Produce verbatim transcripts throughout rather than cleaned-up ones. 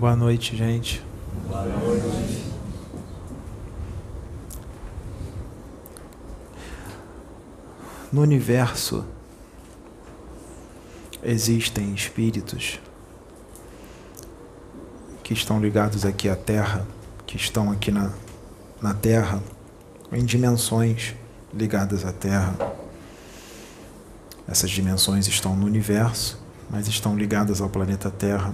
Boa noite, gente. Boa noite. No universo existem espíritos que estão ligados aqui à Terra, que estão aqui na, na Terra, em dimensões ligadas à Terra. Essas dimensões estão no universo, mas estão ligadas ao planeta Terra.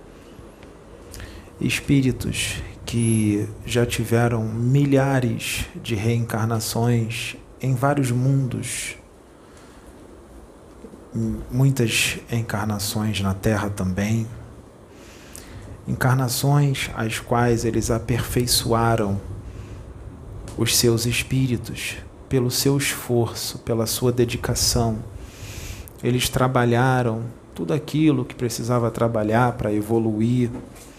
Espíritos que já tiveram milhares de reencarnações em vários mundos, muitas encarnações na Terra também, encarnações às quais eles aperfeiçoaram os seus espíritos pelo seu esforço, pela sua dedicação. Eles trabalharam tudo aquilo que precisava trabalhar para evoluir.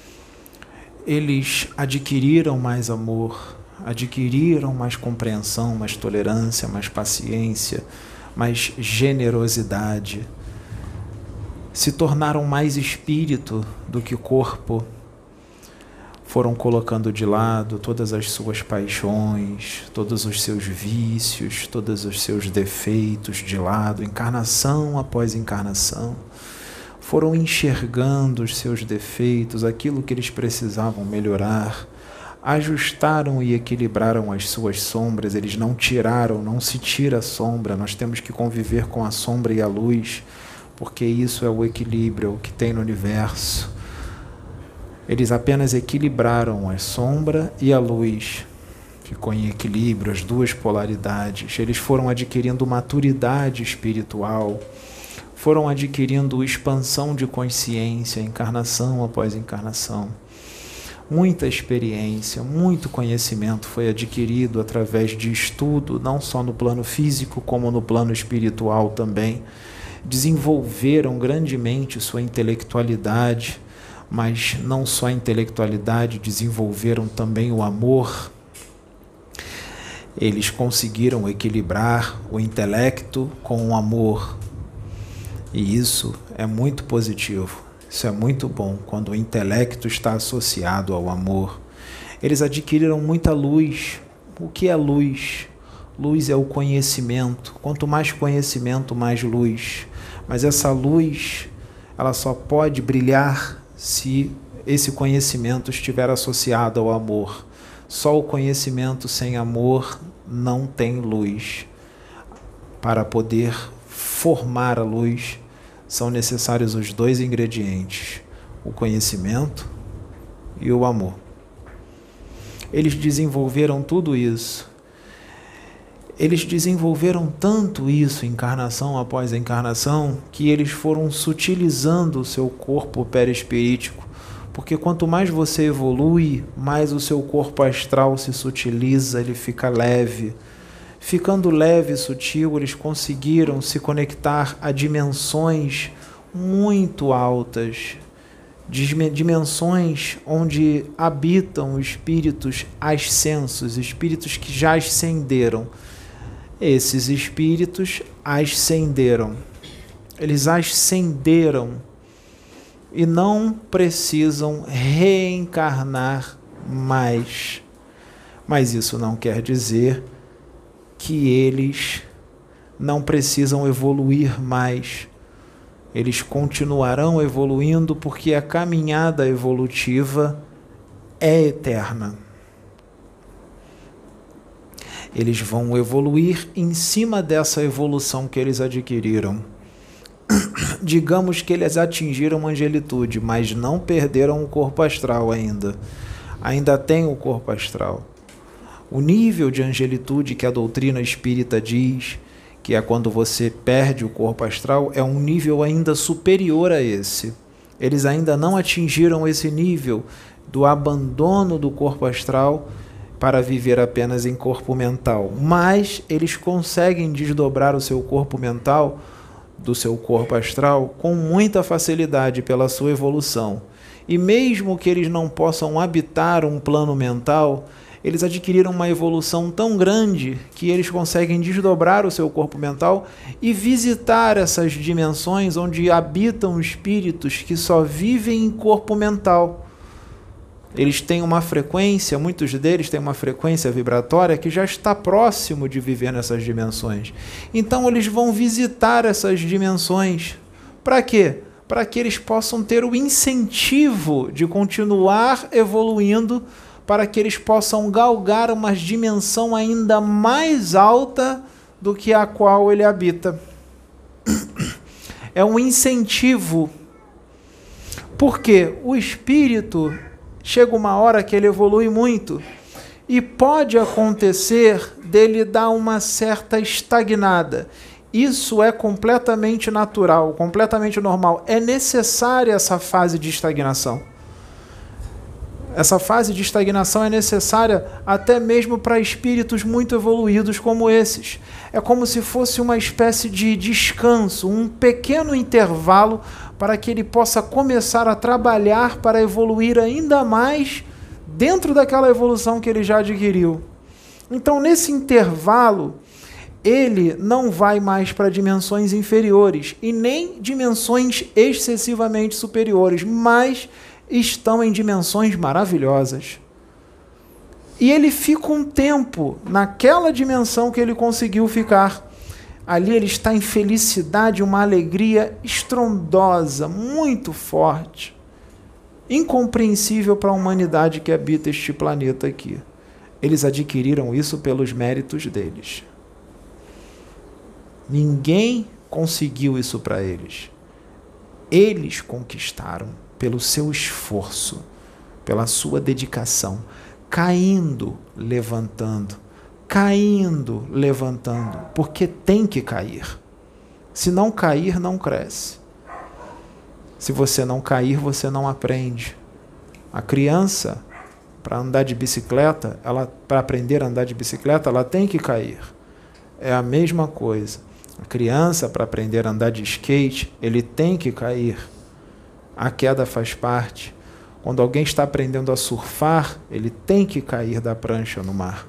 Eles adquiriram mais amor, adquiriram mais compreensão, mais tolerância, mais paciência, mais generosidade. Se tornaram mais espírito do que corpo. Foram colocando de lado todas as suas paixões, todos os seus vícios, todos os seus defeitos de lado, encarnação após encarnação. Foram enxergando os seus defeitos, aquilo que eles precisavam melhorar, ajustaram e equilibraram as suas sombras. Eles não tiraram, não se tira a sombra, nós temos que conviver com a sombra e a luz, porque isso é o equilíbrio, é o que tem no universo. Eles apenas equilibraram a sombra e a luz, ficou em equilíbrio as duas polaridades. Eles foram adquirindo maturidade espiritual, foram adquirindo expansão de consciência, encarnação após encarnação. Muita experiência, muito conhecimento foi adquirido através de estudo, não só no plano físico, como no plano espiritual também. Desenvolveram grandemente sua intelectualidade, mas não só a intelectualidade, desenvolveram também o amor. Eles conseguiram equilibrar o intelecto com o amor. E isso é muito positivo, isso é muito bom, quando o intelecto está associado ao amor. Eles adquiriram muita luz. O que é luz? Luz é o conhecimento. Quanto mais conhecimento, mais luz. Mas essa luz, ela só pode brilhar se esse conhecimento estiver associado ao amor. Só o conhecimento sem amor não tem luz. Para poder formar a luz, são necessários os dois ingredientes, o conhecimento e o amor. Eles desenvolveram tudo isso. Eles desenvolveram tanto isso, encarnação após encarnação, que eles foram sutilizando o seu corpo perispirítico, porque quanto mais você evolui, mais o seu corpo astral se sutiliza, ele fica leve. Ficando leve e sutil, eles conseguiram se conectar a dimensões muito altas, dimensões onde habitam espíritos ascensos, espíritos que já ascenderam. Esses espíritos ascenderam, eles ascenderam e não precisam reencarnar mais. Mas isso não quer dizer que eles não precisam evoluir mais. Eles continuarão evoluindo porque a caminhada evolutiva é eterna. Eles vão evoluir em cima dessa evolução que eles adquiriram. Digamos que eles atingiram a angelitude, mas não perderam o corpo astral ainda. Ainda tem o corpo astral. O nível de angelitude que a doutrina espírita diz, que é quando você perde o corpo astral, é um nível ainda superior a esse. Eles ainda não atingiram esse nível do abandono do corpo astral para viver apenas em corpo mental. Mas eles conseguem desdobrar o seu corpo mental do seu corpo astral com muita facilidade pela sua evolução. E mesmo que eles não possam habitar um plano mental, eles adquiriram uma evolução tão grande que eles conseguem desdobrar o seu corpo mental e visitar essas dimensões onde habitam espíritos que só vivem em corpo mental. Eles têm uma frequência, muitos deles têm uma frequência vibratória que já está próximo de viver nessas dimensões. Então eles vão visitar essas dimensões. Para quê? Para que eles possam ter o incentivo de continuar evoluindo, para que eles possam galgar uma dimensão ainda mais alta do que a qual ele habita. É um incentivo. Porque o espírito chega uma hora que ele evolui muito e pode acontecer dele dar uma certa estagnada. Isso é completamente natural, completamente normal. É necessária essa fase de estagnação. Essa fase de estagnação é necessária até mesmo para espíritos muito evoluídos como esses. É como se fosse uma espécie de descanso, um pequeno intervalo para que ele possa começar a trabalhar para evoluir ainda mais dentro daquela evolução que ele já adquiriu. Então, nesse intervalo, ele não vai mais para dimensões inferiores e nem dimensões excessivamente superiores, mas estão em dimensões maravilhosas. E ele fica um tempo naquela dimensão que ele conseguiu ficar. Ali ele está em felicidade, uma alegria estrondosa, muito forte, incompreensível para a humanidade que habita este planeta aqui. Eles adquiriram isso pelos méritos deles. Ninguém conseguiu isso para eles. Eles conquistaram pelo seu esforço, pela sua dedicação, caindo, levantando, caindo, levantando, porque tem que cair. Se não cair, não cresce. Se você não cair, você não aprende. A criança, para andar de bicicleta, ela, para aprender a andar de bicicleta, ela tem que cair. É a mesma coisa. A criança, para aprender a andar de skate, ele tem que cair. A queda faz parte. Quando alguém está aprendendo a surfar, ele tem que cair da prancha no mar.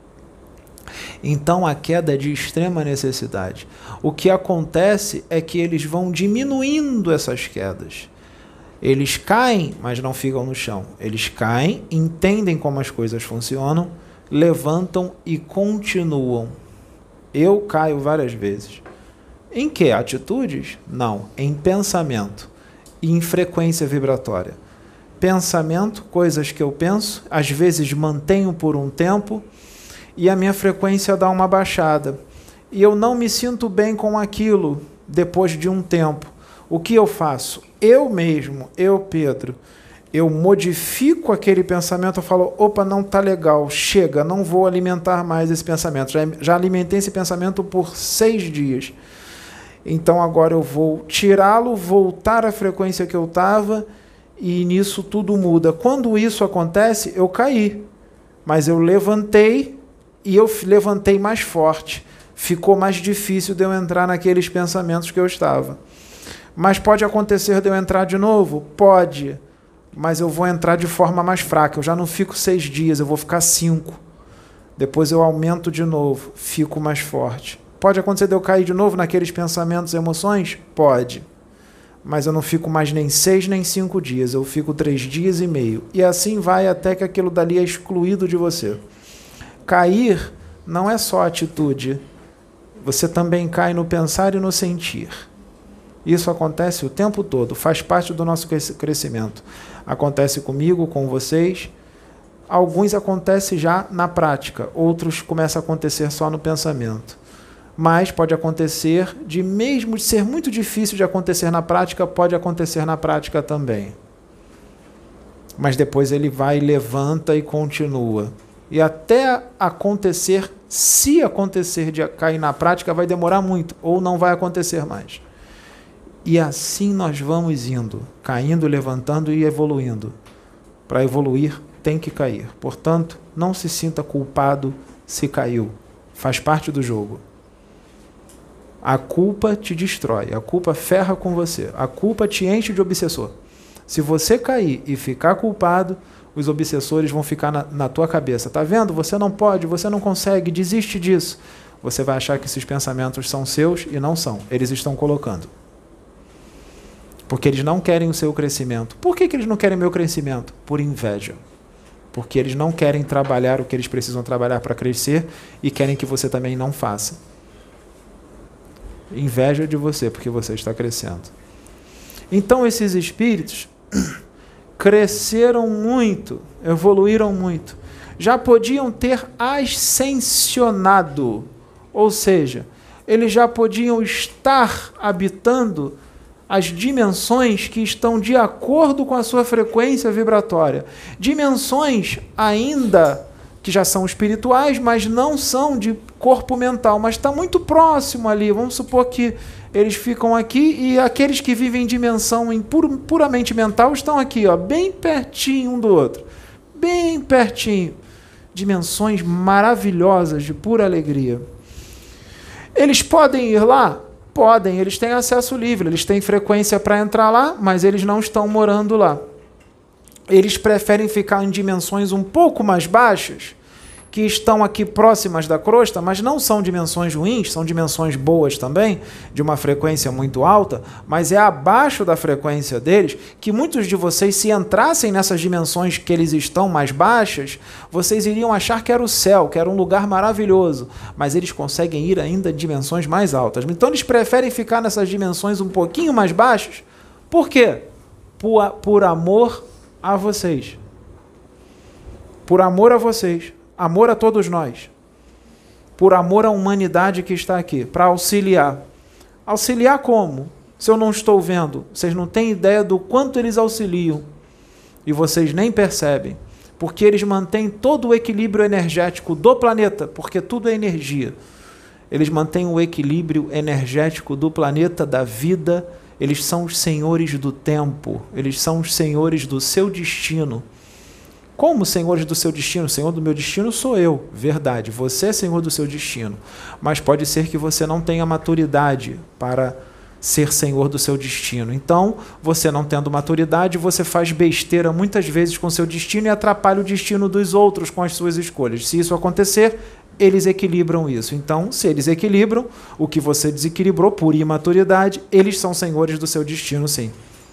Então a queda é de extrema necessidade. O que acontece é que eles vão diminuindo essas quedas. Eles caem, mas não ficam no chão. Eles caem, entendem como as coisas funcionam, levantam e continuam. Eu caio várias vezes. Em que? Atitudes? Não. Em pensamento e em frequência vibratória. Pensamento, coisas que eu penso, às vezes mantenho por um tempo e a minha frequência dá uma baixada. E eu não me sinto bem com aquilo depois de um tempo. O que eu faço? Eu mesmo, eu, Pedro, eu modifico aquele pensamento, eu falo, opa, não está legal, chega, não vou alimentar mais esse pensamento. Já, já alimentei esse pensamento por seis dias. Então agora eu vou tirá-lo, voltar à frequência que eu estava e nisso tudo muda. Quando isso acontece, eu caí, mas eu levantei e eu levantei mais forte. Ficou mais difícil de eu entrar naqueles pensamentos que eu estava. Mas pode acontecer de eu entrar de novo? Pode, mas eu vou entrar de forma mais fraca. Eu já não fico seis dias, eu vou ficar cinco. Depois eu aumento de novo, fico mais forte. Pode acontecer de eu cair de novo naqueles pensamentos e emoções? Pode. Mas eu não fico mais nem seis nem cinco dias, eu fico três dias e meio. E assim vai até que aquilo dali é excluído de você. Cair não é só atitude. Você também cai no pensar e no sentir. Isso acontece o tempo todo, faz parte do nosso crescimento. Acontece comigo, com vocês. Alguns acontecem já na prática, outros começam a acontecer só no pensamento. Mas pode acontecer, de mesmo de ser muito difícil de acontecer na prática, pode acontecer na prática também. Mas depois ele vai, levanta e continua. E até acontecer, se acontecer de cair na prática, vai demorar muito, ou não vai acontecer mais. E assim nós vamos indo, caindo, levantando e evoluindo. Para evoluir, tem que cair. Portanto, não se sinta culpado se caiu. Faz parte do jogo. A culpa te destrói, a culpa ferra com você, a culpa te enche de obsessor. Se você cair e ficar culpado, os obsessores vão ficar na, na tua cabeça. Tá vendo? Você não pode, você não consegue, desiste disso. Você vai achar que esses pensamentos são seus e não são. Eles estão colocando. Porque eles não querem o seu crescimento. Por que que eles não querem meu crescimento? Por inveja. porque eles não querem trabalhar o que eles precisam trabalhar para crescer e querem que você também não faça. Inveja de você, porque você está crescendo. Então, esses espíritos cresceram muito, evoluíram muito. Já podiam ter ascensionado, ou seja, eles já podiam estar habitando as dimensões que estão de acordo com a sua frequência vibratória. Dimensões ainda que já são espirituais, mas não são de corpo mental, mas está muito próximo ali. Vamos supor que eles ficam aqui e aqueles que vivem em dimensão em pur, puramente mental estão aqui, ó, bem pertinho um do outro. Bem pertinho. Dimensões maravilhosas de pura alegria. Eles podem ir lá? Podem, eles têm acesso livre, eles têm frequência para entrar lá, mas eles não estão morando lá. Eles preferem ficar em dimensões um pouco mais baixas, que estão aqui próximas da crosta, mas não são dimensões ruins, são dimensões boas também, de uma frequência muito alta, mas é abaixo da frequência deles, que muitos de vocês, se entrassem nessas dimensões que eles estão mais baixas, vocês iriam achar que era o céu, que era um lugar maravilhoso, mas eles conseguem ir ainda em dimensões mais altas. Então eles preferem ficar nessas dimensões um pouquinho mais baixas. Por quê? Por, por amor a vocês. Por amor a vocês. Amor a todos nós, por amor à humanidade que está aqui, para auxiliar. Auxiliar como? Se eu não estou vendo, vocês não têm ideia do quanto eles auxiliam, e vocês nem percebem, porque eles mantêm todo o equilíbrio energético do planeta, porque tudo é energia. Eles mantêm o equilíbrio energético do planeta, da vida, eles são os senhores do tempo, eles são os senhores do seu destino. Como senhores do seu destino? Senhor do meu destino sou eu, verdade, você é senhor do seu destino, mas pode ser que você não tenha maturidade para ser senhor do seu destino. Então, você não tendo maturidade, você faz besteira muitas vezes com seu destino e atrapalha o destino dos outros com as suas escolhas. Se isso acontecer, eles equilibram isso. Então, se eles equilibram o que você desequilibrou por imaturidade, eles são senhores do seu destino, sim.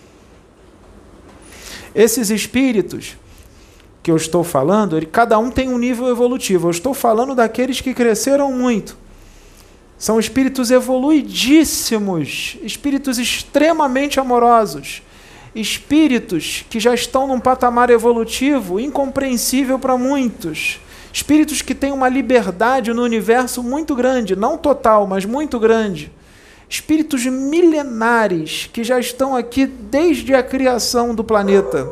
Esses espíritos que eu estou falando, ele, cada um tem um nível evolutivo. Eu estou falando daqueles que cresceram muito. São espíritos evoluidíssimos, espíritos extremamente amorosos, espíritos que já estão num patamar evolutivo incompreensível para muitos, espíritos que têm uma liberdade no universo muito grande, não total, mas muito grande, espíritos milenares que já estão aqui desde a criação do planeta.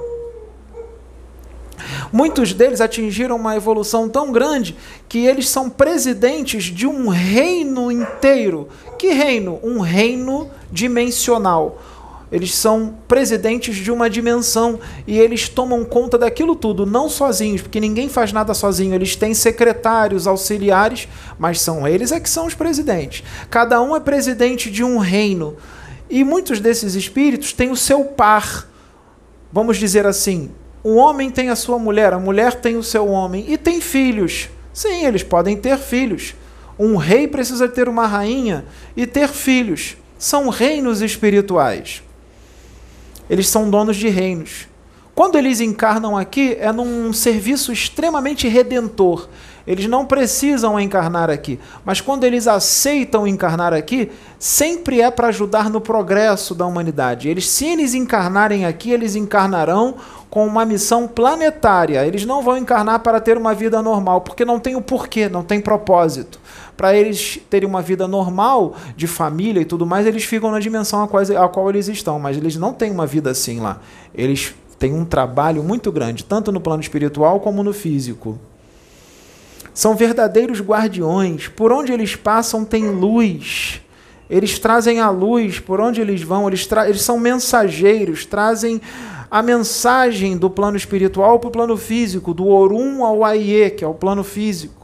Muitos deles atingiram uma evolução tão grande que eles são presidentes de um reino inteiro. Que reino? Um reino dimensional. Eles são presidentes de uma dimensão e eles tomam conta daquilo tudo, não sozinhos, porque ninguém faz nada sozinho. Eles têm secretários, auxiliares, mas são eles é que são os presidentes. Cada um é presidente de um reino. E muitos desses espíritos têm o seu par. Vamos dizer assim, o homem tem a sua mulher, a mulher tem o seu homem e tem filhos. Sim, eles podem ter filhos. Um rei precisa ter uma rainha e ter filhos. São reinos espirituais. Eles são donos de reinos. Quando eles encarnam aqui, é num serviço extremamente redentor. Eles não precisam encarnar aqui, mas quando eles aceitam encarnar aqui, sempre é para ajudar no progresso da humanidade. Eles, se eles encarnarem aqui, eles encarnarão com uma missão planetária. Eles não vão encarnar para ter uma vida normal, porque não tem o porquê, não tem propósito. Para eles terem uma vida normal, de família e tudo mais, eles ficam na dimensão a qual, a qual eles estão, mas eles não têm uma vida assim lá. Eles têm um trabalho muito grande, tanto no plano espiritual como no físico. São verdadeiros guardiões. Por onde eles passam tem luz. Eles trazem a luz por onde eles vão. Eles, tra eles são mensageiros, trazem a mensagem do plano espiritual para o plano físico, do Orum ao Aie, que é o plano físico.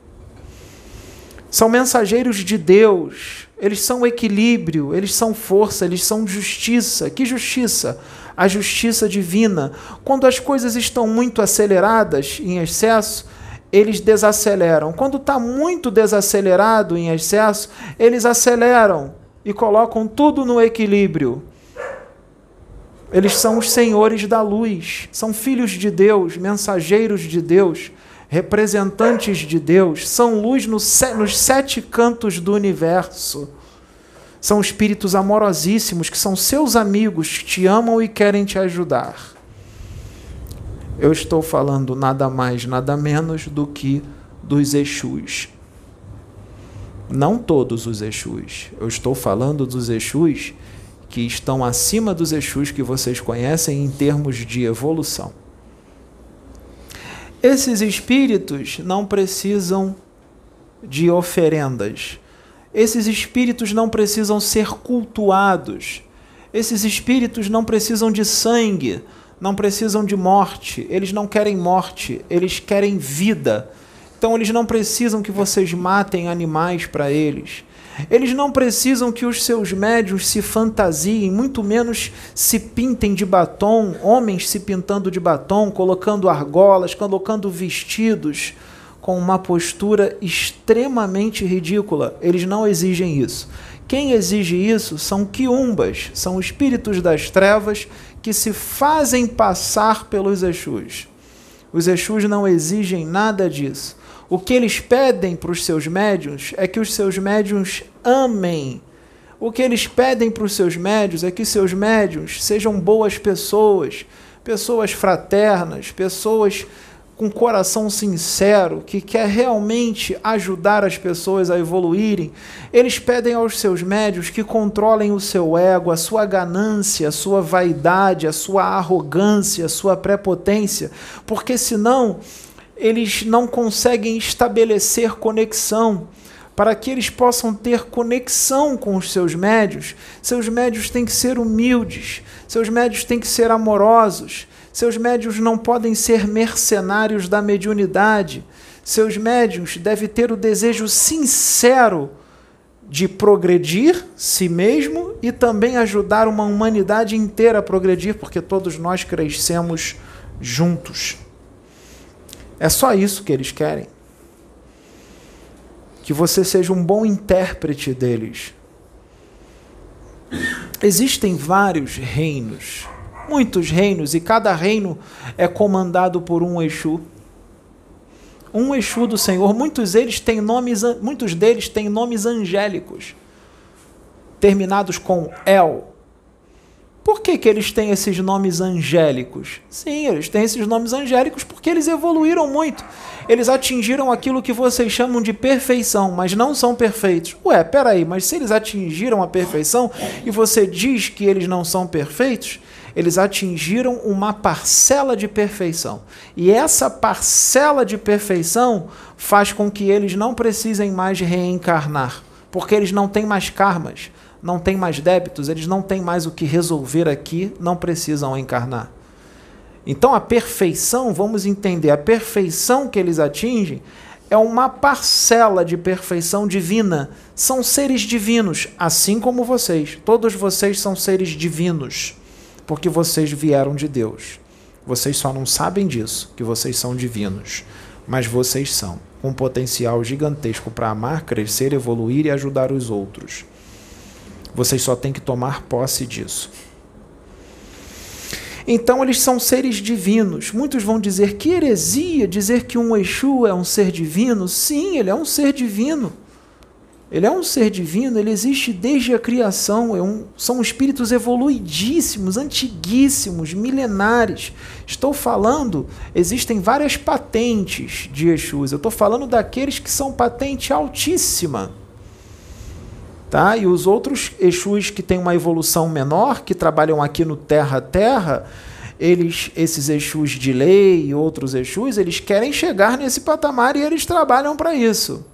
São mensageiros de Deus. Eles são equilíbrio, eles são força, eles são justiça. Que justiça? A justiça divina. Quando as coisas estão muito aceleradas, em excesso, eles desaceleram. Quando está muito desacelerado em excesso, eles aceleram e colocam tudo no equilíbrio. Eles são os senhores da luz, são filhos de Deus, mensageiros de Deus, representantes de Deus, são luz nos sete cantos do universo. São espíritos amorosíssimos, que são seus amigos, que te amam e querem te ajudar. Eu estou falando nada mais, nada menos do que dos Exus. Não todos os Exus. Eu estou falando dos Exus que estão acima dos Exus que vocês conhecem em termos de evolução. Esses espíritos não precisam de oferendas. Esses espíritos não precisam ser cultuados. Esses espíritos não precisam de sangue, não precisam de morte. Eles não querem morte, eles querem vida. Então eles não precisam que vocês matem animais para eles. Eles não precisam que os seus médiuns se fantasiem, muito menos se pintem de batom, homens se pintando de batom, colocando argolas, colocando vestidos, com uma postura extremamente ridícula. Eles não exigem isso. Quem exige isso são quiumbas, são espíritos das trevas que se fazem passar pelos Exus. Os Exus não exigem nada disso. O que eles pedem para os seus médiuns é que os seus médiuns amem. O que eles pedem para os seus médiuns é que seus médiuns sejam boas pessoas, pessoas fraternas, pessoas com coração sincero, que quer realmente ajudar as pessoas a evoluírem. Eles pedem aos seus médiuns que controlem o seu ego, a sua ganância, a sua vaidade, a sua arrogância, a sua prepotência, porque senão eles não conseguem estabelecer conexão. Para que eles possam ter conexão com os seus médiuns, seus médiuns têm que ser humildes, seus médiuns têm que ser amorosos, seus médiuns não podem ser mercenários da mediunidade, seus médiuns devem ter o desejo sincero de progredir si mesmo e também ajudar uma humanidade inteira a progredir, porque todos nós crescemos juntos. É só isso que eles querem. Que você seja um bom intérprete deles. Existem vários reinos, muitos reinos, e cada reino é comandado por um Exu. Um Exu do Senhor. Muitos deles têm nomes, muitos deles têm nomes angélicos, terminados com El. Por que que eles têm esses nomes angélicos? Sim, eles têm esses nomes angélicos porque eles evoluíram muito. Eles atingiram aquilo que vocês chamam de perfeição, mas não são perfeitos. Ué, peraí, mas se eles atingiram a perfeição e você diz que eles não são perfeitos, eles atingiram uma parcela de perfeição. E essa parcela de perfeição faz com que eles não precisem mais reencarnar, porque eles não têm mais karmas, não têm mais débitos, eles não têm mais o que resolver aqui, não precisam encarnar. Então a perfeição, vamos entender, a perfeição que eles atingem é uma parcela de perfeição divina. São seres divinos, assim como vocês. Todos vocês são seres divinos, porque vocês vieram de Deus. Vocês só não sabem disso, que vocês são divinos. Mas vocês são, com um potencial gigantesco para amar, crescer, evoluir e ajudar os outros. Vocês só têm que tomar posse disso. Então eles são seres divinos. Muitos vão dizer que heresia dizer que um Exu é um ser divino. Sim, ele é um ser divino. Ele é um ser divino, ele existe desde a criação. É um, são espíritos evoluidíssimos, antiguíssimos, milenares. Estou falando, existem várias patentes de Exus. Eu estou falando daqueles que são patente altíssima. Tá? E os outros Exus que têm uma evolução menor, que trabalham aqui no terra-terra, eles, esses Exus de lei e outros Exus, eles querem chegar nesse patamar e eles trabalham para isso.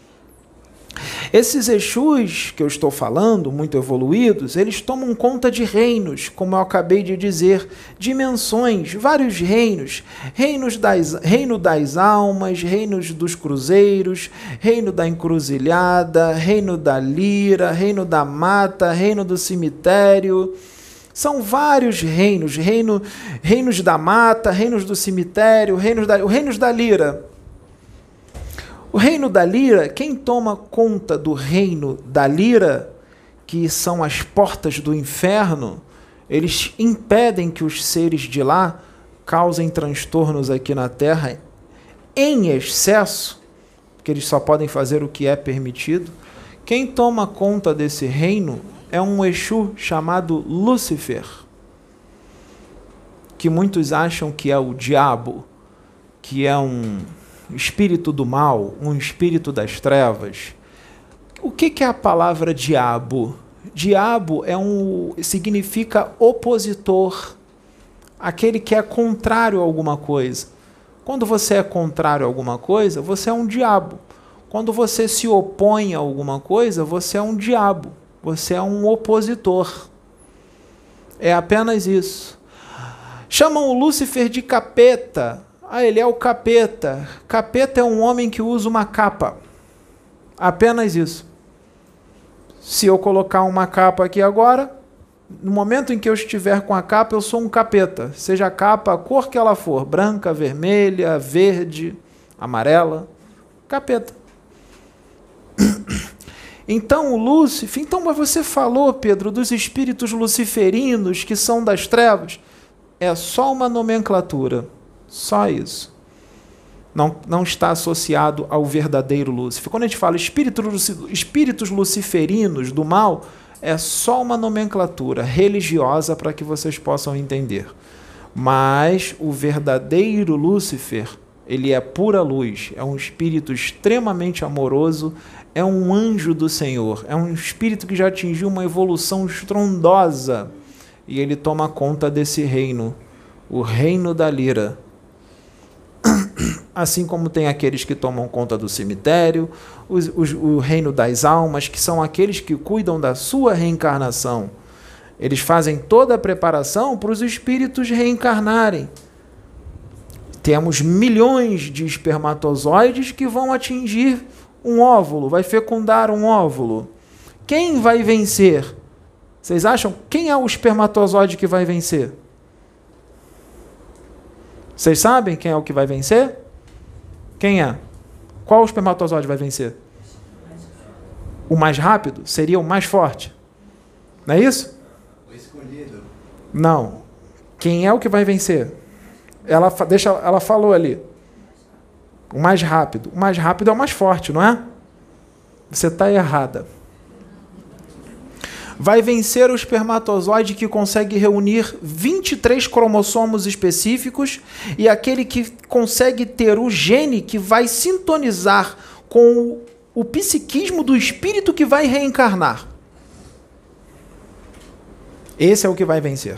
Esses Exus que eu estou falando, muito evoluídos, eles tomam conta de reinos, como eu acabei de dizer, dimensões, vários reinos, reinos das, reino das almas, reinos dos cruzeiros, reino da encruzilhada, reino da lira, reino da mata, reino do cemitério. São vários reinos, reino, reinos da mata, reinos do cemitério, reinos da, reinos da lira. O reino da lira, quem toma conta do reino da lira, que são as portas do inferno, Eles impedem que os seres de lá causem transtornos aqui na Terra em excesso, porque eles só podem fazer o que é permitido. Quem toma conta desse reino é um Exu chamado Lúcifer, que muitos acham que é o diabo, que é um espírito do mal, um espírito das trevas. O que, que é a palavra diabo? Diabo é um, significa opositor, aquele que é contrário a alguma coisa. Quando você é contrário a alguma coisa, você é um diabo. Quando você se opõe a alguma coisa, você é um diabo. Você é um opositor. É apenas isso. Chamam o Lúcifer de capeta. Ah, ele é o capeta. Capeta é um homem que usa uma capa. Apenas isso. Se eu colocar uma capa aqui agora, no momento em que eu estiver com a capa, eu sou um capeta. Seja a capa, a cor que ela for, branca, vermelha, verde, amarela, capeta. Então o Lúcifer, então mas você falou, Pedro, dos espíritos luciferinos que são das trevas. É só uma nomenclatura, só isso. Não, não está associado ao verdadeiro Lúcifer. Quando a gente fala espíritos, espíritos luciferinos do mal, é só uma nomenclatura religiosa para que vocês possam entender. Mas o verdadeiro Lúcifer, ele é pura luz, é um espírito extremamente amoroso, é um anjo do Senhor, é um espírito que já atingiu uma evolução estrondosa e ele toma conta desse reino, o reino da lira. Assim como tem aqueles que tomam conta do cemitério, os, os, o reino das almas, que são aqueles que cuidam da sua reencarnação. Eles fazem toda a preparação para os espíritos reencarnarem. Temos milhões de espermatozoides que vão atingir um óvulo, vai fecundar um óvulo. Quem vai vencer? Vocês acham? Quem é o espermatozoide que vai vencer? Vocês sabem quem é o que vai vencer? Quem é? Qual espermatozoide vai vencer? O mais rápido? Seria o mais forte? Não é isso? O escolhido. Não. Quem é o que vai vencer? Ela, deixa, ela falou ali. O mais rápido. O mais rápido é o mais forte, não é? Você está errada. Vai vencer o espermatozoide que consegue reunir vinte e três cromossomos específicos e aquele que consegue ter o gene que vai sintonizar com o, o psiquismo do espírito que vai reencarnar. Esse é o que vai vencer.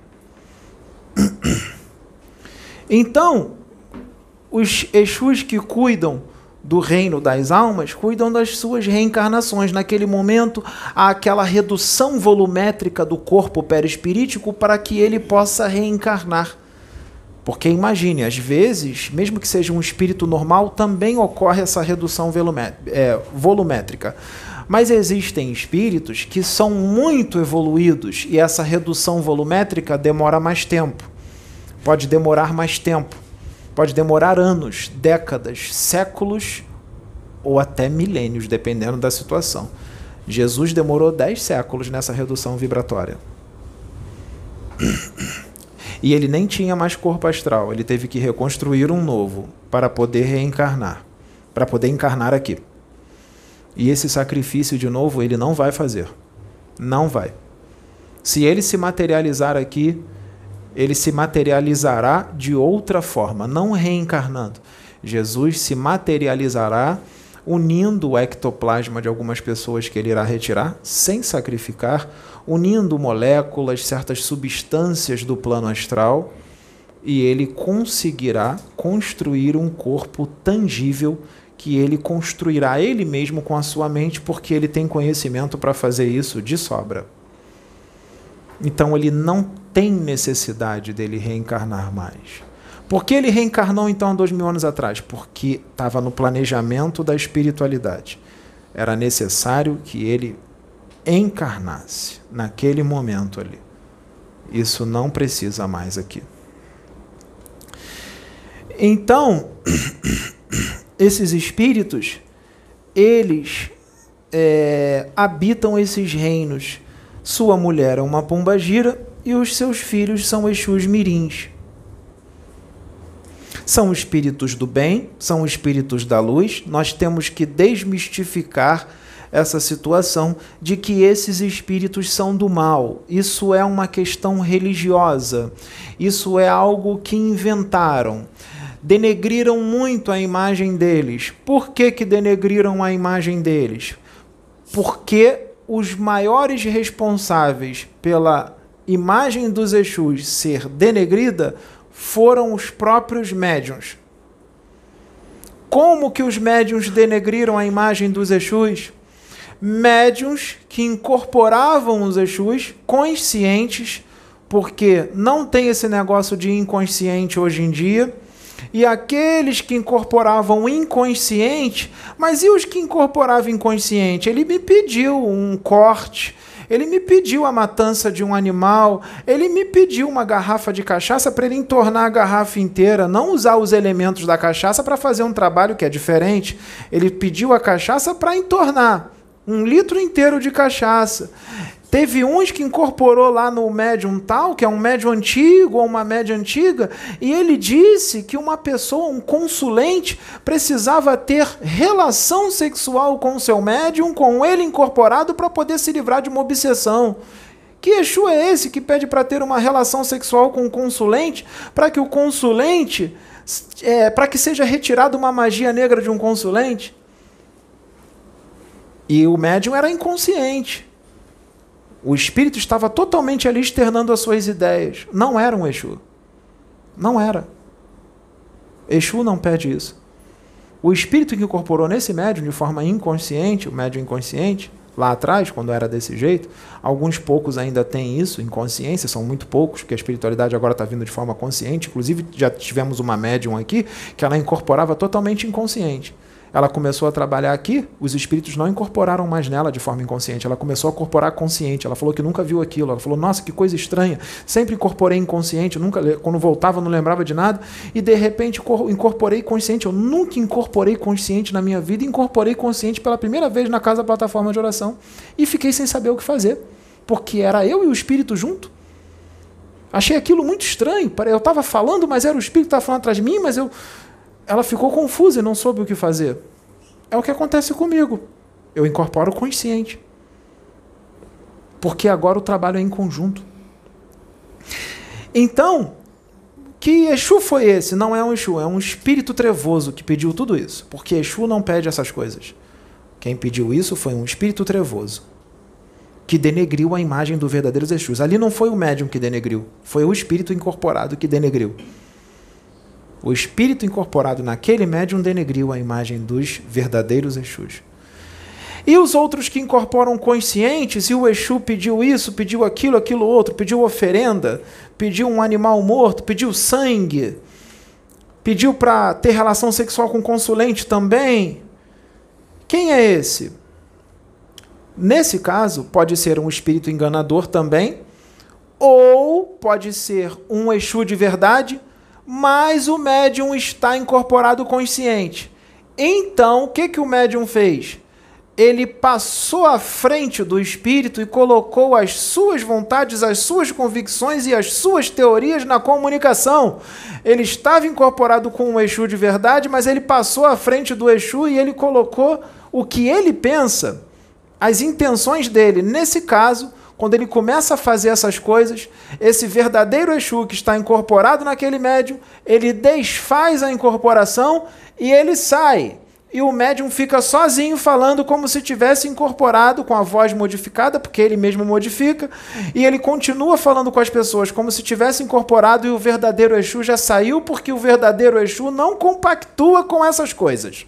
Então, os Exus que cuidam do reino das almas, cuidam das suas reencarnações. Naquele momento, há aquela redução volumétrica do corpo perispirítico para que ele possa reencarnar. Porque imagine, às vezes, mesmo que seja um espírito normal, também ocorre essa redução volumétrica. Mas existem espíritos que são muito evoluídos e essa redução volumétrica demora mais tempo. Pode demorar mais tempo. Pode demorar anos, décadas, séculos ou até milênios, dependendo da situação. Jesus demorou dez séculos nessa redução vibratória. E ele nem tinha mais corpo astral, ele teve que reconstruir um novo para poder reencarnar, para poder encarnar aqui. E esse sacrifício de novo ele não vai fazer. Não vai. Se ele se materializar aqui, ele se materializará de outra forma, não reencarnando. Jesus se materializará unindo o ectoplasma de algumas pessoas que ele irá retirar, sem sacrificar, unindo moléculas, certas substâncias do plano astral, e ele conseguirá construir um corpo tangível que ele construirá ele mesmo com a sua mente, porque ele tem conhecimento para fazer isso de sobra. Então ele não tem necessidade dele reencarnar mais. Por que ele reencarnou então há dois mil anos atrás? Porque estava no planejamento da espiritualidade. Era necessário que ele encarnasse naquele momento ali. Isso não precisa mais aqui. Então, esses espíritos, eles é, habitam esses reinos. Sua mulher é uma pombagira e os seus filhos são Exus mirins. São espíritos do bem, são espíritos da luz. Nós temos que desmistificar essa situação de que esses espíritos são do mal. Isso é uma questão religiosa. Isso é algo que inventaram. Denegriram muito a imagem deles. Por que que denegriram a imagem deles? Porque os maiores responsáveis pela imagem dos Exus ser denegrida foram os próprios médiuns. Como que os médiuns denegriram a imagem dos Exus? Médiuns que incorporavam os Exus conscientes, porque não tem esse negócio de inconsciente hoje em dia, e aqueles que incorporavam inconsciente, mas e os que incorporavam inconsciente? Ele me pediu um corte, ele me pediu a matança de um animal, ele me pediu uma garrafa de cachaça para ele entornar a garrafa inteira, não usar os elementos da cachaça para fazer um trabalho que é diferente. Ele pediu a cachaça para entornar um litro inteiro de cachaça. Teve uns que incorporou lá no médium tal, que é um médium antigo ou uma média antiga, e ele disse que uma pessoa, um consulente, precisava ter relação sexual com o seu médium, com ele incorporado, para poder se livrar de uma obsessão. Que Exu é esse que pede para ter uma relação sexual com o consulente, para que o consulente, é, para que seja retirada uma magia negra de um consulente? E o médium era inconsciente. O espírito estava totalmente ali externando as suas ideias. Não era um Exu. Não era. Exu não pede isso. O espírito que incorporou nesse médium de forma inconsciente, o médium inconsciente, lá atrás, quando era desse jeito, alguns poucos ainda têm isso, inconsciência, são muito poucos, porque a espiritualidade agora está vindo de forma consciente. Inclusive, já tivemos uma médium aqui que ela incorporava totalmente inconsciente. Ela começou a trabalhar aqui, os espíritos não incorporaram mais nela de forma inconsciente, ela começou a incorporar consciente, ela falou que nunca viu aquilo, ela falou, nossa, que coisa estranha, sempre incorporei inconsciente, nunca, quando voltava não lembrava de nada, e de repente incorporei consciente, eu nunca incorporei consciente na minha vida, incorporei consciente pela primeira vez na casa da plataforma de oração, e fiquei sem saber o que fazer, porque era eu e o espírito junto. Achei aquilo muito estranho, eu estava falando, mas era o espírito que estava falando atrás de mim, mas eu... Ela ficou confusa e não soube o que fazer. É o que acontece comigo. Eu incorporo consciente. Porque agora o trabalho é em conjunto. Então, que Exu foi esse? Não é um Exu, é um espírito trevoso que pediu tudo isso. Porque Exu não pede essas coisas. Quem pediu isso foi um espírito trevoso que denegriu a imagem do verdadeiro Exus. Ali não foi o médium que denegriu, foi o espírito incorporado que denegriu. O espírito incorporado naquele médium denegriu a imagem dos verdadeiros Exus. E os outros que incorporam conscientes, e o Exu pediu isso, pediu aquilo, aquilo outro, pediu oferenda, pediu um animal morto, pediu sangue, pediu para ter relação sexual com o consulente também. Quem é esse? Nesse caso, pode ser um espírito enganador também, ou pode ser um Exu de verdade, mas o médium está incorporado consciente. Então, o que, que o médium fez? Ele passou à frente do espírito e colocou as suas vontades, as suas convicções e as suas teorias na comunicação. Ele estava incorporado com um Exu de verdade, mas ele passou à frente do Exu e ele colocou o que ele pensa, as intenções dele. Nesse caso, quando ele começa a fazer essas coisas, esse verdadeiro Exu que está incorporado naquele médium, ele desfaz a incorporação e ele sai. E o médium fica sozinho falando como se tivesse incorporado, com a voz modificada, porque ele mesmo modifica, e ele continua falando com as pessoas como se tivesse incorporado e o verdadeiro Exu já saiu, porque o verdadeiro Exu não compactua com essas coisas.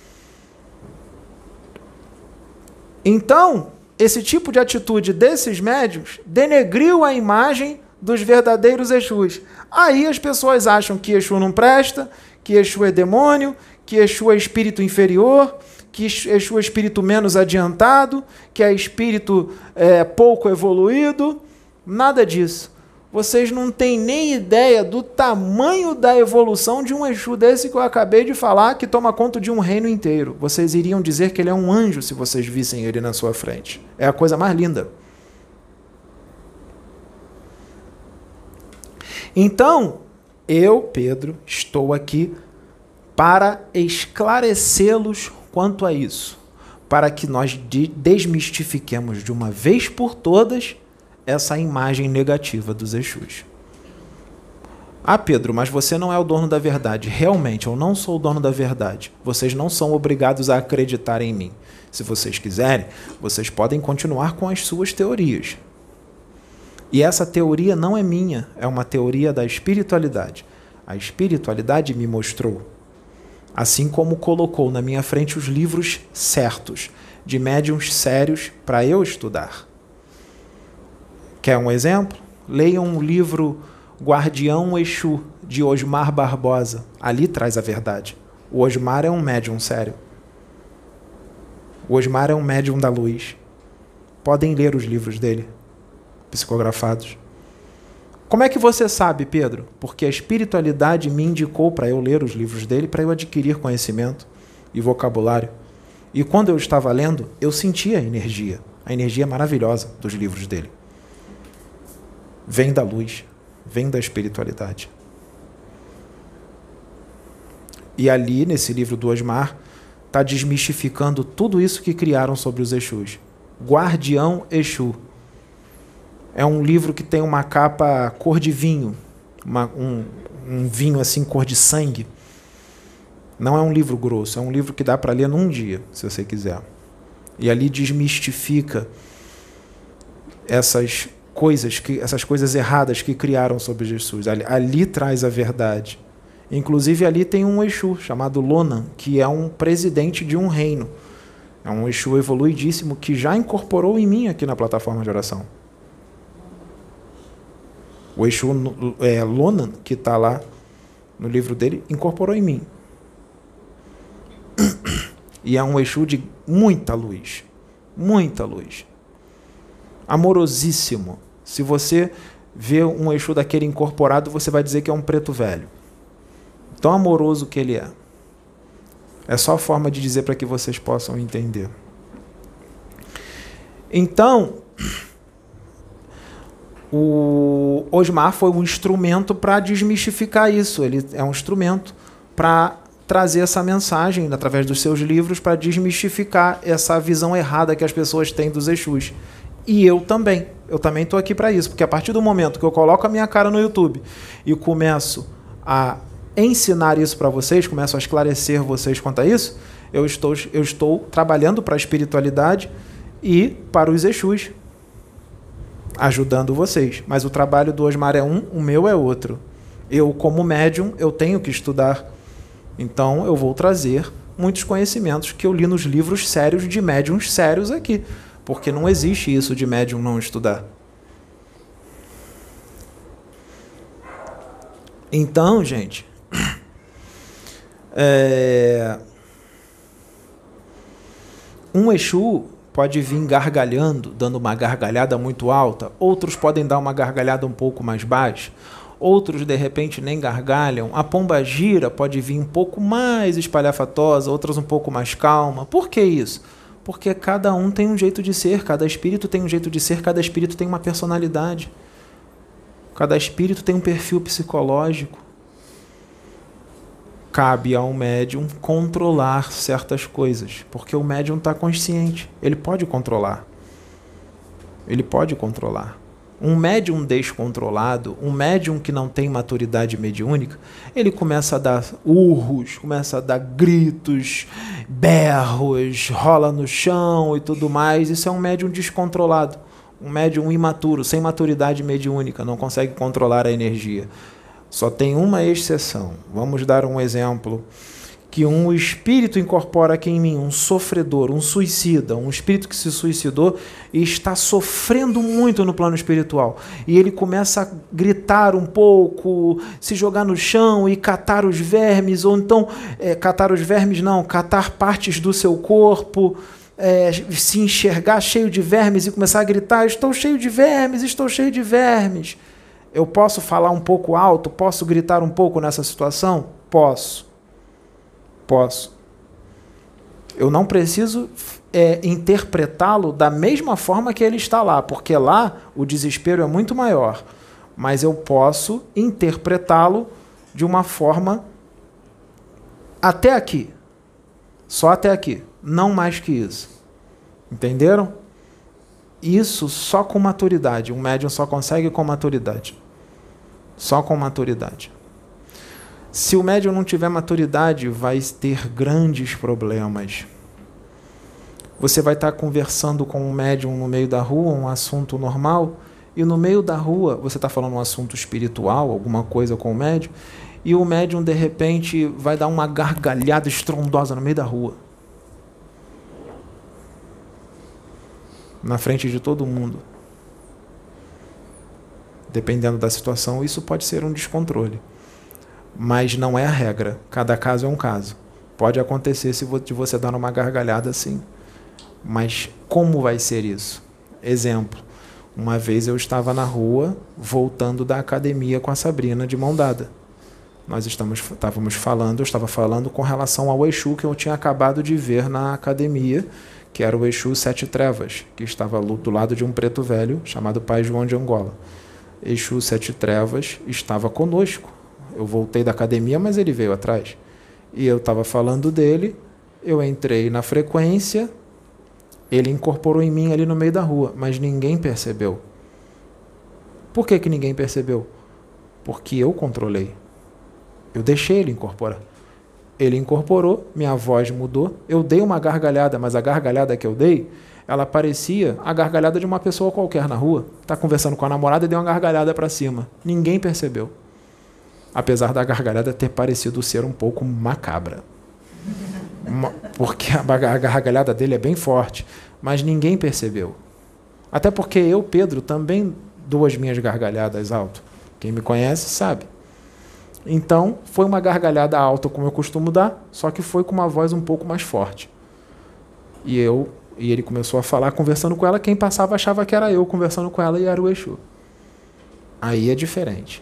Então, esse tipo de atitude desses médiuns denegriu a imagem dos verdadeiros Exus. Aí as pessoas acham que Exu não presta, que Exu é demônio, que Exu é espírito inferior, que Exu é espírito menos adiantado, que é espírito é, pouco evoluído. Nada disso. Vocês não têm nem ideia do tamanho da evolução de um Exu desse que eu acabei de falar, que toma conta de um reino inteiro. Vocês iriam dizer que ele é um anjo se vocês vissem ele na sua frente. É a coisa mais linda. Então, eu, Pedro, estou aqui para esclarecê-los quanto a isso, para que nós desmistifiquemos de uma vez por todas essa imagem negativa dos Exus. Ah, Pedro, mas você não é o dono da verdade. Realmente, eu não sou o dono da verdade. Vocês não são obrigados a acreditar em mim. Se vocês quiserem, vocês podem continuar com as suas teorias. E essa teoria não é minha, é uma teoria da espiritualidade. A espiritualidade me mostrou, assim como colocou na minha frente os livros certos, de médiuns sérios para eu estudar. Quer um exemplo? Leiam um livro Guardião Exu, de Osmar Barbosa. Ali traz a verdade. O Osmar é um médium sério. O Osmar é um médium da luz. Podem ler os livros dele, psicografados. Como é que você sabe, Pedro? Porque a espiritualidade me indicou para eu ler os livros dele, para eu adquirir conhecimento e vocabulário. E quando eu estava lendo, eu sentia a energia, a energia maravilhosa dos livros dele. Vem da luz, vem da espiritualidade. E ali, nesse livro do Osmar, está desmistificando tudo isso que criaram sobre os Exus. Guardião Exu. É um livro que tem uma capa cor de vinho, uma, um, um vinho assim cor de sangue. Não é um livro grosso, é um livro que dá para ler num dia, se você quiser. E ali desmistifica essas coisas, que, essas coisas erradas que criaram sobre Jesus. Ali, ali traz a verdade. Inclusive ali tem um Exu chamado Lonan, que é um presidente de um reino. É um Exu evoluidíssimo que já incorporou em mim aqui na plataforma de oração. O Exu é, Lonan, que está lá no livro dele, incorporou em mim. E é um Exu de muita luz. Muita luz. Amorosíssimo. Se você vê um Exu daquele incorporado, você vai dizer que é um preto velho. Tão amoroso que ele é. É só a forma de dizer para que vocês possam entender. Então, o Osmar foi um instrumento para desmistificar isso. Ele é um instrumento para trazer essa mensagem, através dos seus livros, para desmistificar essa visão errada que as pessoas têm dos Exus. E eu também. Eu também estou aqui para isso, porque a partir do momento que eu coloco a minha cara no YouTube e começo a ensinar isso para vocês, começo a esclarecer vocês quanto a isso, eu estou, eu estou trabalhando para a espiritualidade e para os Exus, ajudando vocês. Mas o trabalho do Osmar é um, o meu é outro. Eu, como médium, eu tenho que estudar. Então, eu vou trazer muitos conhecimentos que eu li nos livros sérios de médiums sérios aqui. Porque não existe isso de médium não estudar. Então, gente, é... um Exu pode vir gargalhando, dando uma gargalhada muito alta. Outros podem dar uma gargalhada um pouco mais baixa. Outros, de repente, nem gargalham. A pombagira pode vir um pouco mais espalhafatosa, outras um pouco mais calma. Por que isso? Porque cada um tem um jeito de ser, cada espírito tem um jeito de ser, cada espírito tem uma personalidade. Cada espírito tem um perfil psicológico. Cabe ao médium controlar certas coisas, porque o médium está consciente, ele pode controlar. Ele pode controlar. Um médium descontrolado, um médium que não tem maturidade mediúnica, ele começa a dar urros, começa a dar gritos, berros, rola no chão e tudo mais. Isso é um médium descontrolado, um médium imaturo, sem maturidade mediúnica, não consegue controlar a energia. Só tem uma exceção. Vamos dar um exemplo. Que um espírito incorpora aqui em mim, um sofredor, um suicida, um espírito que se suicidou e está sofrendo muito no plano espiritual. E ele começa a gritar um pouco, se jogar no chão e catar os vermes, ou então, é, catar os vermes não, catar partes do seu corpo, é, se enxergar cheio de vermes e começar a gritar, estou cheio de vermes, estou cheio de vermes. Eu posso falar um pouco alto? Posso gritar um pouco nessa situação? Posso. Posso. Eu não preciso é, interpretá-lo da mesma forma que ele está lá, porque lá o desespero é muito maior. mas eu posso interpretá-lo de uma forma até aqui. Só até aqui. Não mais que isso. Entenderam? Isso só com maturidade. Um médium só consegue com maturidade. Só com maturidade. Se o médium não tiver maturidade, vai ter grandes problemas. Você vai estar conversando com um médium no meio da rua, um assunto normal, e no meio da rua você está falando um assunto espiritual, alguma coisa com o médium, e o médium, de repente, vai dar uma gargalhada estrondosa no meio da rua. Na frente de todo mundo. Dependendo da situação, isso pode ser um descontrole. Mas não é a regra. Cada caso é um caso. Pode acontecer se você dar uma gargalhada assim. Mas como vai ser isso? Exemplo. Uma vez eu estava na rua, voltando da academia com a Sabrina de mão dada. Nós estamos, estávamos falando, eu estava falando com relação ao Exu que eu tinha acabado de ver na academia, que era o Exu Sete Trevas, que estava do lado de um preto velho, chamado Pai João de Angola. Exu Sete Trevas estava conosco. Eu voltei da academia, mas ele veio atrás. E eu estava falando dele, eu entrei na frequência, ele incorporou em mim ali no meio da rua, mas ninguém percebeu. Por que que ninguém percebeu? Porque eu controlei. Eu deixei ele incorporar. Ele incorporou, minha voz mudou, eu dei uma gargalhada, mas a gargalhada que eu dei, ela parecia a gargalhada de uma pessoa qualquer na rua. Está conversando com a namorada e deu uma gargalhada para cima. Ninguém percebeu. Apesar da gargalhada ter parecido ser um pouco macabra. Porque a gargalhada dele é bem forte, mas ninguém percebeu. Até porque eu, Pedro, também dou as minhas gargalhadas alto. Quem me conhece sabe. Então, foi uma gargalhada alta como eu costumo dar, só que foi com uma voz um pouco mais forte. E eu, e ele começou a falar, conversando com ela, quem passava achava que era eu conversando com ela e era o Exu. Aí é diferente.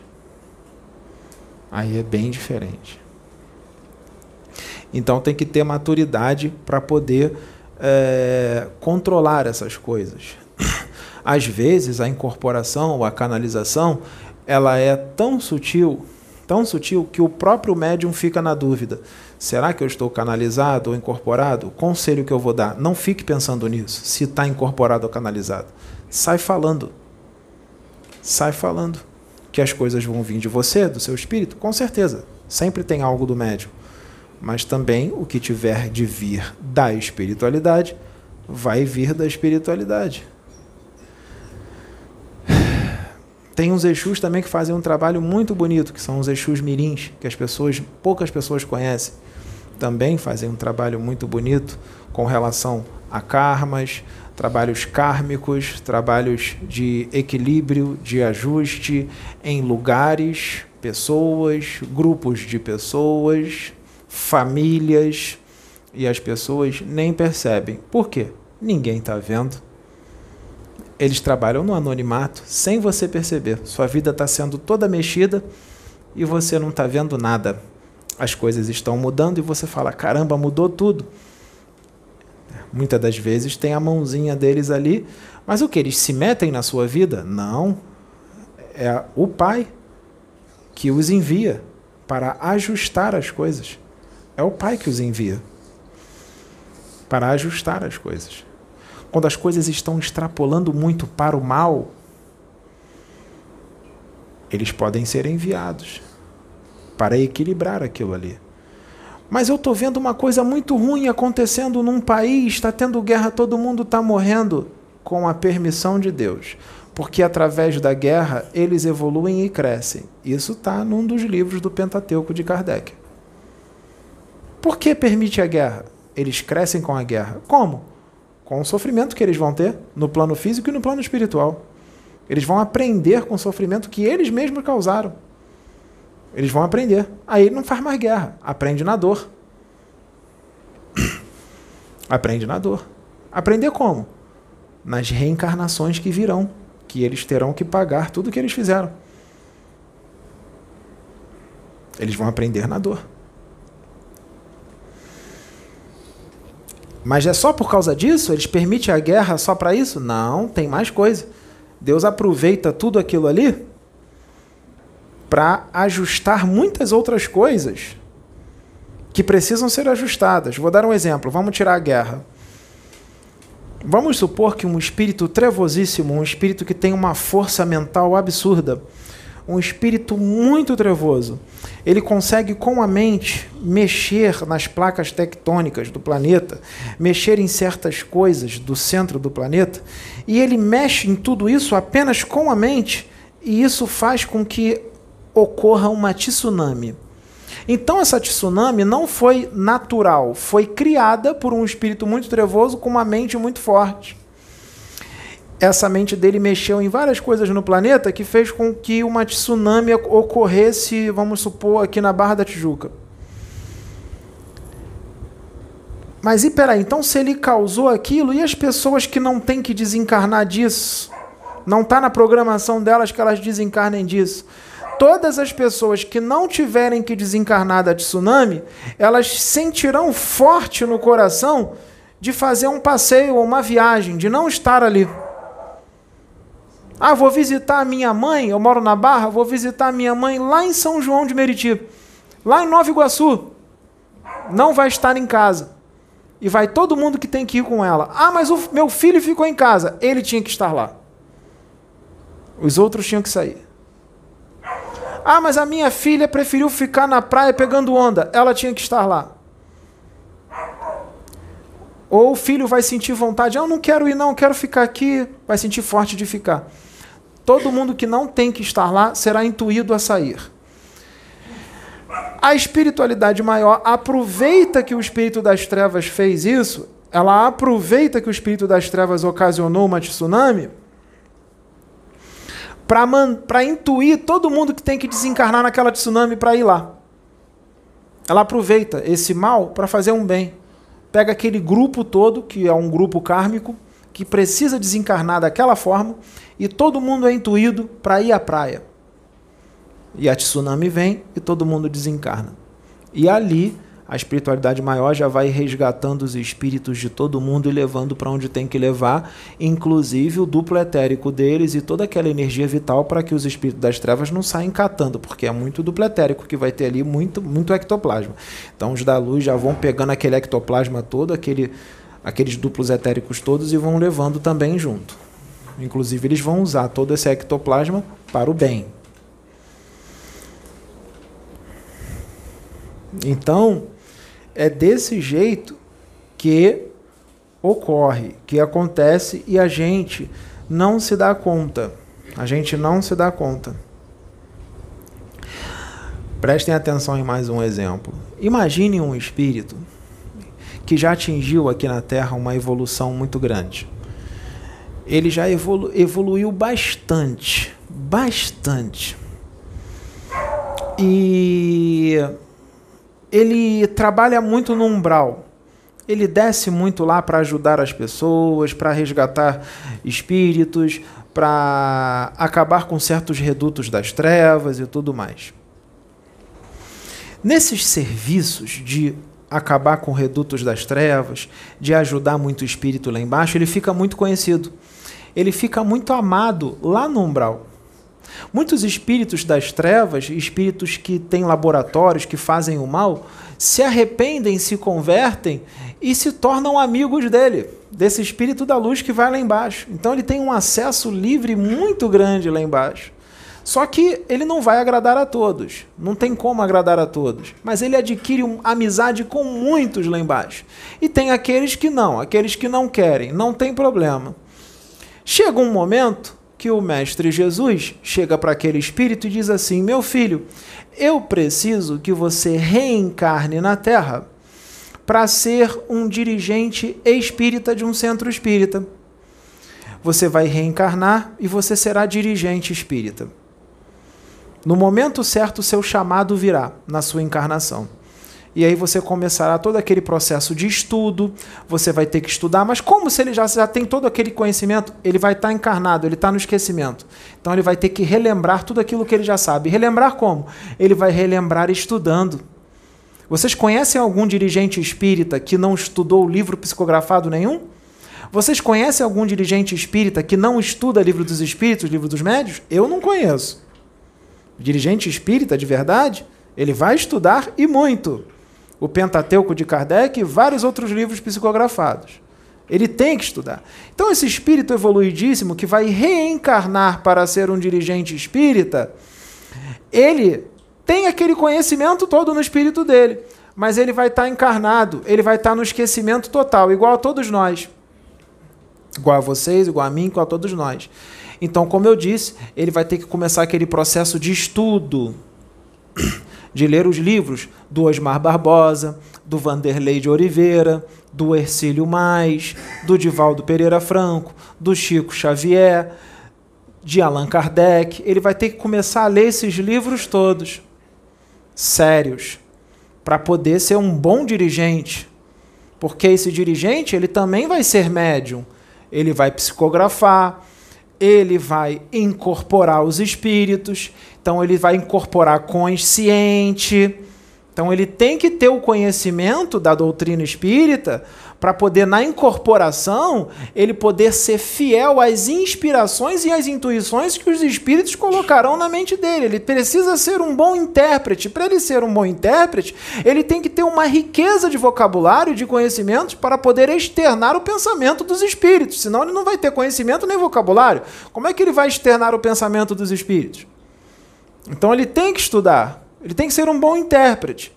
Aí é bem diferente. Então tem que ter maturidade para poder é, controlar essas coisas. Às vezes a incorporação ou a canalização, ela é tão sutil, tão sutil que o próprio médium fica na dúvida. Será que eu estou canalizado ou incorporado? O conselho que eu vou dar, não fique pensando nisso, se está incorporado ou canalizado. Sai falando. Sai falando. Que as coisas vão vir de você, do seu espírito, com certeza. Sempre tem algo do médium. Mas também o que tiver de vir da espiritualidade, vai vir da espiritualidade. Tem uns Exus também que fazem um trabalho muito bonito, que são os Exus mirins, que as pessoas, poucas pessoas conhecem. Também fazem um trabalho muito bonito com relação a karmas, trabalhos kármicos, trabalhos de equilíbrio, de ajuste em lugares, pessoas, grupos de pessoas, famílias, e as pessoas nem percebem. Por quê? Ninguém está vendo. Eles trabalham no anonimato, sem você perceber. Sua vida está sendo toda mexida e você não está vendo nada. As coisas estão mudando e você fala, caramba, mudou tudo. Muitas das vezes tem a mãozinha deles ali, mas o que? Eles se metem na sua vida? Não. É o Pai que os envia para ajustar as coisas. É o Pai que os envia para ajustar as coisas. Quando as coisas estão extrapolando muito para o mal, eles podem ser enviados para equilibrar aquilo ali. Mas eu estou vendo uma coisa muito ruim acontecendo num país, está tendo guerra, todo mundo está morrendo. Com a permissão de Deus. Porque através da guerra eles evoluem e crescem. Isso está num dos livros do Pentateuco de Kardec. Por que permite a guerra? Eles crescem com a guerra. Como? Com o sofrimento que eles vão ter no plano físico e no plano espiritual. Eles vão aprender com o sofrimento que eles mesmos causaram. Eles vão aprender. Aí não faz mais guerra. Aprende na dor. Aprende na dor. Aprender como? Nas reencarnações que virão. Que eles terão que pagar tudo o que eles fizeram. Eles vão aprender na dor. Mas é só por causa disso? Eles permitem a guerra só para isso? Não, tem mais coisa. Deus aproveita tudo aquilo ali para ajustar muitas outras coisas que precisam ser ajustadas. Vou dar um exemplo. Vamos tirar a guerra. Vamos supor que um espírito trevosíssimo, um espírito que tem uma força mental absurda, um espírito muito trevoso, ele consegue com a mente mexer nas placas tectônicas do planeta, mexer em certas coisas do centro do planeta, e ele mexe em tudo isso apenas com a mente, e isso faz com que ocorra uma tsunami. Então essa tsunami não foi natural, foi criada por um espírito muito trevoso com uma mente muito forte. Essa mente dele mexeu em várias coisas no planeta que fez com que uma tsunami ocorresse, vamos supor, aqui na Barra da Tijuca. Mas e peraí, então se ele causou aquilo, e as pessoas que não têm que desencarnar disso? Não está na programação delas que elas desencarnem disso. Todas as pessoas que não tiverem que desencarnar da tsunami, elas sentirão forte no coração de fazer um passeio ou uma viagem, de não estar ali. Ah, vou visitar a minha mãe, eu moro na Barra, vou visitar a minha mãe lá em São João de Meriti, lá em Nova Iguaçu. Não vai estar em casa. E vai todo mundo que tem que ir com ela. Ah, mas o meu filho ficou em casa. Ele tinha que estar lá. Os outros tinham que sair. Ah, mas a minha filha preferiu ficar na praia pegando onda. Ela tinha que estar lá. Ou o filho vai sentir vontade. Ah, eu não quero ir não, quero ficar aqui. Vai sentir forte de ficar. Todo mundo que não tem que estar lá será intuído a sair. A espiritualidade maior aproveita que o espírito das trevas fez isso. Ela aproveita que o espírito das trevas ocasionou uma tsunami para intuir todo mundo que tem que desencarnar naquela tsunami para ir lá. Ela aproveita esse mal para fazer um bem. Pega aquele grupo todo, que é um grupo kármico, que precisa desencarnar daquela forma, e todo mundo é intuído para ir à praia. E a tsunami vem e todo mundo desencarna. E ali a espiritualidade maior já vai resgatando os espíritos de todo mundo e levando para onde tem que levar, inclusive o duplo etérico deles e toda aquela energia vital para que os espíritos das trevas não saiam catando, porque é muito duplo etérico que vai ter ali, muito, muito ectoplasma. Então os da luz já vão pegando aquele ectoplasma todo, aquele, aqueles duplos etéricos todos e vão levando também junto. Inclusive eles vão usar todo esse ectoplasma para o bem. Então, é desse jeito que ocorre, que acontece e a gente não se dá conta. A gente não se dá conta. Prestem atenção em mais um exemplo. Imagine um espírito que já atingiu aqui na Terra uma evolução muito grande. Ele já evolu- evoluiu bastante, bastante. E ele trabalha muito no umbral. Ele desce muito lá para ajudar as pessoas, para resgatar espíritos, para acabar com certos redutos das trevas e tudo mais. Nesses serviços de acabar com redutos das trevas, de ajudar muito espírito lá embaixo, ele fica muito conhecido. Ele fica muito amado lá no umbral. Muitos espíritos das trevas, espíritos que têm laboratórios, que fazem o mal, se arrependem, se convertem e se tornam amigos dele, desse espírito da luz que vai lá embaixo. Então ele tem um acesso livre muito grande lá embaixo. Só que ele não vai agradar a todos, não tem como agradar a todos, mas ele adquire uma amizade com muitos lá embaixo. E tem aqueles que não, aqueles que não querem, não tem problema. Chega um momento que o Mestre Jesus chega para aquele espírito e diz assim: meu filho, eu preciso que você reencarne na Terra para ser um dirigente espírita de um centro espírita. Você vai reencarnar e você será dirigente espírita. No momento certo, o seu chamado virá na sua encarnação. E aí você começará todo aquele processo de estudo, você vai ter que estudar, mas como se ele já, já tem todo aquele conhecimento, ele vai estar encarnado, ele está no esquecimento. Então ele vai ter que relembrar tudo aquilo que ele já sabe. Relembrar como? Ele vai relembrar estudando. Vocês conhecem algum dirigente espírita que não estudou livro psicografado nenhum? Vocês conhecem algum dirigente espírita que não estuda livro dos espíritos, livro dos médios? Eu não conheço. dirigente espírita de verdade, ele vai estudar e muito o Pentateuco de Kardec e vários outros livros psicografados. Ele tem que estudar. Então esse espírito evoluidíssimo que vai reencarnar para ser um dirigente espírita, ele tem aquele conhecimento todo no espírito dele, mas ele vai estar encarnado, ele vai estar no esquecimento total, igual a todos nós. Igual a vocês, igual a mim, igual a todos nós. Então, como eu disse, ele vai ter que começar aquele processo de estudo, de ler os livros do Osmar Barbosa, do Vanderlei de Oliveira, do Hercílio Mais, do Divaldo Pereira Franco, do Chico Xavier, de Allan Kardec. Ele vai ter que começar a ler esses livros todos, sérios, para poder ser um bom dirigente. Porque esse dirigente, ele também vai ser médium. Ele vai psicografar, ele vai incorporar os espíritos, então ele vai incorporar consciente. Então ele tem que ter o conhecimento da doutrina espírita para poder, na incorporação, ele poder ser fiel às inspirações e às intuições que os espíritos colocarão na mente dele. Ele precisa ser um bom intérprete. Para ele ser um bom intérprete, ele tem que ter uma riqueza de vocabulário e de conhecimentos para poder externar o pensamento dos espíritos. Senão ele não vai ter conhecimento nem vocabulário. Como é que ele vai externar o pensamento dos espíritos? Então ele tem que estudar. Ele tem que ser um bom intérprete.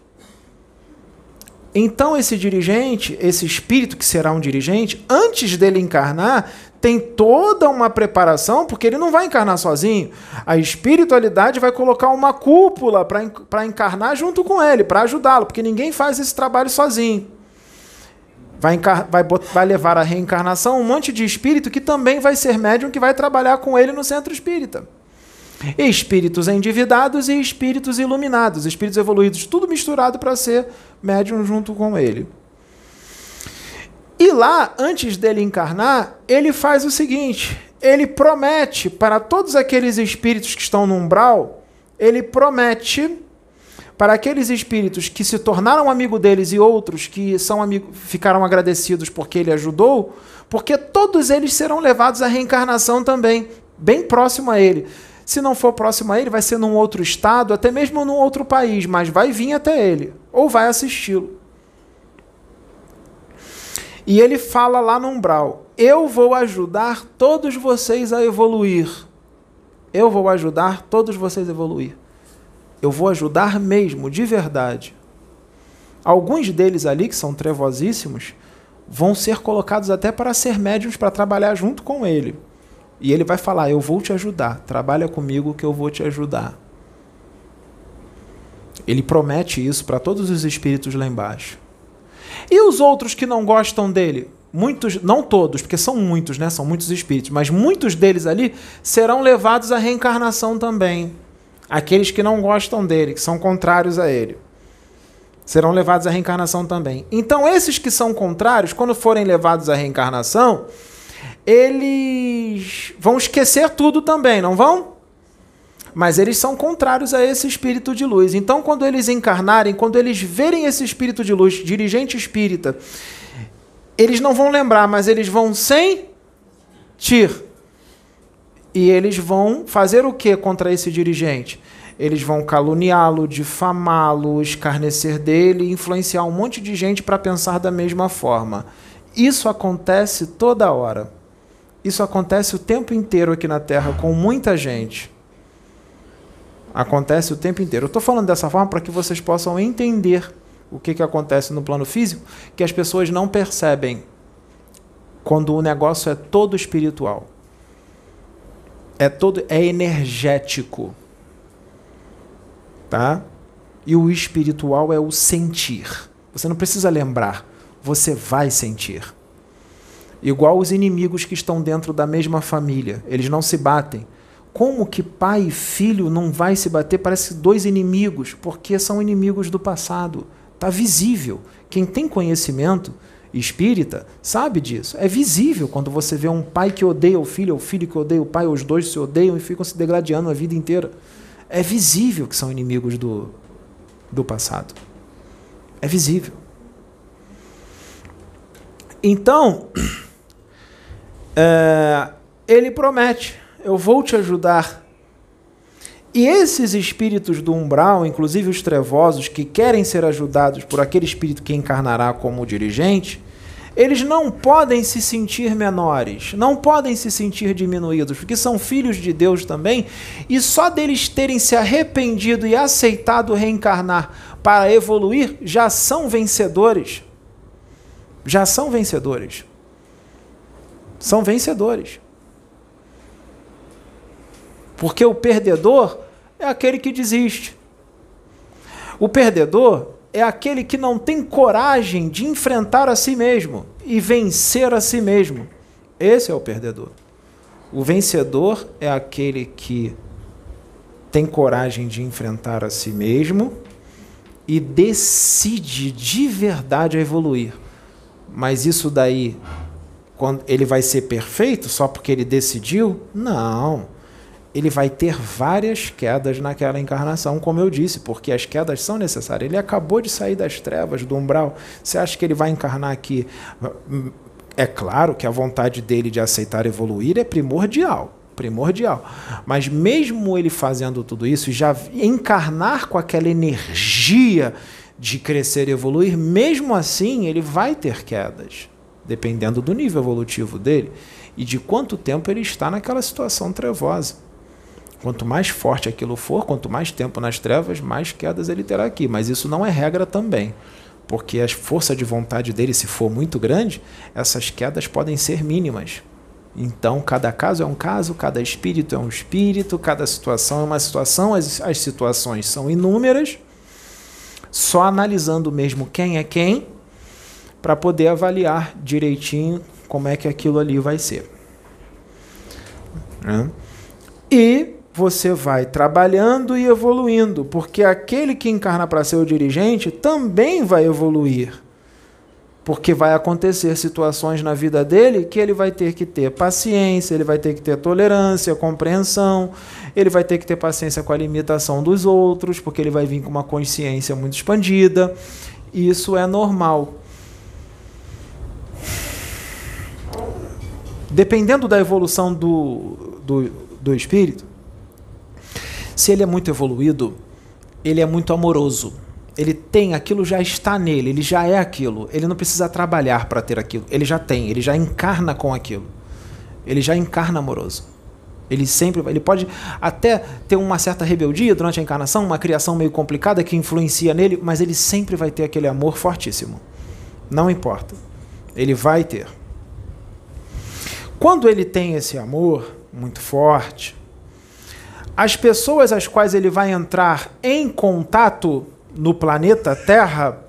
Então esse dirigente, esse espírito que será um dirigente, antes dele encarnar, tem toda uma preparação, porque ele não vai encarnar sozinho. A espiritualidade vai colocar uma cúpula para encarnar junto com ele, para ajudá-lo, porque ninguém faz esse trabalho sozinho. Vai, vai, vai levar à reencarnação um monte de espírito que também vai ser médium, que vai trabalhar com ele no centro espírita. Espíritos endividados e espíritos iluminados, espíritos evoluídos, tudo misturado para ser médium junto com ele. E lá, antes dele encarnar, ele faz o seguinte, ele promete para todos aqueles espíritos que estão no umbral, ele promete para aqueles espíritos que se tornaram amigo deles e outros que são amigo, ficaram agradecidos porque ele ajudou, porque todos eles serão levados à reencarnação também, bem próximo a ele. Se não for próximo a ele, vai ser num outro estado, até mesmo num outro país, mas vai vir até ele, ou vai assisti-lo. E ele fala lá no umbral, eu vou ajudar todos vocês a evoluir. Eu vou ajudar todos vocês a evoluir. Eu vou ajudar mesmo, de verdade. Alguns deles ali, que são trevosíssimos, vão ser colocados até para ser médiuns, para trabalhar junto com ele. E ele vai falar, eu vou te ajudar, trabalha comigo que eu vou te ajudar. Ele promete isso para todos os espíritos lá embaixo. E os outros que não gostam dele? Muitos, não todos, porque são muitos, né? São muitos espíritos, mas muitos deles ali serão levados à reencarnação também. Aqueles que não gostam dele, que são contrários a ele, serão levados à reencarnação também. Então esses que são contrários, quando forem levados à reencarnação, eles vão esquecer tudo também, não vão? Mas eles são contrários a esse espírito de luz. Então, quando eles encarnarem, quando eles verem esse espírito de luz, dirigente espírita, eles não vão lembrar, mas eles vão sentir. E eles vão fazer o que contra esse dirigente? Eles vão caluniá-lo, difamá-lo, escarnecer dele, influenciar um monte de gente para pensar da mesma forma. Isso acontece toda hora. Isso acontece o tempo inteiro aqui na Terra, com muita gente. Acontece o tempo inteiro. Eu estou falando dessa forma para que vocês possam entender o que, que acontece no plano físico, que as pessoas não percebem quando o negócio é todo espiritual. É todo, é energético. Tá? E o espiritual é o sentir. Você não precisa lembrar, você vai sentir. Igual os inimigos que estão dentro da mesma família, eles não se batem. Como que pai e filho não vai se bater? Parece dois inimigos, porque são inimigos do passado. Está visível. Quem tem conhecimento espírita sabe disso. É visível quando você vê um pai que odeia o filho, ou o filho que odeia o pai, os dois se odeiam e ficam se degradando a vida inteira. É visível que são inimigos do, do passado. É visível. Então, é, ele promete, eu vou te ajudar. E esses espíritos do umbral, inclusive os trevosos, que querem ser ajudados por aquele espírito que encarnará como dirigente, eles não podem se sentir menores, não podem se sentir diminuídos, porque são filhos de Deus também, e só deles terem se arrependido e aceitado reencarnar para evoluir, já são vencedores. Já são vencedores. São vencedores. Porque o perdedor é aquele que desiste. O perdedor é aquele que não tem coragem de enfrentar a si mesmo e vencer a si mesmo. Esse é o perdedor. O vencedor é aquele que tem coragem de enfrentar a si mesmo e decide de verdade a evoluir. Mas isso daí, quando ele vai ser perfeito só porque ele decidiu? Não. Ele vai ter várias quedas naquela encarnação, como eu disse, porque as quedas são necessárias. Ele acabou de sair das trevas, do umbral. Você acha que ele vai encarnar aqui? É claro que a vontade dele de aceitar evoluir é primordial, primordial. Mas mesmo ele fazendo tudo isso, já encarnar com aquela energia de crescer e evoluir, mesmo assim ele vai ter quedas, dependendo do nível evolutivo dele e de quanto tempo ele está naquela situação trevosa. Quanto mais forte aquilo for, quanto mais tempo nas trevas, mais quedas ele terá aqui. Mas isso não é regra também, porque a força de vontade dele, se for muito grande, essas quedas podem ser mínimas. Então, cada caso é um caso, cada espírito é um espírito, cada situação é uma situação, as, as situações são inúmeras, só analisando mesmo quem é quem, para poder avaliar direitinho como é que aquilo ali vai ser. Né? E você vai trabalhando e evoluindo, porque aquele que encarna para ser o dirigente também vai evoluir, porque vai acontecer situações na vida dele que ele vai ter que ter paciência, ele vai ter que ter tolerância, compreensão, ele vai ter que ter paciência com a limitação dos outros, porque ele vai vir com uma consciência muito expandida. Isso é normal. Dependendo da evolução do, do, do espírito, se ele é muito evoluído, ele é muito amoroso. Ele tem, aquilo já está nele, ele já é aquilo. Ele não precisa trabalhar para ter aquilo. Ele já tem, ele já encarna com aquilo. Ele já encarna amoroso. Ele sempre vai, ele pode até ter uma certa rebeldia durante a encarnação, uma criação meio complicada que influencia nele, mas ele sempre vai ter aquele amor fortíssimo. Não importa. Ele vai ter. Quando ele tem esse amor muito forte, as pessoas às quais ele vai entrar em contato no planeta Terra,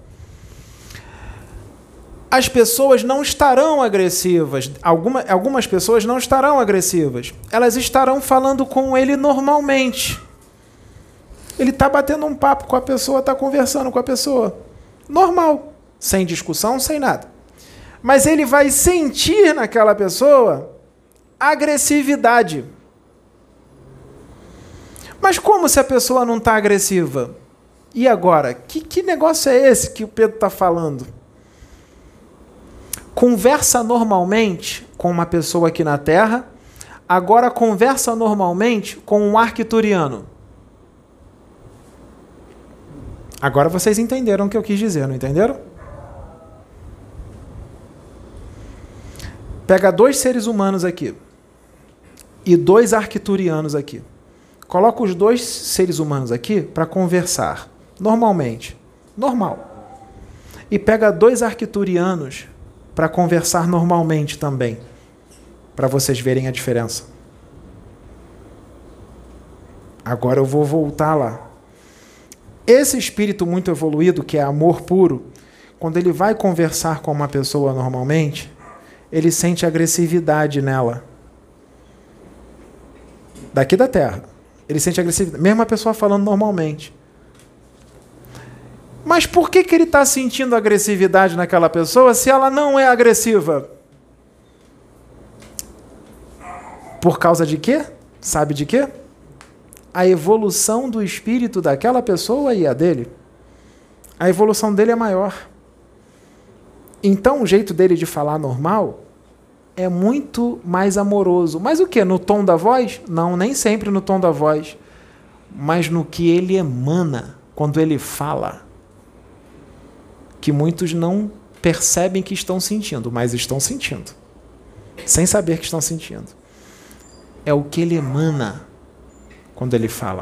as pessoas não estarão agressivas. Alguma, algumas pessoas não estarão agressivas. Elas estarão falando com ele normalmente. Ele está batendo um papo com a pessoa, está conversando com a pessoa. Normal. Sem discussão, sem nada. Mas ele vai sentir naquela pessoa agressividade. Mas como se a pessoa não está agressiva? E agora? Que, que negócio é esse que o Pedro está falando? Conversa normalmente com uma pessoa aqui na Terra, agora conversa normalmente com um arcturiano. Agora vocês entenderam o que eu quis dizer, não entenderam? Pega dois seres humanos aqui e dois arcturianos aqui. Coloca os dois seres humanos aqui para conversar, normalmente, normal. E pega dois arcturianos para conversar normalmente também, para vocês verem a diferença. Agora eu vou voltar lá. Esse espírito muito evoluído, que é amor puro, quando ele vai conversar com uma pessoa normalmente, ele sente agressividade nela. Daqui da Terra. Ele sente agressividade, mesmo a pessoa falando normalmente. Mas por que, que ele está sentindo agressividade naquela pessoa se ela não é agressiva? Por causa de quê? Sabe de quê? A evolução do espírito daquela pessoa e a dele. A evolução dele é maior. Então o jeito dele de falar normal é muito mais amoroso. Mas o quê? No tom da voz? Não, nem sempre no tom da voz. mas no que ele emana quando ele fala, que muitos não percebem que estão sentindo, mas estão sentindo, sem saber que estão sentindo. É o que ele emana quando ele fala.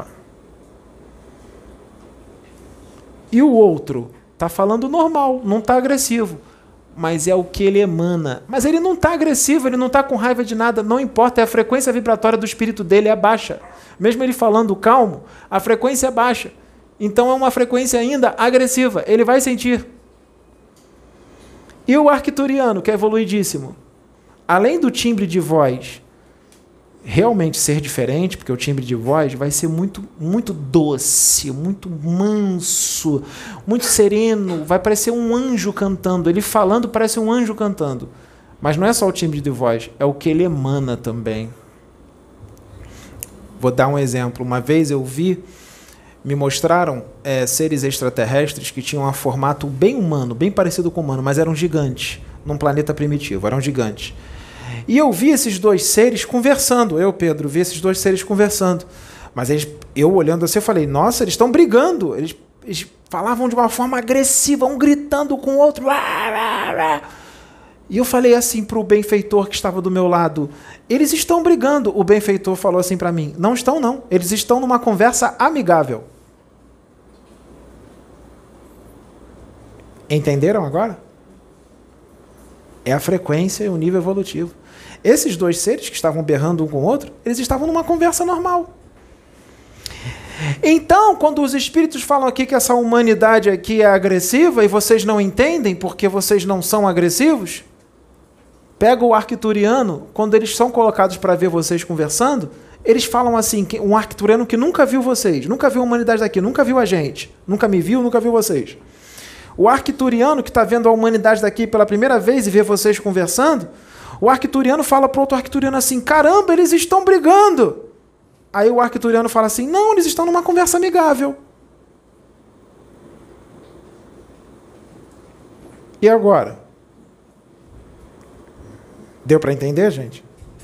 E o outro está falando normal, não está agressivo, mas é o que ele emana. Mas ele não está agressivo, ele não está com raiva de nada, não importa, a frequência vibratória do espírito dele é baixa. Mesmo ele falando calmo, a frequência é baixa. Então é uma frequência ainda agressiva, ele vai sentir. E o arcturiano, que é evoluidíssimo, além do timbre de voz realmente ser diferente, porque o timbre de voz vai ser muito, muito doce, muito manso, muito sereno, vai parecer um anjo cantando. Ele falando parece um anjo cantando. Mas não é só o timbre de voz, é o que ele emana também. Vou dar um exemplo. Uma vez eu vi, me mostraram é, seres extraterrestres que tinham um formato bem humano, bem parecido com o humano, mas eram gigantes, num planeta primitivo, eram gigantes. E eu vi esses dois seres conversando, eu, Pedro, vi esses dois seres conversando. Mas eles, eu olhando assim, eu falei, nossa, eles estão brigando. Eles, eles falavam de uma forma agressiva, um gritando com o outro. E eu falei assim para o benfeitor que estava do meu lado, eles estão brigando. O benfeitor falou assim para mim, não estão não, eles estão numa conversa amigável. Entenderam agora? É a frequência e o nível evolutivo. Esses dois seres que estavam berrando um com o outro, eles estavam numa conversa normal. Então, quando os espíritos falam aqui que essa humanidade aqui é agressiva e vocês não entendem porque vocês não são agressivos, pega o arcturiano, quando eles são colocados para ver vocês conversando, eles falam assim, que um arcturiano que nunca viu vocês, nunca viu a humanidade daqui, nunca viu a gente, nunca me viu, nunca viu vocês. O arcturiano que está vendo a humanidade daqui pela primeira vez e vê vocês conversando, o arcturiano fala para o outro arcturiano assim, caramba, eles estão brigando. Aí o arcturiano fala assim, não, eles estão numa conversa amigável. E agora? Deu para entender, gente?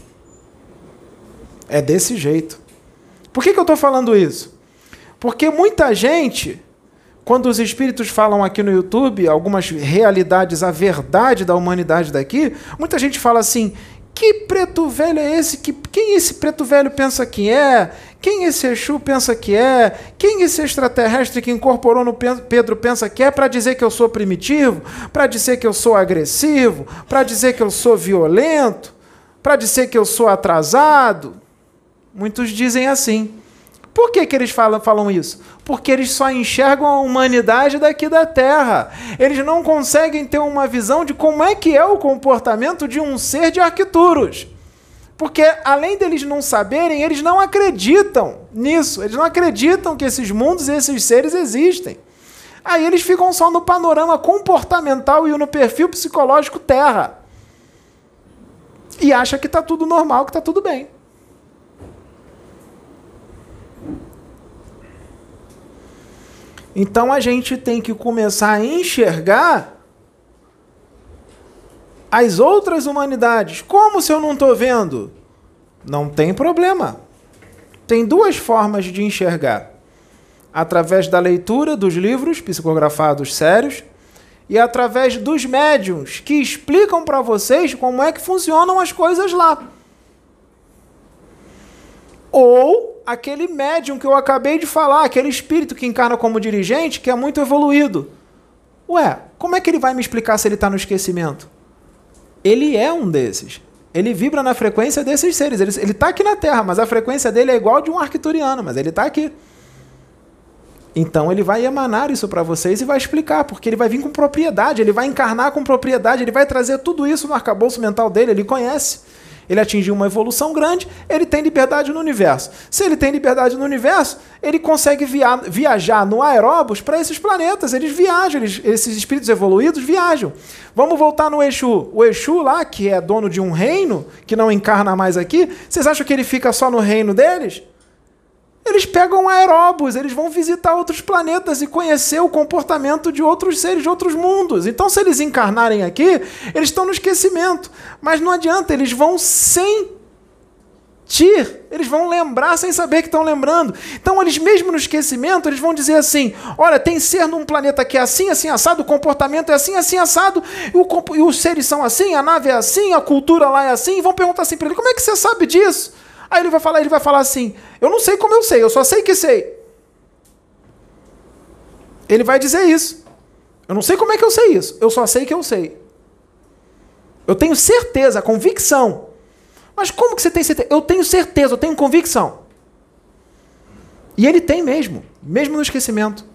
É desse jeito. Por que que eu estou falando isso? Porque muita gente, quando os espíritos falam aqui no YouTube, algumas realidades, a verdade da humanidade daqui, muita gente fala assim, que preto velho é esse? Que, quem esse preto velho pensa que é? Quem esse Exu pensa que é? Quem esse extraterrestre que incorporou no Pedro pensa que é? Para dizer que eu sou primitivo? Para dizer que eu sou agressivo? Para dizer que eu sou violento? Para dizer que eu sou atrasado? Muitos dizem assim. Por que que eles falam, falam isso? Porque eles só enxergam a humanidade daqui da Terra. Eles não conseguem ter uma visão de como é que é o comportamento de um ser de Arcturus. Porque, além deles não saberem, eles não acreditam nisso. Eles não acreditam que esses mundos e esses seres existem. Aí eles ficam só no panorama comportamental e no perfil psicológico Terra. E acham que está tudo normal, que está tudo bem. Então a gente tem que começar a enxergar as outras humanidades. Como se eu não estou vendo? Não tem problema. Tem duas formas de enxergar. Através da leitura dos livros psicografados sérios e através dos médiuns que explicam para vocês como é que funcionam as coisas lá. Ou aquele médium que eu acabei de falar, aquele espírito que encarna como dirigente, que é muito evoluído. Ué, como é que ele vai me explicar se ele está no esquecimento? Ele é um desses. Ele vibra na frequência desses seres. Ele está aqui na Terra, mas a frequência dele é igual de um arcturiano, mas ele está aqui. Então ele vai emanar isso para vocês e vai explicar, porque ele vai vir com propriedade, ele vai encarnar com propriedade, ele vai trazer tudo isso no arcabouço mental dele, ele conhece. Ele atingiu uma evolução grande, ele tem liberdade no universo. Se ele tem liberdade no universo, ele consegue via viajar no aeróbus para esses planetas. Eles viajam, eles, esses espíritos evoluídos viajam. Vamos voltar no Exu. O Exu lá, que é dono de um reino, que não encarna mais aqui, vocês acham que ele fica só no reino deles? Eles pegam aeróbus, eles vão visitar outros planetas e conhecer o comportamento de outros seres de outros mundos. Então, se eles encarnarem aqui, eles estão no esquecimento. Mas não adianta, eles vão sem Eles vão lembrar sem saber que estão lembrando. Então, eles mesmo no esquecimento, eles vão dizer assim, olha, tem ser num planeta que é assim, assim, assado, o comportamento é assim, assim, assado, e, o, e os seres são assim, a nave é assim, a cultura lá é assim, e vão perguntar assim para ele, como é que você sabe disso? Aí ele vai falar, ele vai falar assim, eu não sei como eu sei, eu só sei que sei. Ele vai dizer isso. Eu não sei como é que eu sei isso, eu só sei que eu sei. Eu tenho certeza, convicção. Mas como que você tem certeza? Eu tenho certeza, eu tenho convicção. E ele tem mesmo, mesmo no esquecimento.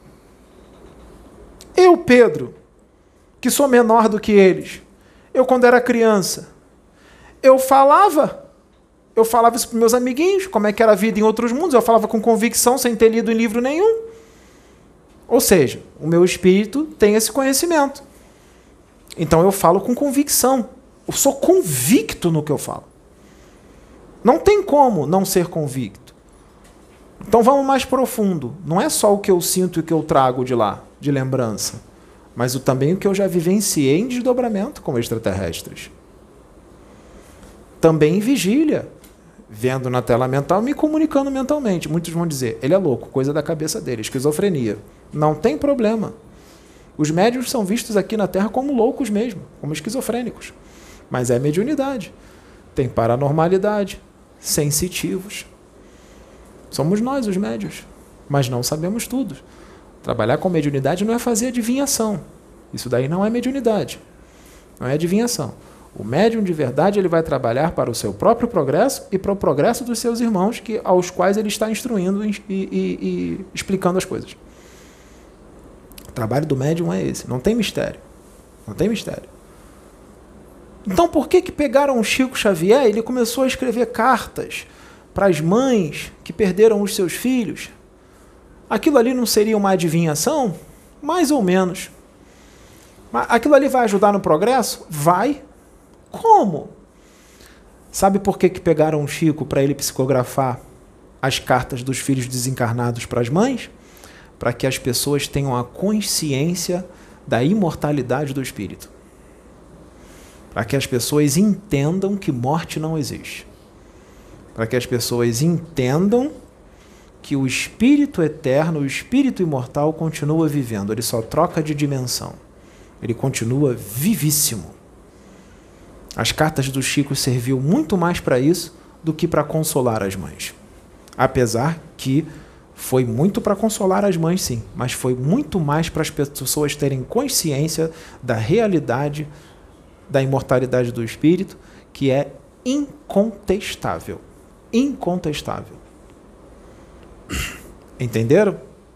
Eu, Pedro, que sou menor do que eles, eu quando era criança, eu falava, eu falava isso para meus amiguinhos, como é que era a vida em outros mundos, eu falava com convicção, sem ter lido em livro nenhum. Ou seja, o meu espírito tem esse conhecimento. Então eu falo com convicção. Eu sou convicto no que eu falo. Não tem como não ser convicto. Então vamos mais profundo. Não é só o que eu sinto e o que eu trago de lá, de lembrança, mas o, também o que eu já vivenciei em desdobramento como extraterrestres. Também em vigília, vendo na tela mental, me comunicando mentalmente. Muitos vão dizer, ele é louco, coisa da cabeça dele, esquizofrenia. Não tem problema. Os médiuns são vistos aqui na Terra como loucos mesmo, como esquizofrênicos. Mas é mediunidade. Tem paranormalidade, sensitivos. Somos nós os médiuns, mas não sabemos tudo. Trabalhar com mediunidade não é fazer adivinhação. Isso daí não é mediunidade. Não é adivinhação. O médium de verdade ele vai trabalhar para o seu próprio progresso e para o progresso dos seus irmãos que, aos quais ele está instruindo e, e, e explicando as coisas. O trabalho do médium é esse. Não tem mistério. Não tem mistério. Então, por que que pegaram o Chico Xavier e ele começou a escrever cartas para as mães que perderam os seus filhos? Aquilo ali não seria uma adivinhação? Mais ou menos. Mas aquilo ali vai ajudar no progresso? Vai. Como? Sabe por que que pegaram o Chico para ele psicografar as cartas dos filhos desencarnados para as mães? Para que as pessoas tenham a consciência da imortalidade do espírito. Para que as pessoas entendam que morte não existe. Para que as pessoas entendam que o espírito eterno, o espírito imortal continua vivendo. Ele só troca de dimensão. Ele continua vivíssimo. As cartas do Chico serviu muito mais para isso do que para consolar as mães. Apesar que foi muito para consolar as mães, sim, mas foi muito mais para as pessoas terem consciência da realidade da imortalidade do espírito, que é incontestável. Incontestável. Entenderam?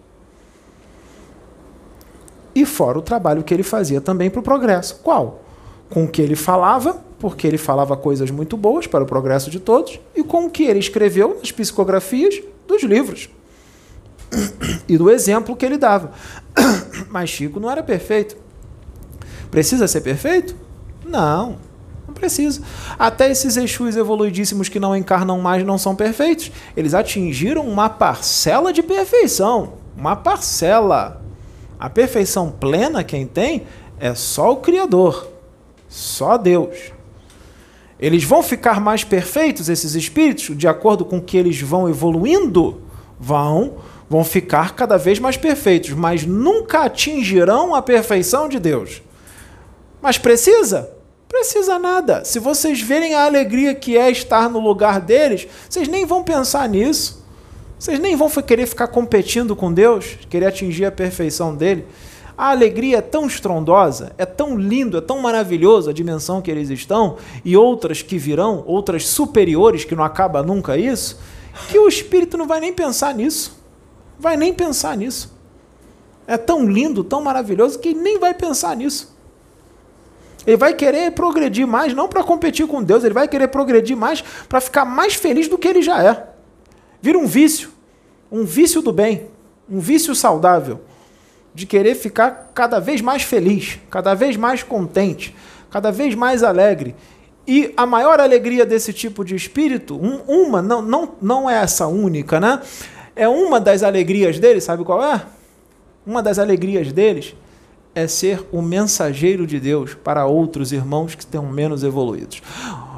E fora o trabalho que ele fazia também para o progresso. Qual? Com o que ele falava, porque ele falava coisas muito boas para o progresso de todos, e com o que ele escreveu nas psicografias dos livros. E do exemplo que ele dava. Mas Chico não era perfeito. Precisa ser perfeito? Não, não precisa. Até esses Exus evoluidíssimos que não encarnam mais não são perfeitos. Eles atingiram uma parcela de perfeição. Uma parcela. A perfeição plena, quem tem, é só o Criador. Só Deus. Eles vão ficar mais perfeitos, esses espíritos, de acordo com que eles vão evoluindo? Vão, vão ficar cada vez mais perfeitos, mas nunca atingirão a perfeição de Deus. Mas precisa? Precisa nada. Se vocês verem a alegria que é estar no lugar deles, vocês nem vão pensar nisso. Vocês nem vão querer ficar competindo com Deus, querer atingir a perfeição dele. A alegria é tão estrondosa, é tão lindo, é tão maravilhoso a dimensão que eles estão, e outras que virão, outras superiores, que não acaba nunca isso, que o espírito não vai nem pensar nisso. Vai nem pensar nisso. É tão lindo, tão maravilhoso, que nem vai pensar nisso. Ele vai querer progredir mais, não para competir com Deus, ele vai querer progredir mais para ficar mais feliz do que ele já é. Vira um vício, um vício do bem, um vício saudável, de querer ficar cada vez mais feliz, cada vez mais contente, cada vez mais alegre. E a maior alegria desse tipo de espírito, um, uma, não, não, não é essa única, né? É uma das alegrias deles, sabe qual é? Uma das alegrias deles é ser o mensageiro de Deus para outros irmãos que estão menos evoluídos.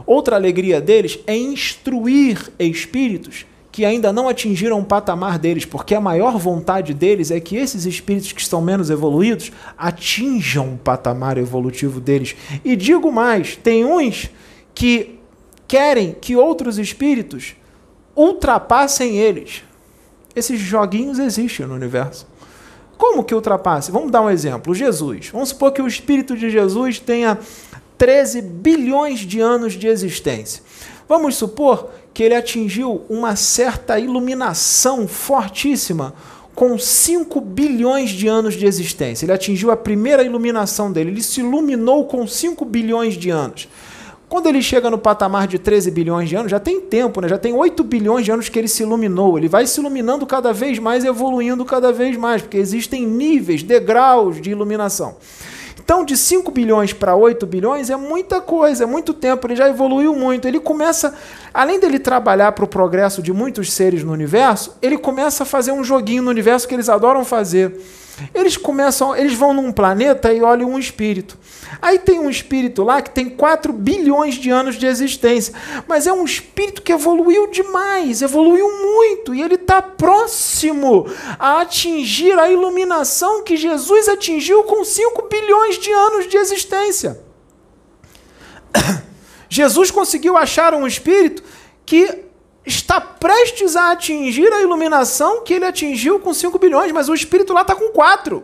Outra alegria deles é instruir espíritos que ainda não atingiram o patamar deles, porque a maior vontade deles é que esses espíritos que estão menos evoluídos atinjam o patamar evolutivo deles. E digo mais, tem uns que querem que outros espíritos ultrapassem eles. Esses joguinhos existem no universo. Como que ultrapasse? Vamos dar um exemplo. Jesus. Vamos supor que o espírito de Jesus tenha treze bilhões de anos de existência. Vamos supor que ele atingiu uma certa iluminação fortíssima com cinco bilhões de anos de existência. Ele atingiu a primeira iluminação dele. Ele se iluminou com cinco bilhões de anos. Quando ele chega no patamar de treze bilhões de anos, já tem tempo, né? Já tem oito bilhões de anos que ele se iluminou. Ele vai se iluminando cada vez mais, evoluindo cada vez mais, porque existem níveis, degraus de iluminação. Então, de cinco bilhões para oito bilhões é muita coisa, é muito tempo, ele já evoluiu muito. Ele começa, além dele trabalhar para o progresso de muitos seres no universo, ele começa a fazer um joguinho no universo que eles adoram fazer. Eles começam, eles vão num planeta e olham um espírito. Aí tem um espírito lá que tem quatro bilhões de anos de existência, mas é um espírito que evoluiu demais, evoluiu muito, e ele está próximo a atingir a iluminação que Jesus atingiu com cinco bilhões de anos de existência. Jesus conseguiu achar um espírito que está prestes a atingir a iluminação que ele atingiu com cinco bilhões, mas o espírito lá está com quatro.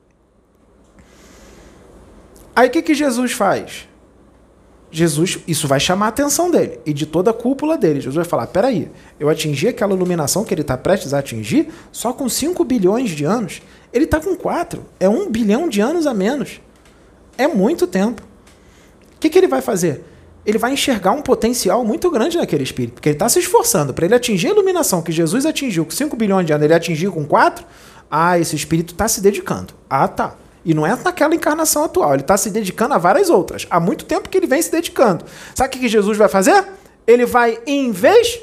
Aí o que, que Jesus faz? Jesus, isso vai chamar a atenção dele e de toda a cúpula dele. Jesus vai falar, peraí, eu atingi aquela iluminação que ele está prestes a atingir só com cinco bilhões de anos. Ele está com quatro. É um bilhão de anos a menos. É muito tempo. O que, que ele vai fazer? Ele vai enxergar um potencial muito grande naquele espírito, porque ele está se esforçando para ele atingir a iluminação que Jesus atingiu com cinco bilhões de anos, ele atingiu com quatro. Ah, esse espírito está se dedicando. Ah, tá. E não é naquela encarnação atual, ele está se dedicando a várias outras. Há muito tempo que ele vem se dedicando. Sabe o que, que Jesus vai fazer? Ele vai, em vez...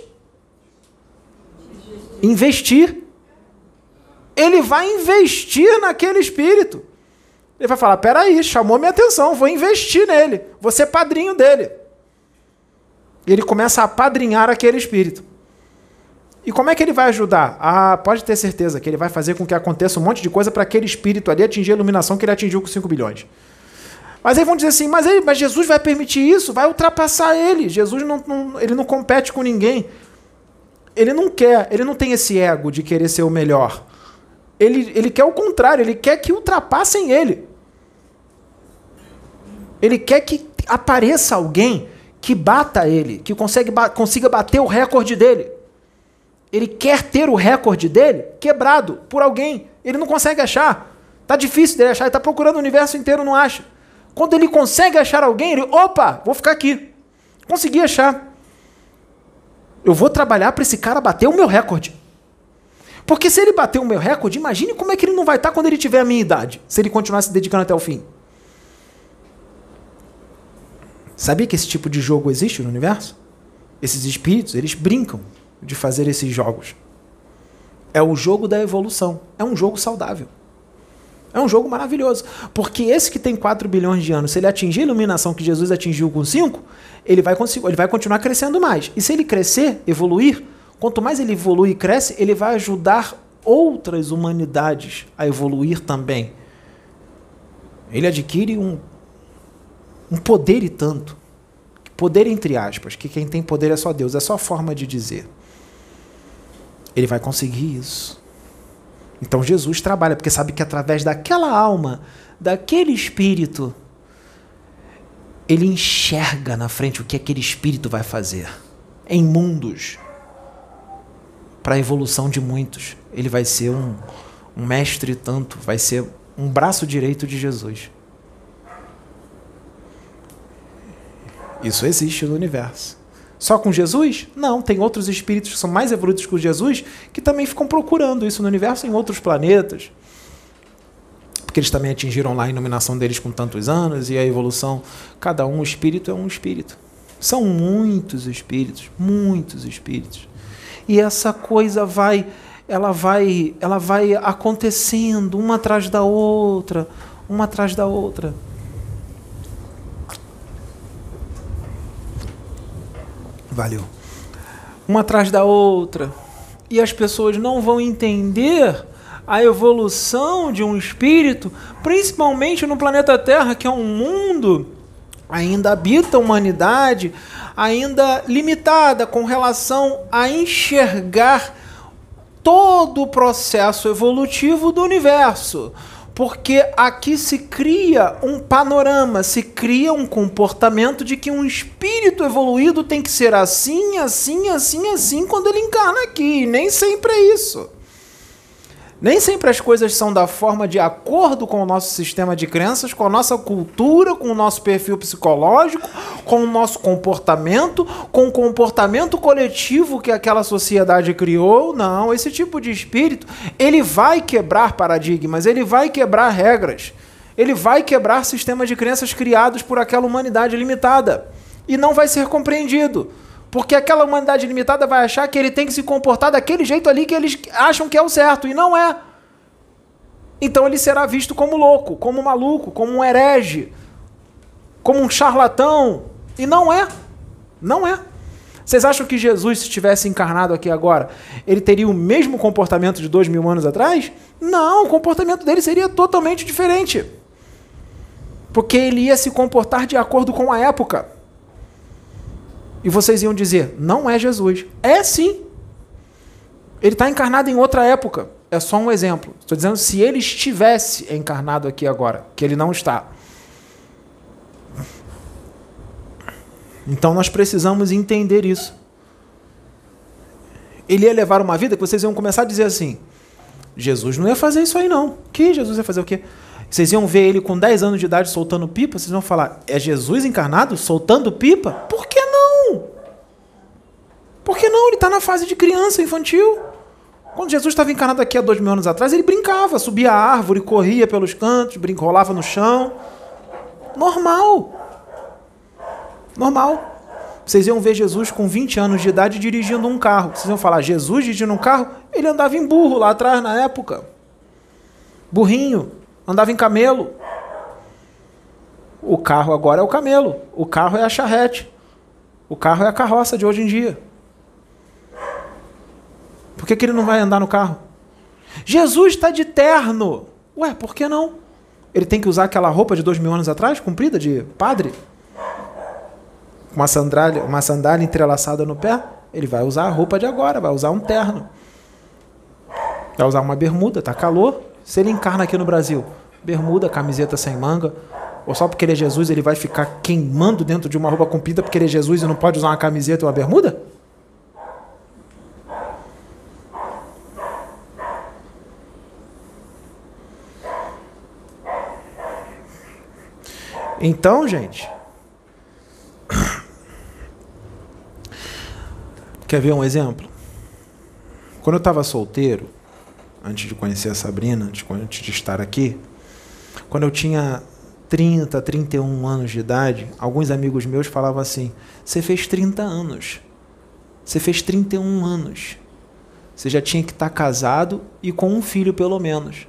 investir. Ele vai investir naquele espírito. Ele vai falar, peraí, chamou minha atenção, vou investir nele, vou ser padrinho dele. E ele começa a apadrinhar aquele espírito. E como é que ele vai ajudar? Ah, pode ter certeza que ele vai fazer com que aconteça um monte de coisa para aquele espírito ali atingir a iluminação que ele atingiu com cinco bilhões. Mas aí vão dizer assim, mas, aí, mas Jesus vai permitir isso? Vai ultrapassar ele. Jesus não, não, ele não compete com ninguém. Ele não quer, ele não tem esse ego de querer ser o melhor. Ele, ele quer o contrário, ele quer que ultrapassem ele. Ele quer que apareça alguém que bata ele, que consegue, consiga bater o recorde dele. Ele quer ter o recorde dele quebrado por alguém. Ele não consegue achar. Está difícil dele achar. Ele está procurando o universo inteiro, não acha. Quando ele consegue achar alguém, ele, opa, vou ficar aqui. Consegui achar. Eu vou trabalhar para esse cara bater o meu recorde. Porque se ele bater o meu recorde, imagine como é que ele não vai estar quando ele tiver a minha idade, se ele continuar se dedicando até o fim. Sabia que esse tipo de jogo existe no universo? Esses espíritos, eles brincam de fazer esses jogos. É o jogo da evolução. É um jogo saudável. É um jogo maravilhoso. Porque esse que tem quatro bilhões de anos, se ele atingir a iluminação que Jesus atingiu com cinco, ele vai, ele vai continuar crescendo mais. E se ele crescer, evoluir, quanto mais ele evolui e cresce, ele vai ajudar outras humanidades a evoluir também. Ele adquire um Um poder e tanto. Poder entre aspas, que quem tem poder é só Deus, é só forma de dizer. Ele vai conseguir isso. Então Jesus trabalha, porque sabe que através daquela alma, daquele espírito, ele enxerga na frente o que aquele espírito vai fazer. Em mundos. Para a evolução de muitos. Ele vai ser um, um mestre tanto, vai ser um braço direito de Jesus. Isso existe no universo. Só com Jesus? Não, tem outros espíritos que são mais evoluídos que o Jesus que também ficam procurando isso no universo em outros planetas. Porque eles também atingiram lá a iluminação deles com tantos anos e a evolução, cada um espírito é um espírito. São muitos espíritos, muitos espíritos. E essa coisa vai, ela vai, ela vai acontecendo uma atrás da outra, uma atrás da outra. Valeu. Uma atrás da outra. E as pessoas não vão entender a evolução de um espírito, principalmente no planeta Terra, que é um mundo, ainda habita a humanidade, ainda limitada com relação a enxergar todo o processo evolutivo do universo. Porque aqui se cria um panorama, se cria um comportamento de que um espírito evoluído tem que ser assim, assim, assim, assim, quando ele encarna aqui. E nem sempre é isso. Nem sempre as coisas são da forma de acordo com o nosso sistema de crenças, com a nossa cultura, com o nosso perfil psicológico, com o nosso comportamento, com o comportamento coletivo que aquela sociedade criou. Não, esse tipo de espírito, ele vai quebrar paradigmas, ele vai quebrar regras, ele vai quebrar sistemas de crenças criados por aquela humanidade limitada e não vai ser compreendido. Porque aquela humanidade limitada vai achar que ele tem que se comportar daquele jeito ali que eles acham que é o certo, e não é. Então ele será visto como louco, como maluco, como um herege, como um charlatão, e não é. Não é. Vocês acham que Jesus, se tivesse encarnado aqui agora, ele teria o mesmo comportamento de dois mil anos atrás? Não, o comportamento dele seria totalmente diferente. Porque ele ia se comportar de acordo com a época. E vocês iam dizer, não é Jesus. É sim. Ele está encarnado em outra época. É só um exemplo. Estou dizendo se ele estivesse encarnado aqui agora, que ele não está. Então nós precisamos entender isso. Ele ia levar uma vida que vocês iam começar a dizer assim, Jesus não ia fazer isso aí não. Que Jesus ia fazer o quê? Vocês iam ver ele com dez anos de idade soltando pipa, vocês vão falar, é Jesus encarnado soltando pipa? Por que não? Por que não? Ele está na fase de criança, infantil. Quando Jesus estava encarnado aqui há dois mil anos atrás, ele brincava, subia a árvore, corria pelos cantos, brinca, rolava no chão. Normal. Normal. Vocês iam ver Jesus com vinte anos de idade dirigindo um carro. Vocês iam falar, Jesus dirigindo um carro? Ele andava em burro lá atrás na época. Burrinho. Andava em camelo. O carro agora é o camelo. O carro é a charrete. O carro é a carroça de hoje em dia. Por que que ele não vai andar no carro? Jesus está de terno. Ué, por que não? Ele tem que usar aquela roupa de dois mil anos atrás, comprida, de padre? Uma sandália, uma sandália entrelaçada no pé? Ele vai usar a roupa de agora, vai usar um terno. Vai usar uma bermuda, tá calor. Se ele encarna aqui no Brasil, bermuda, camiseta sem manga, ou só porque ele é Jesus ele vai ficar queimando dentro de uma roupa comprida porque ele é Jesus e não pode usar uma camiseta ou uma bermuda? Então, gente, quer ver um exemplo? Quando eu estava solteiro, antes de conhecer a Sabrina, antes de estar aqui, quando eu tinha trinta, trinta e um anos de idade, alguns amigos meus falavam assim, você fez trinta anos, você fez trinta e um anos, você já tinha que estar casado e com um filho pelo menos.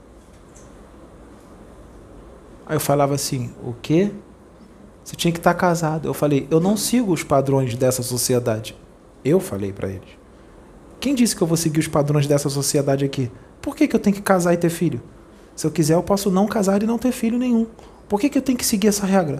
Aí eu falava assim, o quê? Você tinha que estar casado. Eu falei, eu não sigo os padrões dessa sociedade. Eu falei para eles. Quem disse que eu vou seguir os padrões dessa sociedade aqui? Por que que eu tenho que casar e ter filho? Se eu quiser, eu posso não casar e não ter filho nenhum. Por que que eu tenho que seguir essa regra?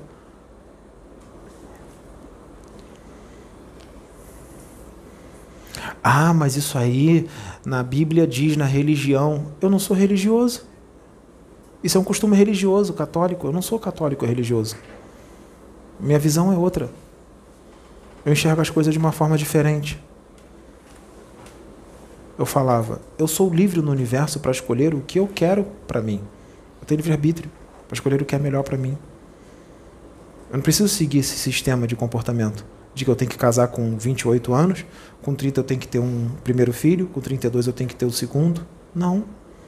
Ah, mas isso aí na Bíblia diz, na religião. Eu não sou religioso. Isso é um costume religioso, católico. Eu não sou católico religioso. Minha visão é outra. Eu enxergo as coisas de uma forma diferente. Eu falava, eu sou livre no universo para escolher o que eu quero para mim. Eu tenho livre-arbítrio para escolher o que é melhor para mim. Eu não preciso seguir esse sistema de comportamento de que eu tenho que casar com vinte e oito anos, com trinta eu tenho que ter um primeiro filho, com trinta e dois eu tenho que ter o segundo. Não.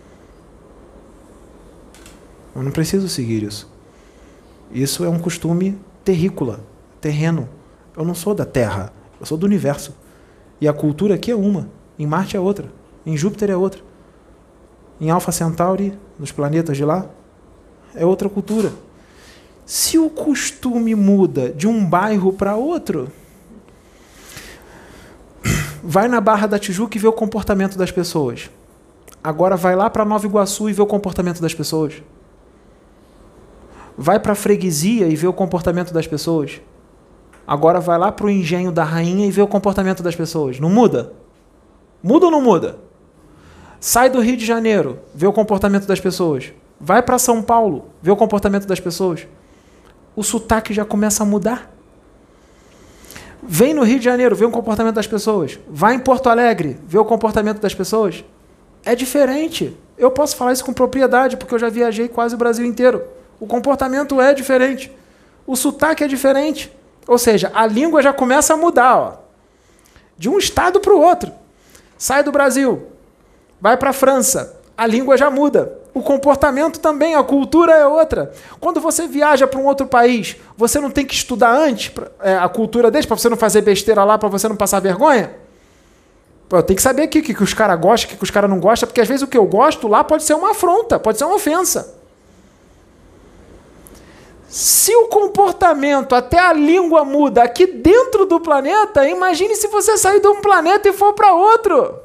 Eu não preciso seguir isso. Isso é um costume terrícola, terreno. Eu não sou da Terra, eu sou do universo. E a cultura aqui é uma, em Marte é outra, em Júpiter é outra. Em Alpha Centauri, nos planetas de lá, é outra cultura. Se o costume muda de um bairro para outro, vai na Barra da Tijuca e vê o comportamento das pessoas. Agora vai lá para Nova Iguaçu e vê o comportamento das pessoas. Vai para a freguesia e vê o comportamento das pessoas. Agora vai lá para o engenho da rainha e vê o comportamento das pessoas. Não muda? Muda ou não muda? Sai do Rio de Janeiro, vê o comportamento das pessoas. Vai para São Paulo, vê o comportamento das pessoas. O sotaque já começa a mudar. Vem no Rio de Janeiro, vê o comportamento das pessoas. Vai em Porto Alegre, vê o comportamento das pessoas. É diferente. Eu posso falar isso com propriedade, porque eu já viajei quase o Brasil inteiro. O comportamento é diferente. O sotaque é diferente. Ou seja, a língua já começa a mudar, ó, de um estado para o outro. Sai do Brasil, vai para a França, a língua já muda. O comportamento também, a cultura é outra. Quando você viaja para um outro país, você não tem que estudar antes é, a cultura deles, para você não fazer besteira lá, para você não passar vergonha? Pô, tem que saber o que, que, que os caras gostam, o que, que os caras não gostam, porque às vezes o que eu gosto lá pode ser uma afronta, pode ser uma ofensa. Se o comportamento, até a língua muda aqui dentro do planeta, imagine se você sair de um planeta e for para outro.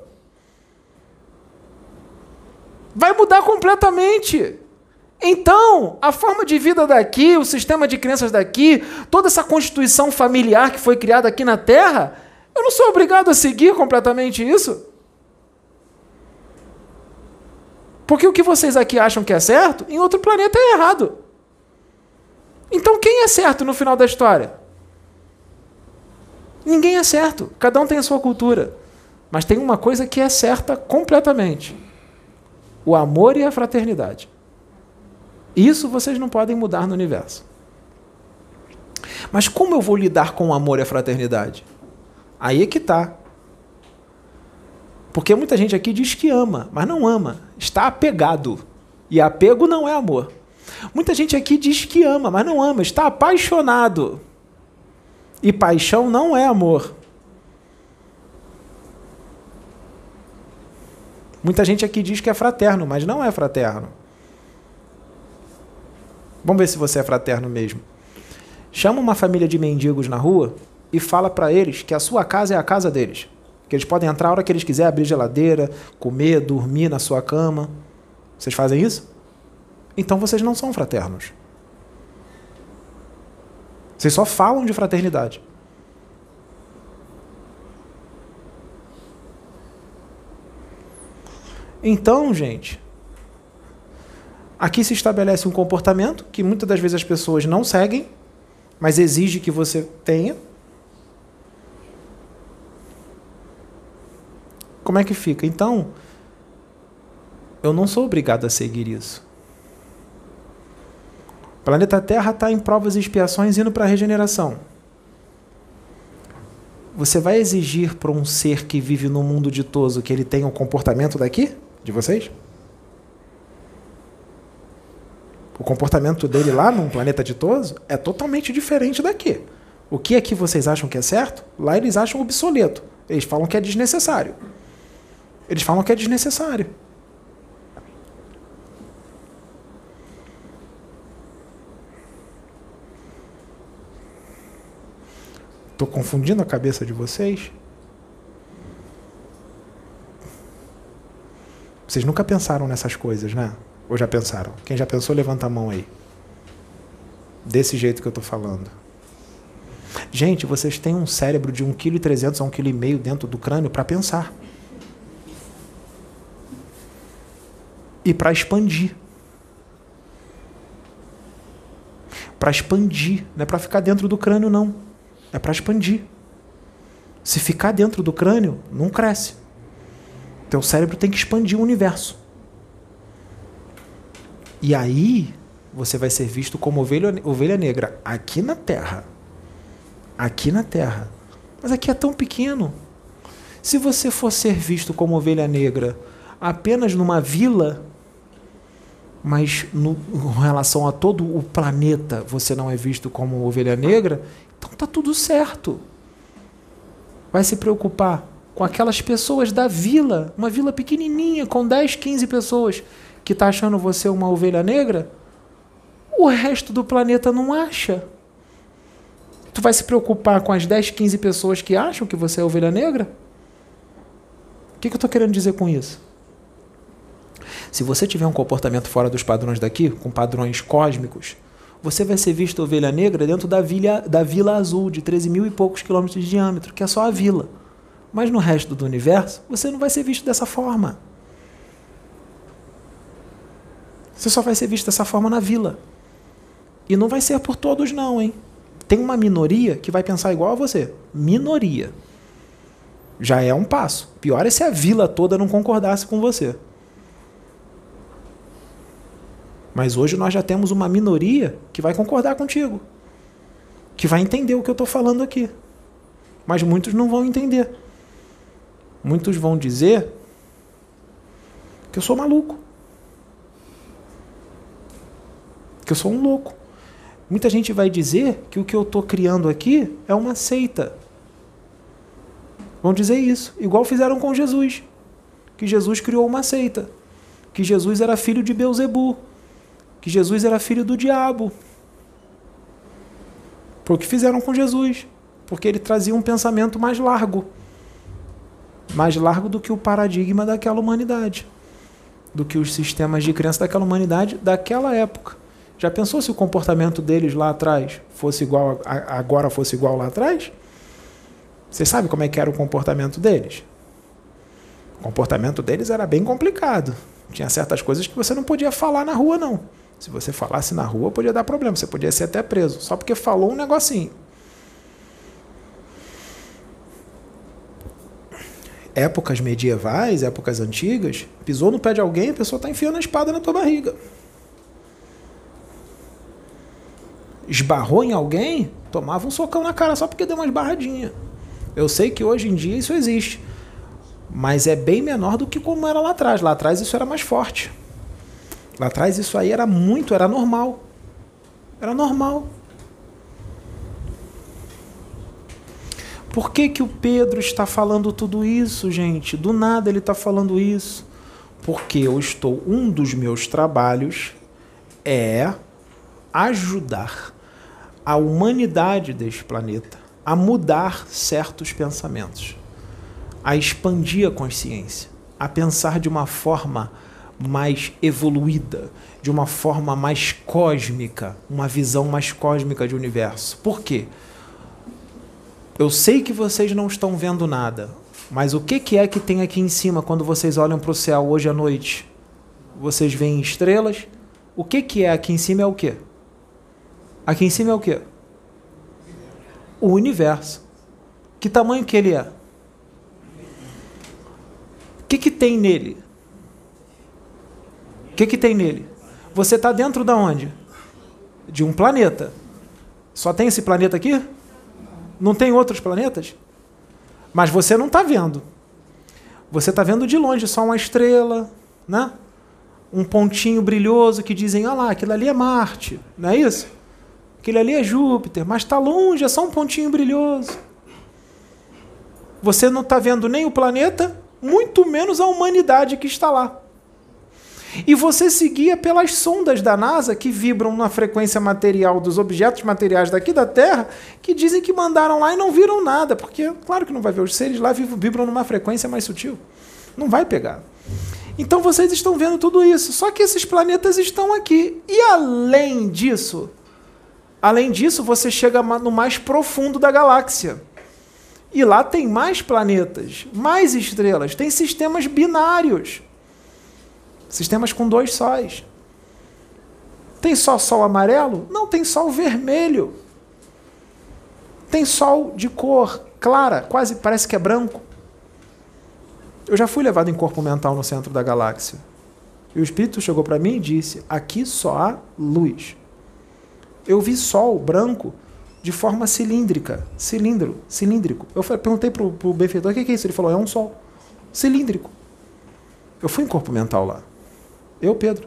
Vai mudar completamente. Então, a forma de vida daqui, o sistema de crenças daqui, toda essa constituição familiar que foi criada aqui na Terra, eu não sou obrigado a seguir completamente isso. Porque o que vocês aqui acham que é certo, em outro planeta é errado. Então quem é certo no final da história? Ninguém é certo. Cada um tem a sua cultura. Mas tem uma coisa que é certa completamente. O amor e a fraternidade. Isso vocês não podem mudar no universo. Mas como eu vou lidar com o amor e a fraternidade? Aí é que está. Porque muita gente aqui diz que ama, mas não ama. Está apegado. E apego não é amor. Muita gente aqui diz que ama, mas não ama. Está apaixonado. E paixão não é amor. Muita gente aqui diz que é fraterno, mas não é fraterno. Vamos ver se você é fraterno mesmo. Chama uma família de mendigos na rua e fala para eles que a sua casa é a casa deles. Que eles podem entrar a hora que eles quiserem, abrir geladeira, comer, dormir na sua cama. Vocês fazem isso? Então vocês não são fraternos. Vocês só falam de fraternidade. Então, gente, aqui se estabelece um comportamento que muitas das vezes as pessoas não seguem, mas exige que você tenha. Como é que fica? Então, eu não sou obrigado a seguir isso. O planeta Terra está em provas e expiações indo para a regeneração. Você vai exigir para um ser que vive no mundo ditoso que ele tenha um comportamento daqui, de vocês? O comportamento dele lá num planeta ditoso é totalmente diferente daqui. O que aqui vocês acham que é certo, lá eles acham obsoleto. Eles falam que é desnecessário. Eles falam que é desnecessário. Estou confundindo a cabeça de vocês? Vocês nunca pensaram nessas coisas, né? Ou já pensaram? Quem já pensou, levanta a mão aí. Desse jeito que eu estou falando. Gente, vocês têm um cérebro de um vírgula trezentos quilos a um vírgula cinco quilos dentro do crânio para pensar. E para expandir. Para expandir. Não é para ficar dentro do crânio, não. É para expandir. Se ficar dentro do crânio, não cresce. Teu cérebro tem que expandir o universo. E aí, você vai ser visto como ovelha, ovelha negra. Aqui na Terra. Aqui na Terra. Mas aqui é tão pequeno. Se você for ser visto como ovelha negra apenas numa vila, mas no, em relação a todo o planeta você não é visto como ovelha negra, então tá tudo certo. Vai se preocupar com aquelas pessoas da vila, uma vila pequenininha, com dez, quinze pessoas, que está achando você uma ovelha negra? O resto do planeta não acha. Tu vai se preocupar com as dez, quinze pessoas que acham que você é ovelha negra? que, que eu estou querendo dizer com isso? Se você tiver um comportamento fora dos padrões daqui, com padrões cósmicos, você vai ser visto ovelha negra dentro da vila, da Vila Azul, de treze mil e poucos quilômetros de diâmetro, que é só a vila. Mas no resto do universo, você não vai ser visto dessa forma. Você só vai ser visto dessa forma na vila. E não vai ser por todos não, hein? Tem uma minoria que vai pensar igual a você. Minoria. Já é um passo. Pior é se a vila toda não concordasse com você. Mas hoje nós já temos uma minoria que vai concordar contigo. Que vai entender o que eu estou falando aqui. Mas muitos não vão entender. Muitos vão dizer que eu sou maluco. Que eu sou um louco. Muita gente vai dizer que o que eu estou criando aqui é uma seita. Vão dizer isso. Igual fizeram com Jesus. Que Jesus criou uma seita. Que Jesus era filho de Beelzebu. Que Jesus era filho do diabo. Foi o que fizeram com Jesus. Porque ele trazia um pensamento mais largo. Mais largo do que o paradigma daquela humanidade. Do que os sistemas de crença daquela humanidade daquela época. Já pensou se o comportamento deles lá atrás fosse igual a, agora fosse igual lá atrás? Você sabe como é que era o comportamento deles? O comportamento deles era bem complicado. Tinha certas coisas que você não podia falar na rua, não. Se você falasse na rua, podia dar problema. Você podia ser até preso. Só porque falou um negocinho. Épocas medievais, épocas antigas, pisou no pé de alguém, a pessoa está enfiando a espada na tua barriga. Esbarrou em alguém, tomava um socão na cara só porque deu uma esbarradinha. Eu sei que hoje em dia isso existe, mas é bem menor do que como era lá atrás. Lá atrás isso era mais forte. Lá atrás isso aí era muito, era normal. Era normal. Por que que o Pedro está falando tudo isso, gente? Do nada ele está falando isso. Porque eu estou, um dos meus trabalhos é ajudar a humanidade deste planeta a mudar certos pensamentos, a expandir a consciência, a pensar de uma forma mais evoluída, de uma forma mais cósmica, uma visão mais cósmica de universo. Por quê? Eu sei que vocês não estão vendo nada, mas o que que é que tem aqui em cima quando vocês olham para o céu hoje à noite? Vocês veem estrelas? O que que é aqui em cima é o quê? Aqui em cima é o quê? O universo. Que tamanho que ele é? O que que tem nele? O que que tem nele? Você está dentro de onde? De um planeta. Só tem esse planeta aqui? Não tem outros planetas? Mas você não está vendo. Você está vendo de longe só uma estrela, né? Um pontinho brilhoso que dizem, ah lá, aquilo ali é Marte, não é isso? Aquilo ali é Júpiter, mas está longe, é só um pontinho brilhoso. Você não está vendo nem o planeta, muito menos a humanidade que está lá. E você seguia pelas sondas da NASA que vibram na frequência material dos objetos materiais daqui da Terra, que dizem que mandaram lá e não viram nada, porque, claro que não vai ver, os seres lá vibram numa frequência mais sutil. Não vai pegar. Então vocês estão vendo tudo isso, só que esses planetas estão aqui. E além disso, além disso, você chega no mais profundo da galáxia. E lá tem mais planetas, mais estrelas, tem sistemas binários. Sistemas com dois sóis. Tem só sol amarelo? Não, tem sol vermelho. Tem sol de cor clara, quase parece que é branco. Eu já fui levado em corpo mental no centro da galáxia. E o Espírito chegou para mim e disse, aqui só há luz. Eu vi sol branco de forma cilíndrica. Cilindro, cilíndrico. Eu perguntei para o benfeitor, o que é isso? Ele falou, é um sol cilíndrico. Eu fui em corpo mental lá. Eu, Pedro.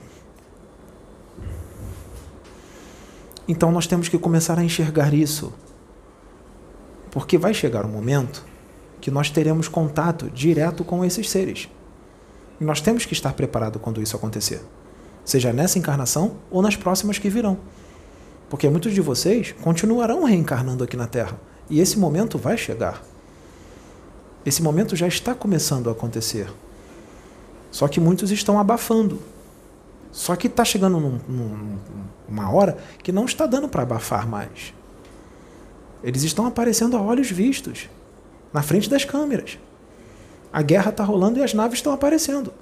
Então nós temos que começar a enxergar isso. Porque vai chegar um momento que nós teremos contato direto com esses seres. E nós temos que estar preparados quando isso acontecer. Seja nessa encarnação ou nas próximas que virão. Porque muitos de vocês continuarão reencarnando aqui na Terra. E esse momento vai chegar. Esse momento já está começando a acontecer. Só que muitos estão abafando. Só que está chegando num, num, numa hora que não está dando para abafar mais. Eles estão aparecendo a olhos vistos, na frente das câmeras. A guerra está rolando e as naves estão aparecendo.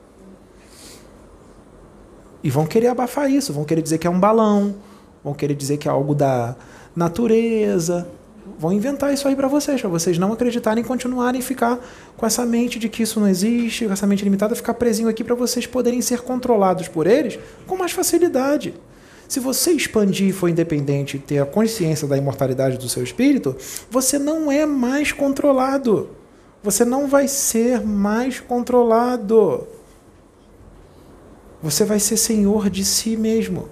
E vão querer abafar isso, vão querer dizer que é um balão, vão querer dizer que é algo da natureza. Vão inventar isso aí para vocês, para vocês não acreditarem e continuarem a ficar com essa mente de que isso não existe, com essa mente limitada, ficar presinho aqui para vocês poderem ser controlados por eles com mais facilidade. Se você expandir e for independente e ter a consciência da imortalidade do seu espírito, você não é mais controlado. Você não vai ser mais controlado. Você vai ser senhor de si mesmo.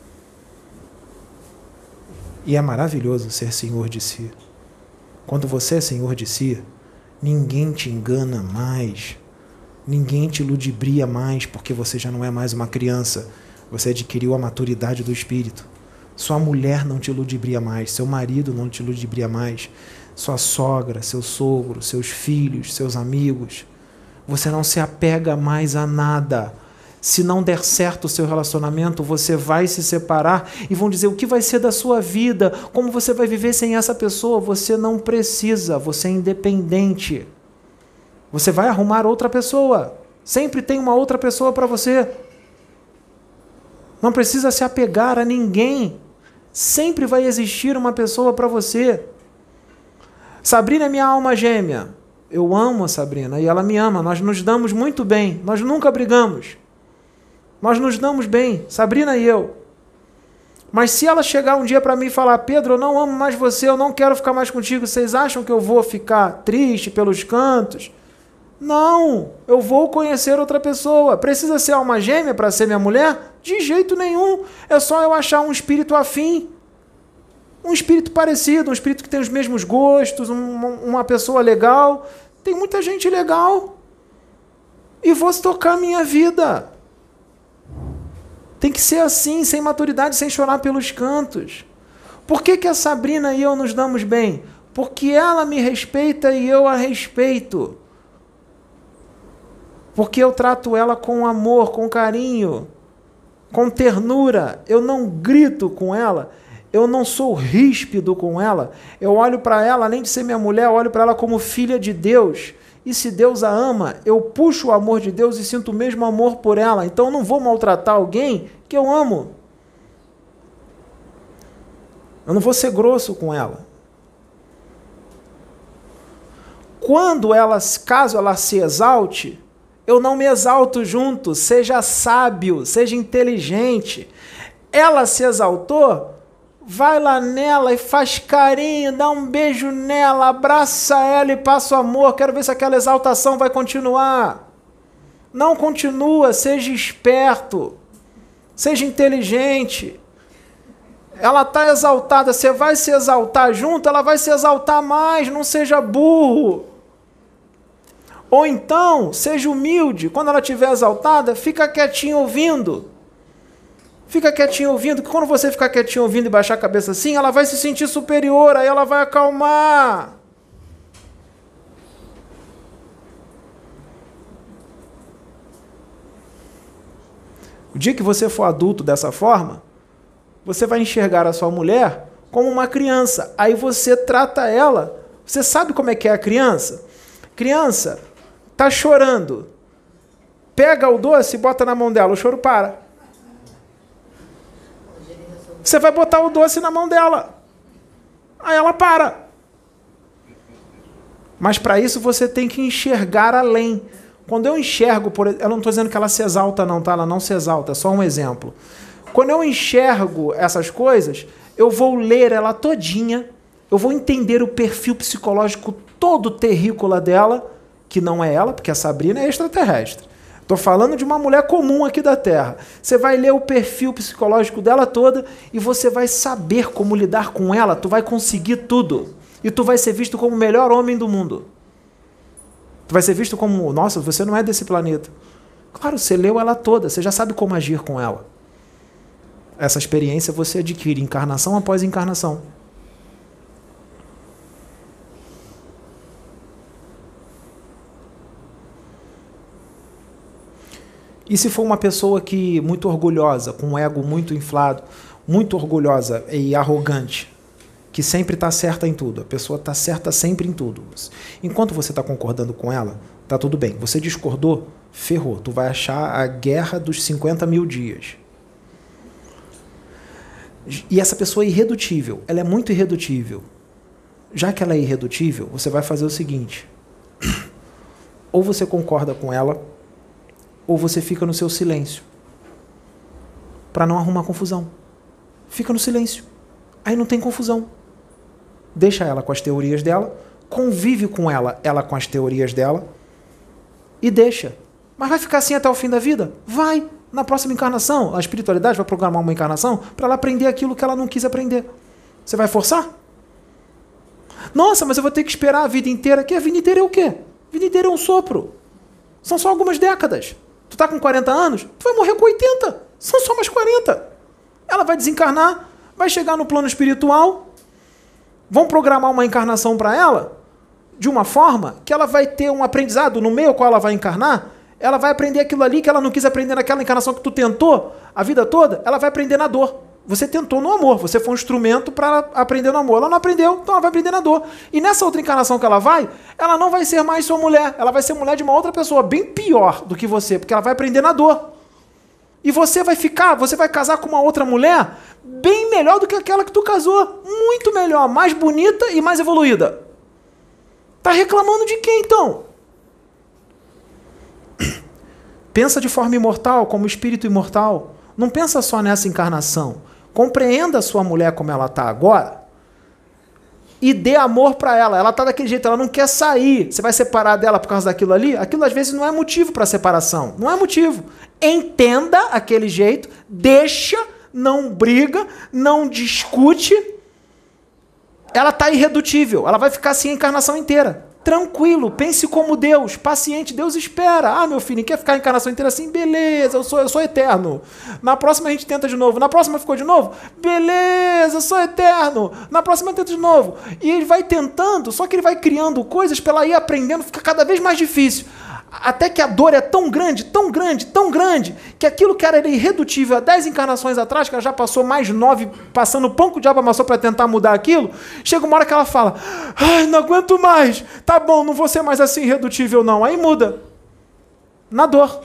E é maravilhoso ser senhor de si. Quando você é senhor de si, ninguém te engana mais. Ninguém te ludibria mais, porque você já não é mais uma criança. Você adquiriu a maturidade do espírito. Sua mulher não te ludibria mais, seu marido não te ludibria mais, sua sogra, seu sogro, seus filhos, seus amigos. Você não se apega mais a nada. Se não der certo o seu relacionamento, você vai se separar e vão dizer o que vai ser da sua vida, como você vai viver sem essa pessoa. Você não precisa, você é independente. Você vai arrumar outra pessoa. Sempre tem uma outra pessoa para você. Não precisa se apegar a ninguém. Sempre vai existir uma pessoa para você. Sabrina é minha alma gêmea. Eu amo a Sabrina e ela me ama. Nós nos damos muito bem. Nós nunca brigamos. Nós nos damos bem, Sabrina e eu. Mas se ela chegar um dia para mim e falar: Pedro, eu não amo mais você, eu não quero ficar mais contigo, vocês acham que eu vou ficar triste pelos cantos? Não, eu vou conhecer outra pessoa. Precisa ser alma gêmea para ser minha mulher? De jeito nenhum. É só eu achar um espírito afim. Um espírito parecido, um espírito que tem os mesmos gostos, uma, uma pessoa legal. Tem muita gente legal. E vou tocar a minha vida. Tem que ser assim, sem maturidade, sem chorar pelos cantos. Por que que a Sabrina e eu nos damos bem? Porque ela me respeita e eu a respeito. Porque eu trato ela com amor, com carinho, com ternura. Eu não grito com ela, eu não sou ríspido com ela. Eu olho para ela, além de ser minha mulher, eu olho para ela como filha de Deus. E se Deus a ama, eu puxo o amor de Deus e sinto o mesmo amor por ela. Então eu não vou maltratar alguém que eu amo. Eu não vou ser grosso com ela. Quando ela, caso ela se exalte, eu não me exalto junto. Seja sábio, seja inteligente. Ela se exaltou, vai lá nela e faz carinho, dá um beijo nela, abraça ela e passa o amor. Quero ver se aquela exaltação vai continuar. Não continua, seja esperto, seja inteligente. Ela está exaltada, você vai se exaltar junto, ela vai se exaltar mais, não seja burro. Ou então, seja humilde, quando ela estiver exaltada, fica quietinho ouvindo. Fica quietinho ouvindo, que quando você ficar quietinho ouvindo e baixar a cabeça assim, ela vai se sentir superior, aí ela vai acalmar. O dia que você for adulto dessa forma, você vai enxergar a sua mulher como uma criança. Aí você trata ela. Você sabe como é que é a criança? Criança tá chorando. Pega o doce e bota na mão dela, o choro para. Você vai botar o doce na mão dela. Aí ela para. Mas para isso você tem que enxergar além. Quando eu enxergo, por eu não estou dizendo que ela se exalta não, tá? Ela não se exalta, é só um exemplo. Quando eu enxergo essas coisas, eu vou ler ela todinha, eu vou entender o perfil psicológico todo terrícola dela, que não é ela, porque a Sabrina é extraterrestre. Estou falando de uma mulher comum aqui da Terra. Você vai ler o perfil psicológico dela toda e você vai saber como lidar com ela, tu vai conseguir tudo. E tu vai ser visto como o melhor homem do mundo. Tu vai ser visto como, nossa, você não é desse planeta. Claro, você leu ela toda, você já sabe como agir com ela. Essa experiência você adquire encarnação após encarnação. E se for uma pessoa que muito orgulhosa, com um ego muito inflado, muito orgulhosa e arrogante, que sempre está certa em tudo, a pessoa está certa sempre em tudo. Enquanto você está concordando com ela, tá tudo bem. Você discordou, ferrou. Tu vai achar a guerra dos cinquenta mil dias. E essa pessoa é irredutível. Ela é muito irredutível. Já que ela é irredutível, você vai fazer o seguinte. Ou você concorda com ela, ou você fica no seu silêncio. Para não arrumar confusão. Fica no silêncio. Aí não tem confusão. Deixa ela com as teorias dela, convive com ela, ela com as teorias dela, e deixa. Mas vai ficar assim até o fim da vida? Vai. Na próxima encarnação, a espiritualidade vai programar uma encarnação para ela aprender aquilo que ela não quis aprender. Você vai forçar? Nossa, mas eu vou ter que esperar a vida inteira. Que a vida inteira é o quê? A vida inteira é um sopro. São só algumas décadas. Tu tá com quarenta anos, tu vai morrer com oitenta. São só mais quarenta. Ela vai desencarnar, vai chegar no plano espiritual, vão programar uma encarnação para ela de uma forma que ela vai ter um aprendizado no meio ao qual ela vai encarnar. Ela vai aprender aquilo ali que ela não quis aprender naquela encarnação que tu tentou a vida toda. Ela vai aprender na dor. Você tentou no amor, você foi um instrumento para aprender no amor. Ela não aprendeu, então ela vai aprender na dor. E nessa outra encarnação que ela vai, ela não vai ser mais sua mulher. Ela vai ser mulher de uma outra pessoa, bem pior do que você, porque ela vai aprender na dor. E você vai ficar, você vai casar com uma outra mulher bem melhor do que aquela que tu casou. Muito melhor, mais bonita e mais evoluída. Tá reclamando de quem, então? Pensa de forma imortal, como espírito imortal. Não pensa só nessa encarnação. Compreenda a sua mulher como ela está agora e dê amor para ela. Ela está daquele jeito, ela não quer sair. Você vai separar dela por causa daquilo ali? Aquilo às vezes não é motivo para separação. Não é motivo. Entenda aquele jeito, deixa, não briga, não discute. Ela está irredutível. Ela vai ficar assim a encarnação inteira. Tranquilo, pense como Deus, paciente, Deus espera. Ah, meu filho, quer ficar a encarnação inteira assim? Beleza, eu sou, eu sou eterno. Na próxima a gente tenta de novo. Na próxima ficou de novo? Beleza, eu sou eterno. Na próxima tenta de novo. E ele vai tentando, só que ele vai criando coisas para ela ir aprendendo, fica cada vez mais difícil. Até que a dor é tão grande, tão grande, tão grande, que aquilo que era irredutível há dez encarnações atrás, que ela já passou mais nove, passando o pão que o diabo amassou para tentar mudar aquilo, chega uma hora que ela fala, ai, não aguento mais, tá bom, não vou ser mais assim irredutível não, aí muda, na dor.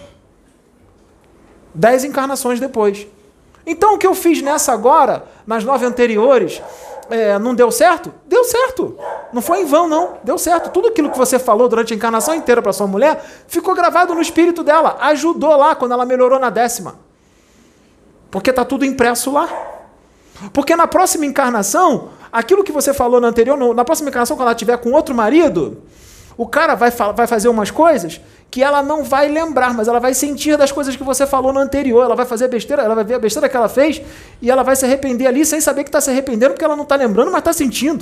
Dez encarnações depois. Então o que eu fiz nessa agora, nas nove anteriores, é, não deu certo? Deu certo. Não foi em vão, não. Deu certo. Tudo aquilo que você falou durante a encarnação inteira para sua mulher ficou gravado no espírito dela. Ajudou lá quando ela melhorou na décima. Porque está tudo impresso lá. Porque na próxima encarnação, aquilo que você falou na anterior, na próxima encarnação, quando ela estiver com outro marido, o cara vai, vai fazer umas coisas que ela não vai lembrar, mas ela vai sentir das coisas que você falou no anterior. Ela vai fazer besteira, ela vai ver a besteira que ela fez e ela vai se arrepender ali sem saber que está se arrependendo, porque ela não está lembrando, mas está sentindo.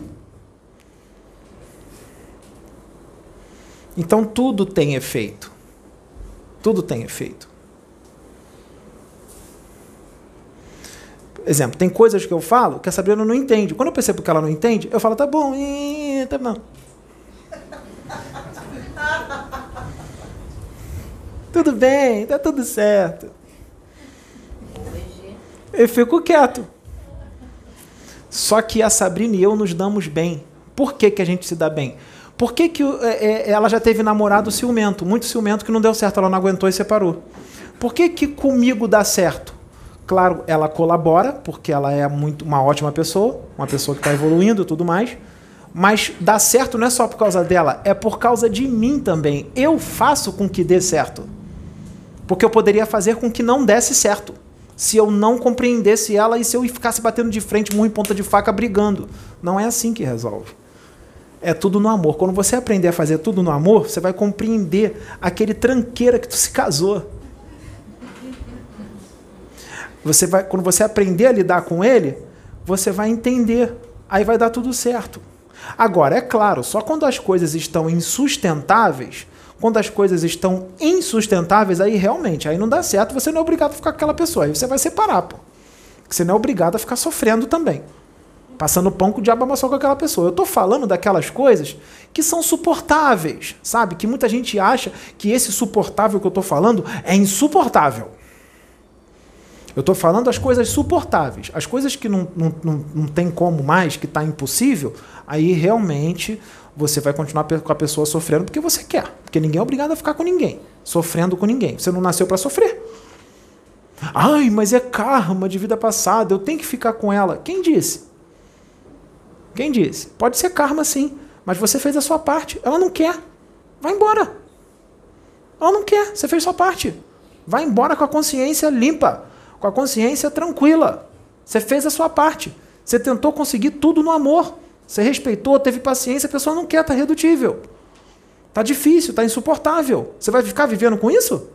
Então tudo tem efeito. Tudo tem efeito. Exemplo, tem coisas que eu falo que a Sabrina não entende. Quando eu percebo que ela não entende, eu falo, tá bom, tá bom. Tudo bem, tá tudo certo. Eu fico quieto. Só que a Sabrina e eu nos damos bem. Por que que a gente se dá bem? Por que que é, ela já teve namorado ciumento, muito ciumento, que não deu certo, ela não aguentou e separou? Por que que comigo dá certo? Claro, ela colabora, porque ela é muito, uma ótima pessoa, uma pessoa que está evoluindo e tudo mais, mas dá certo não é só por causa dela, é por causa de mim também. Eu faço com que dê certo. Porque eu poderia fazer com que não desse certo, se eu não compreendesse ela e se eu ficasse batendo de frente, murro em ponta de faca, brigando. Não é assim que resolve. É tudo no amor. Quando você aprender a fazer tudo no amor, você vai compreender aquele tranqueira que tu se casou. Você vai, quando você aprender a lidar com ele, você vai entender. Aí vai dar tudo certo. Agora, é claro, só quando as coisas estão insustentáveis, quando as coisas estão insustentáveis, aí realmente, aí não dá certo, você não é obrigado a ficar com aquela pessoa. Aí você vai separar, pô. Você não é obrigado a ficar sofrendo também. Passando pão que o diabo amassou com aquela pessoa. Eu estou falando daquelas coisas que são suportáveis, sabe? Que muita gente acha que esse suportável que eu estou falando é insuportável. Eu estou falando das coisas suportáveis. As coisas que não, não, não, não tem como mais, que está impossível, aí realmente você vai continuar com a pessoa sofrendo porque você quer. Porque ninguém é obrigado a ficar com ninguém, sofrendo com ninguém. Você não nasceu para sofrer. Ai, mas é karma de vida passada, eu tenho que ficar com ela. Quem disse? Quem disse? Pode ser karma sim, mas você fez a sua parte. Ela não quer. Vai embora. Ela não quer, você fez a sua parte. Vai embora com a consciência limpa, com a consciência tranquila. Você fez a sua parte. Você tentou conseguir tudo no amor. Você respeitou, teve paciência, a pessoa não quer, está redutível. Está difícil, está insuportável. Você vai ficar vivendo com isso?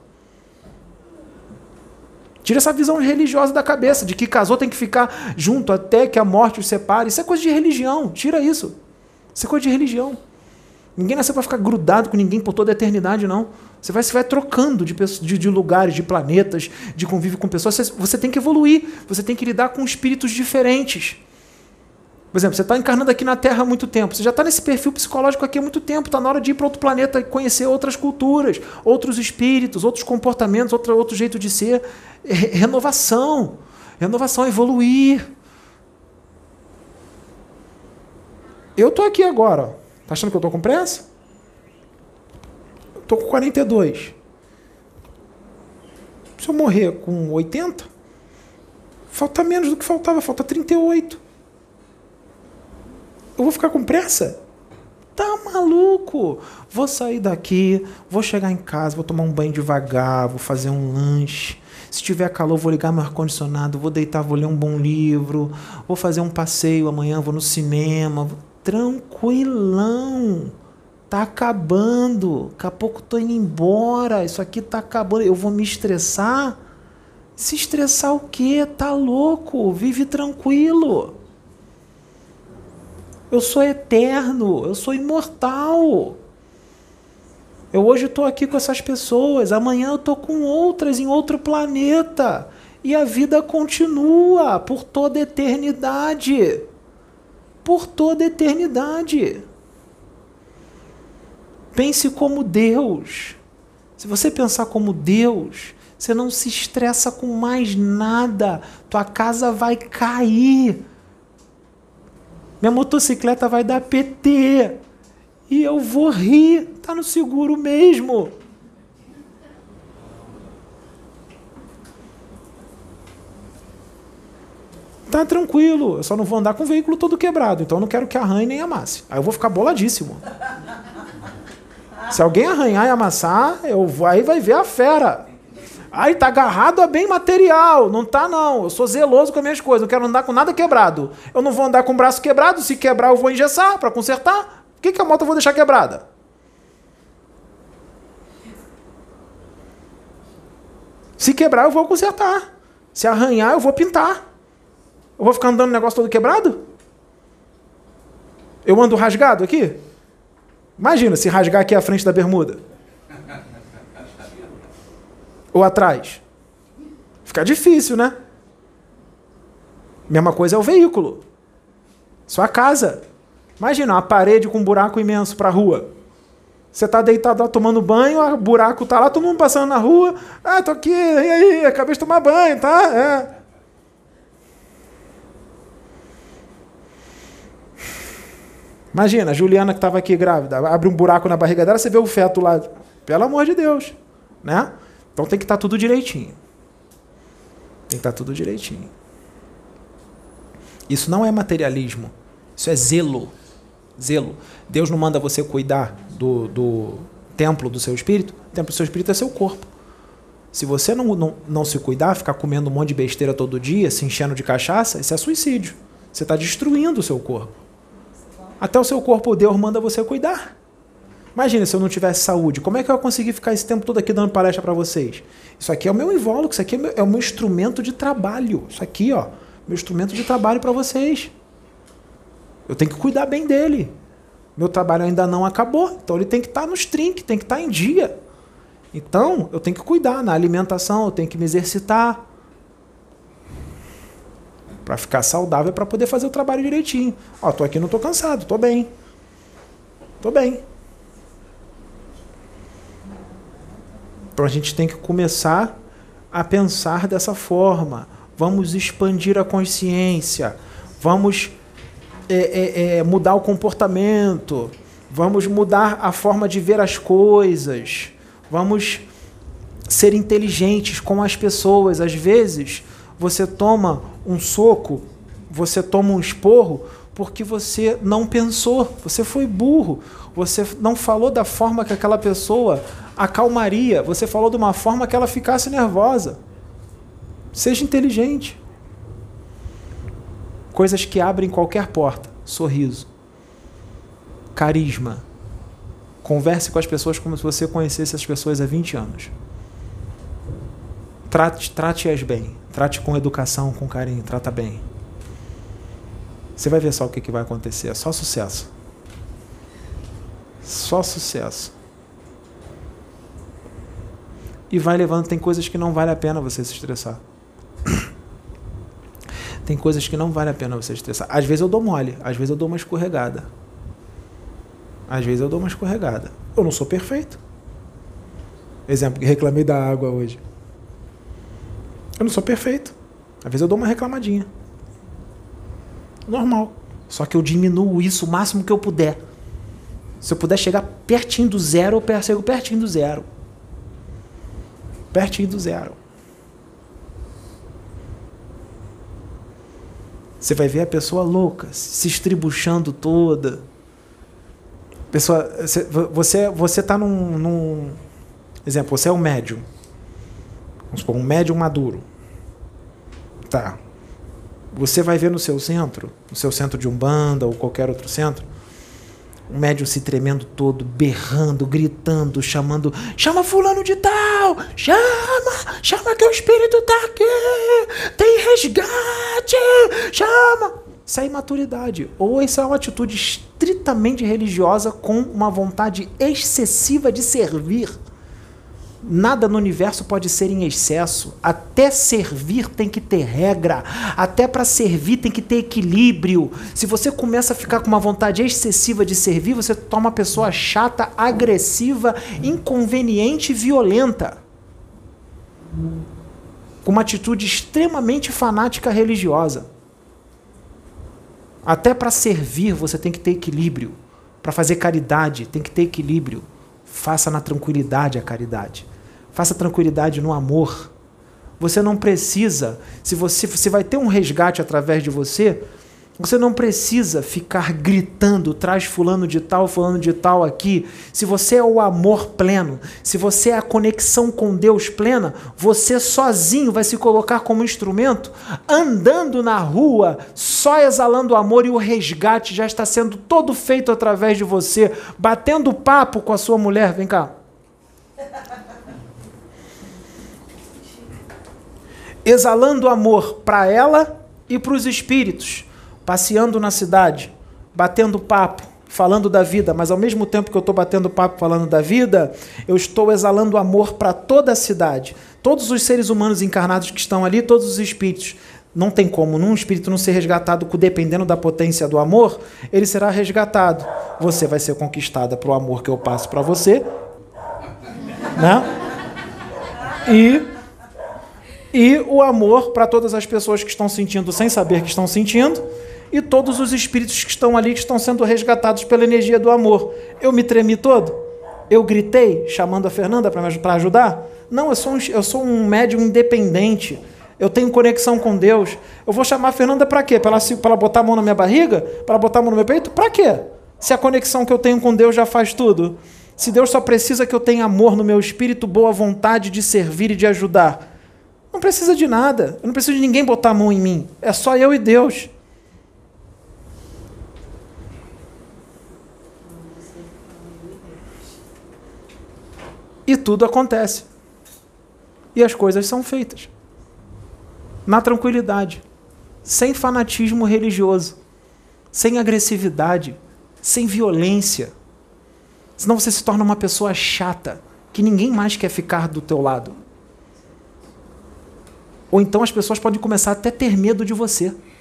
Tira essa visão religiosa da cabeça, de que casou tem que ficar junto até que a morte os separe. Isso é coisa de religião, tira isso. Isso é coisa de religião. Ninguém nasceu para ficar grudado com ninguém por toda a eternidade, não. Você vai se vai trocando de, de, de lugares, de planetas, de convívio com pessoas. Você, você tem que evoluir, você tem que lidar com espíritos diferentes. Por exemplo, você está encarnando aqui na Terra há muito tempo, você já está nesse perfil psicológico aqui há muito tempo, está na hora de ir para outro planeta e conhecer outras culturas, outros espíritos, outros comportamentos, outro, outro jeito de ser. Renovação. Renovação, evoluir. Eu estou aqui agora. Está achando que eu estou com pressa? Estou com quarenta e dois. Se eu morrer com oitenta, falta menos do que faltava, falta trinta e oito. Eu vou ficar com pressa? Tá maluco? Vou sair daqui, vou chegar em casa, vou tomar um banho devagar, vou fazer um lanche. Se tiver calor, vou ligar meu ar-condicionado, vou deitar, vou ler um bom livro, vou fazer um passeio amanhã, vou no cinema. Tranquilão. Tá acabando. Daqui a pouco tô indo embora. Isso aqui tá acabando. Eu vou me estressar? Se estressar o quê? Tá louco? Vive tranquilo. Eu sou eterno, eu sou imortal. Eu hoje estou aqui com essas pessoas, amanhã eu estou com outras em outro planeta. E a vida continua por toda a eternidade. Por toda a eternidade. Pense como Deus. Se você pensar como Deus, você não se estressa com mais nada. Tua casa vai cair. Minha motocicleta vai dar P T. E eu vou rir. Tá no seguro mesmo. Tá tranquilo. Eu só não vou andar com o veículo todo quebrado. Então eu não quero que arranhe nem amasse. Aí eu vou ficar boladíssimo. Se alguém arranhar e amassar, eu vou, aí vai ver a fera. Aí tá agarrado a bem material. Não tá, não. Eu sou zeloso com as minhas coisas. Não quero andar com nada quebrado. Eu não vou andar com o braço quebrado. Se quebrar, eu vou engessar para consertar. Por que, que a moto eu vou deixar quebrada? Se quebrar, eu vou consertar. Se arranhar, eu vou pintar. Eu vou ficar andando no negócio todo quebrado? Eu ando rasgado aqui? Imagina se rasgar aqui a frente da bermuda. Ou atrás. Fica difícil, né? Mesma coisa é o veículo. Sua casa. Imagina uma parede com um buraco imenso para a rua. Você está deitado lá tomando banho, o buraco está lá, todo mundo passando na rua. Ah, tô aqui, e aí? Acabei de tomar banho, tá? É. Imagina, a Juliana que estava aqui grávida, abre um buraco na barriga dela, você vê o feto lá. Pelo amor de Deus, né? Então tem que estar tudo direitinho. Tem que estar tudo direitinho. Isso não é materialismo. Isso é zelo. Zelo. Deus não manda você cuidar do, do templo do seu espírito. O templo do seu espírito é seu corpo. Se você não, não, não se cuidar, ficar comendo um monte de besteira todo dia, se enchendo de cachaça, isso é suicídio. Você está destruindo o seu corpo. Até o seu corpo, Deus manda você cuidar. Imagina se eu não tivesse saúde, como é que eu ia conseguir ficar esse tempo todo aqui dando palestra para vocês? Isso aqui é o meu invólucro, isso aqui é o meu, é o meu instrumento de trabalho. Isso aqui, ó, meu instrumento de trabalho para vocês. Eu tenho que cuidar bem dele. Meu trabalho ainda não acabou, então ele tem que estar nos trinques, tem que estar em dia. Então, eu tenho que cuidar na alimentação, eu tenho que me exercitar. Para ficar saudável, para poder fazer o trabalho direitinho. Ó, tô aqui, não tô cansado, tô bem. Tô bem. Então a gente tem que começar a pensar dessa forma. Vamos expandir a consciência. Vamos é, é, é, mudar o comportamento. Vamos mudar a forma de ver as coisas. Vamos ser inteligentes com as pessoas. Às vezes, você toma um soco, você toma um esporro, porque você não pensou, você foi burro, você não falou da forma que aquela pessoa acalmaria, você falou de uma forma que ela ficasse nervosa. Seja inteligente. Coisas que abrem qualquer porta. Sorriso. Carisma. Converse com as pessoas como se você conhecesse as pessoas há vinte anos. Trate, trate-as bem. Trate com educação, com carinho. Trata bem. Você vai ver só o que, que vai acontecer. É só sucesso. Só sucesso. E vai levando. Tem coisas que não vale a pena você se estressar. Tem coisas que não vale a pena você se estressar. Às vezes eu dou mole. Às vezes eu dou uma escorregada. Às vezes eu dou uma escorregada. Eu não sou perfeito. Exemplo, que reclamei da água hoje. Eu não sou perfeito. Às vezes eu dou uma reclamadinha. Normal. Só que eu diminuo isso o máximo que eu puder. Se eu puder chegar pertinho do zero, eu chego pertinho do zero. Pertinho do zero. Você vai ver a pessoa louca, se estribuchando toda. Pessoa, você você está num, num... Exemplo, você é um médium. Vamos supor, um médium maduro. Tá. Você vai ver no seu centro, no seu centro de Umbanda ou qualquer outro centro, um médium se tremendo todo, berrando, gritando, chamando, chama fulano de tal, chama, chama que o espírito está aqui, tem resgate, chama. Isso é imaturidade, ou isso é uma atitude estritamente religiosa com uma vontade excessiva de servir. Nada no universo pode ser em excesso. Até servir tem que ter regra. Até para servir tem que ter equilíbrio. Se você começa a ficar com uma vontade excessiva de servir, você torna uma pessoa chata, agressiva, inconveniente e violenta. Com uma atitude extremamente fanática religiosa. Até para servir você tem que ter equilíbrio. Para fazer caridade tem que ter equilíbrio. Faça na tranquilidade a caridade. Faça tranquilidade no amor. Você não precisa, se você se vai ter um resgate através de você, você não precisa ficar gritando, traz fulano de tal, fulano de tal aqui. Se você é o amor pleno, se você é a conexão com Deus plena, você sozinho vai se colocar como instrumento, andando na rua, só exalando o amor, e o resgate já está sendo todo feito através de você, batendo papo com a sua mulher. Vem cá. Exalando amor para ela e para os espíritos, passeando na cidade, batendo papo, falando da vida, mas ao mesmo tempo que eu estou batendo papo falando da vida, eu estou exalando amor para toda a cidade. Todos os seres humanos encarnados que estão ali, todos os espíritos. Não tem como um espírito não ser resgatado, dependendo da potência do amor, ele será resgatado. Você vai ser conquistada para o amor que eu passo para você, né? E... E o amor para todas as pessoas que estão sentindo sem saber que estão sentindo, e todos os espíritos que estão ali, que estão sendo resgatados pela energia do amor. Eu me tremi todo? Eu gritei, chamando a Fernanda para ajudar? Não, eu sou, um, eu sou um médium independente. Eu tenho conexão com Deus. Eu vou chamar a Fernanda para quê? Para ela, para ela botar a mão na minha barriga? Para ela botar a mão no meu peito? Para quê? Se a conexão que eu tenho com Deus já faz tudo. Se Deus só precisa que eu tenha amor no meu espírito, boa vontade de servir e de ajudar. Não precisa de nada. Eu não preciso de ninguém botar a mão em mim. É só eu e Deus. E tudo acontece. E as coisas são feitas. Na tranquilidade. Sem fanatismo religioso. Sem agressividade. Sem violência. Senão você se torna uma pessoa chata, que ninguém mais quer ficar do teu lado. Ou então as pessoas podem começar até a ter medo de você.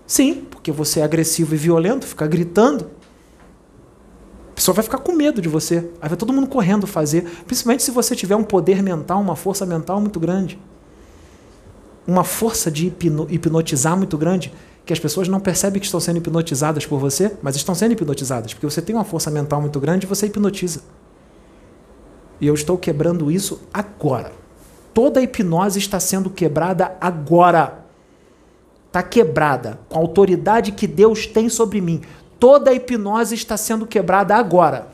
Sim, porque você é agressivo e violento, fica gritando. A pessoa vai ficar com medo de você. Aí vai todo mundo correndo fazer. Principalmente se você tiver um poder mental, uma força mental muito grande. Uma força de hipno- hipnotizar muito grande, que as pessoas não percebem que estão sendo hipnotizadas por você, mas estão sendo hipnotizadas, porque você tem uma força mental muito grande e você hipnotiza. E eu estou quebrando isso agora. Toda a hipnose está sendo quebrada agora. Está quebrada, com a autoridade que Deus tem sobre mim. Toda a hipnose está sendo quebrada agora.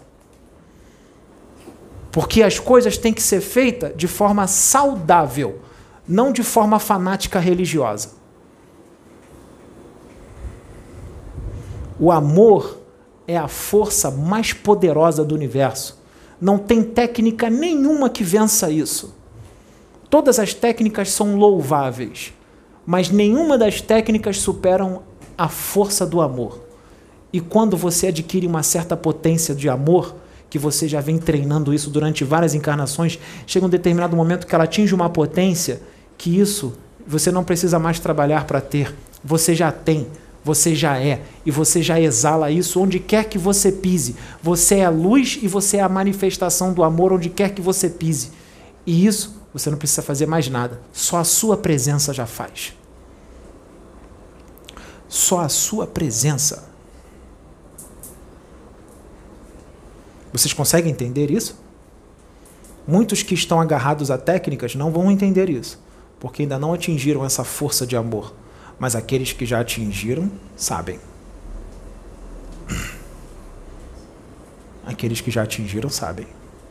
Porque as coisas têm que ser feitas de forma saudável, não de forma fanática religiosa. O amor é a força mais poderosa do universo. Não tem técnica nenhuma que vença isso. Todas as técnicas são louváveis, mas nenhuma das técnicas superam a força do amor. E quando você adquire uma certa potência de amor, que você já vem treinando isso durante várias encarnações, chega um determinado momento que ela atinge uma potência que isso você não precisa mais trabalhar para ter. Você já tem, você já é, e você já exala isso onde quer que você pise. Você é a luz e você é a manifestação do amor onde quer que você pise. E isso você não precisa fazer mais nada. Só a sua presença já faz. Só a sua presença. Vocês conseguem entender isso? Muitos que estão agarrados a técnicas não vão entender isso, porque ainda não atingiram essa força de amor. Mas aqueles que já atingiram, sabem. Aqueles que já atingiram, sabem.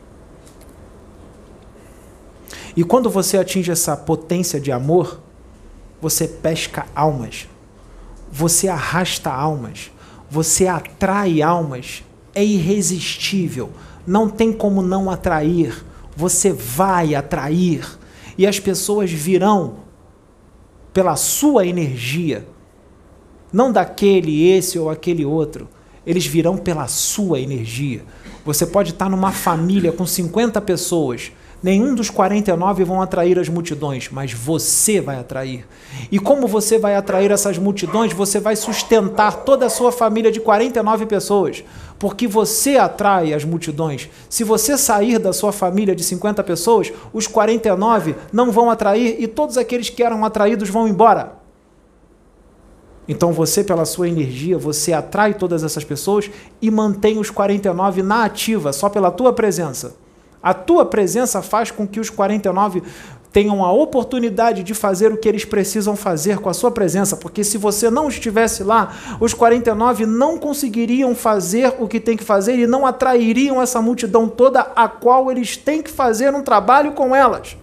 E quando você atinge essa potência de amor, você pesca almas. Você arrasta almas. Você atrai almas. É irresistível. Não tem como não atrair. Você vai atrair. E as pessoas virão pela sua energia. Não daquele, esse ou aquele outro. Eles virão pela sua energia. Você pode estar numa família com cinquenta pessoas. Nenhum dos quarenta e nove vão atrair as multidões, mas você vai atrair. E como você vai atrair essas multidões, você vai sustentar toda a sua família de quarenta e nove pessoas, porque você atrai as multidões. Se você sair da sua família de cinquenta pessoas, os quarenta e nove não vão atrair e todos aqueles que eram atraídos vão embora. Então você, pela sua energia, você atrai todas essas pessoas e mantém os quarenta e nove na ativa, só pela tua presença. A tua presença faz com que os quarenta e nove tenham a oportunidade de fazer o que eles precisam fazer com a sua presença, porque se você não estivesse lá, os quarenta e nove não conseguiriam fazer o que tem que fazer e não atrairiam essa multidão toda a qual eles têm que fazer um trabalho com elas.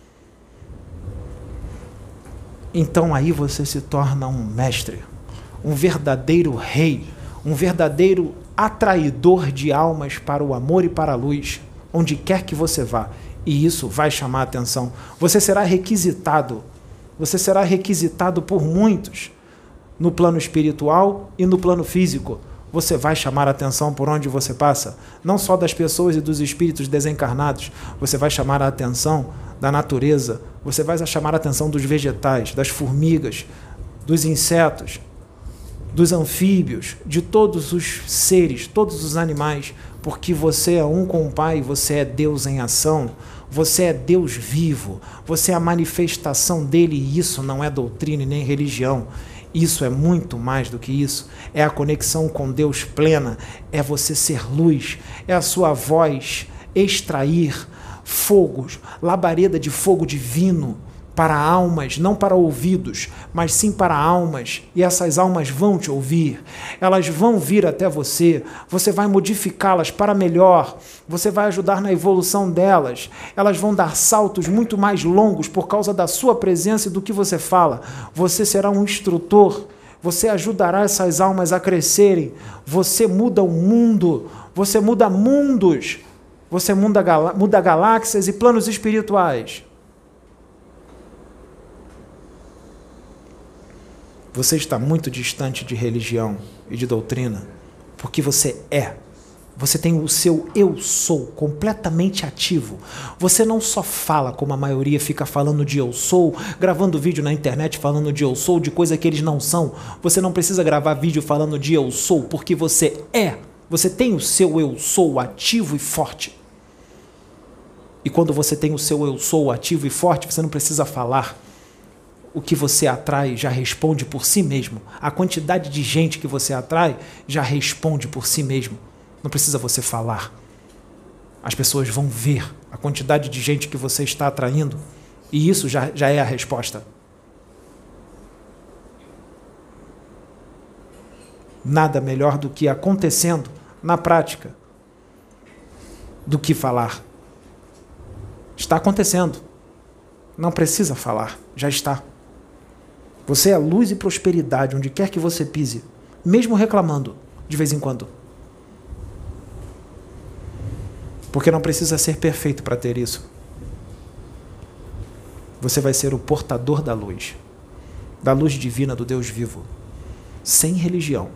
Então aí você se torna um mestre, um verdadeiro rei, um verdadeiro atraidor de almas para o amor e para a luz, onde quer que você vá. E isso vai chamar a atenção. Você será requisitado. Você será requisitado por muitos no plano espiritual e no plano físico. Você vai chamar a atenção por onde você passa, não só das pessoas e dos espíritos desencarnados. Você vai chamar a atenção da natureza. Você vai chamar a atenção dos vegetais, das formigas, dos insetos, dos anfíbios, de todos os seres, todos os animais, porque você é um com o Pai, você é Deus em ação, você é Deus vivo, você é a manifestação dele, e isso não é doutrina e nem religião, isso é muito mais do que isso, é a conexão com Deus plena, é você ser luz, é a sua voz extrair fogos, labareda de fogo divino, para almas, não para ouvidos, mas sim para almas, e essas almas vão te ouvir, elas vão vir até você, você vai modificá-las para melhor, você vai ajudar na evolução delas, elas vão dar saltos muito mais longos por causa da sua presença e do que você fala, você será um instrutor, você ajudará essas almas a crescerem, você muda o mundo, você muda mundos, você muda, galá- muda galáxias e planos espirituais. Você está muito distante de religião e de doutrina, porque você é. Você tem o seu eu sou completamente ativo. Você não só fala como a maioria fica falando de eu sou, gravando vídeo na internet falando de eu sou, de coisa que eles não são. Você não precisa gravar vídeo falando de eu sou, porque você é. Você tem o seu eu sou ativo e forte. E quando você tem o seu eu sou ativo e forte, você não precisa falar. O que você atrai já responde por si mesmo. A quantidade de gente que você atrai já responde por si mesmo. Não precisa você falar. As pessoas vão ver a quantidade de gente que você está atraindo e isso já, já é a resposta. Nada melhor do que acontecendo na prática do que falar. Está acontecendo. Não precisa falar. Já está. Você é luz e prosperidade onde quer que você pise, mesmo reclamando de vez em quando. Porque não precisa ser perfeito para ter isso. Você vai ser o portador da luz, da luz divina do Deus vivo, sem religião.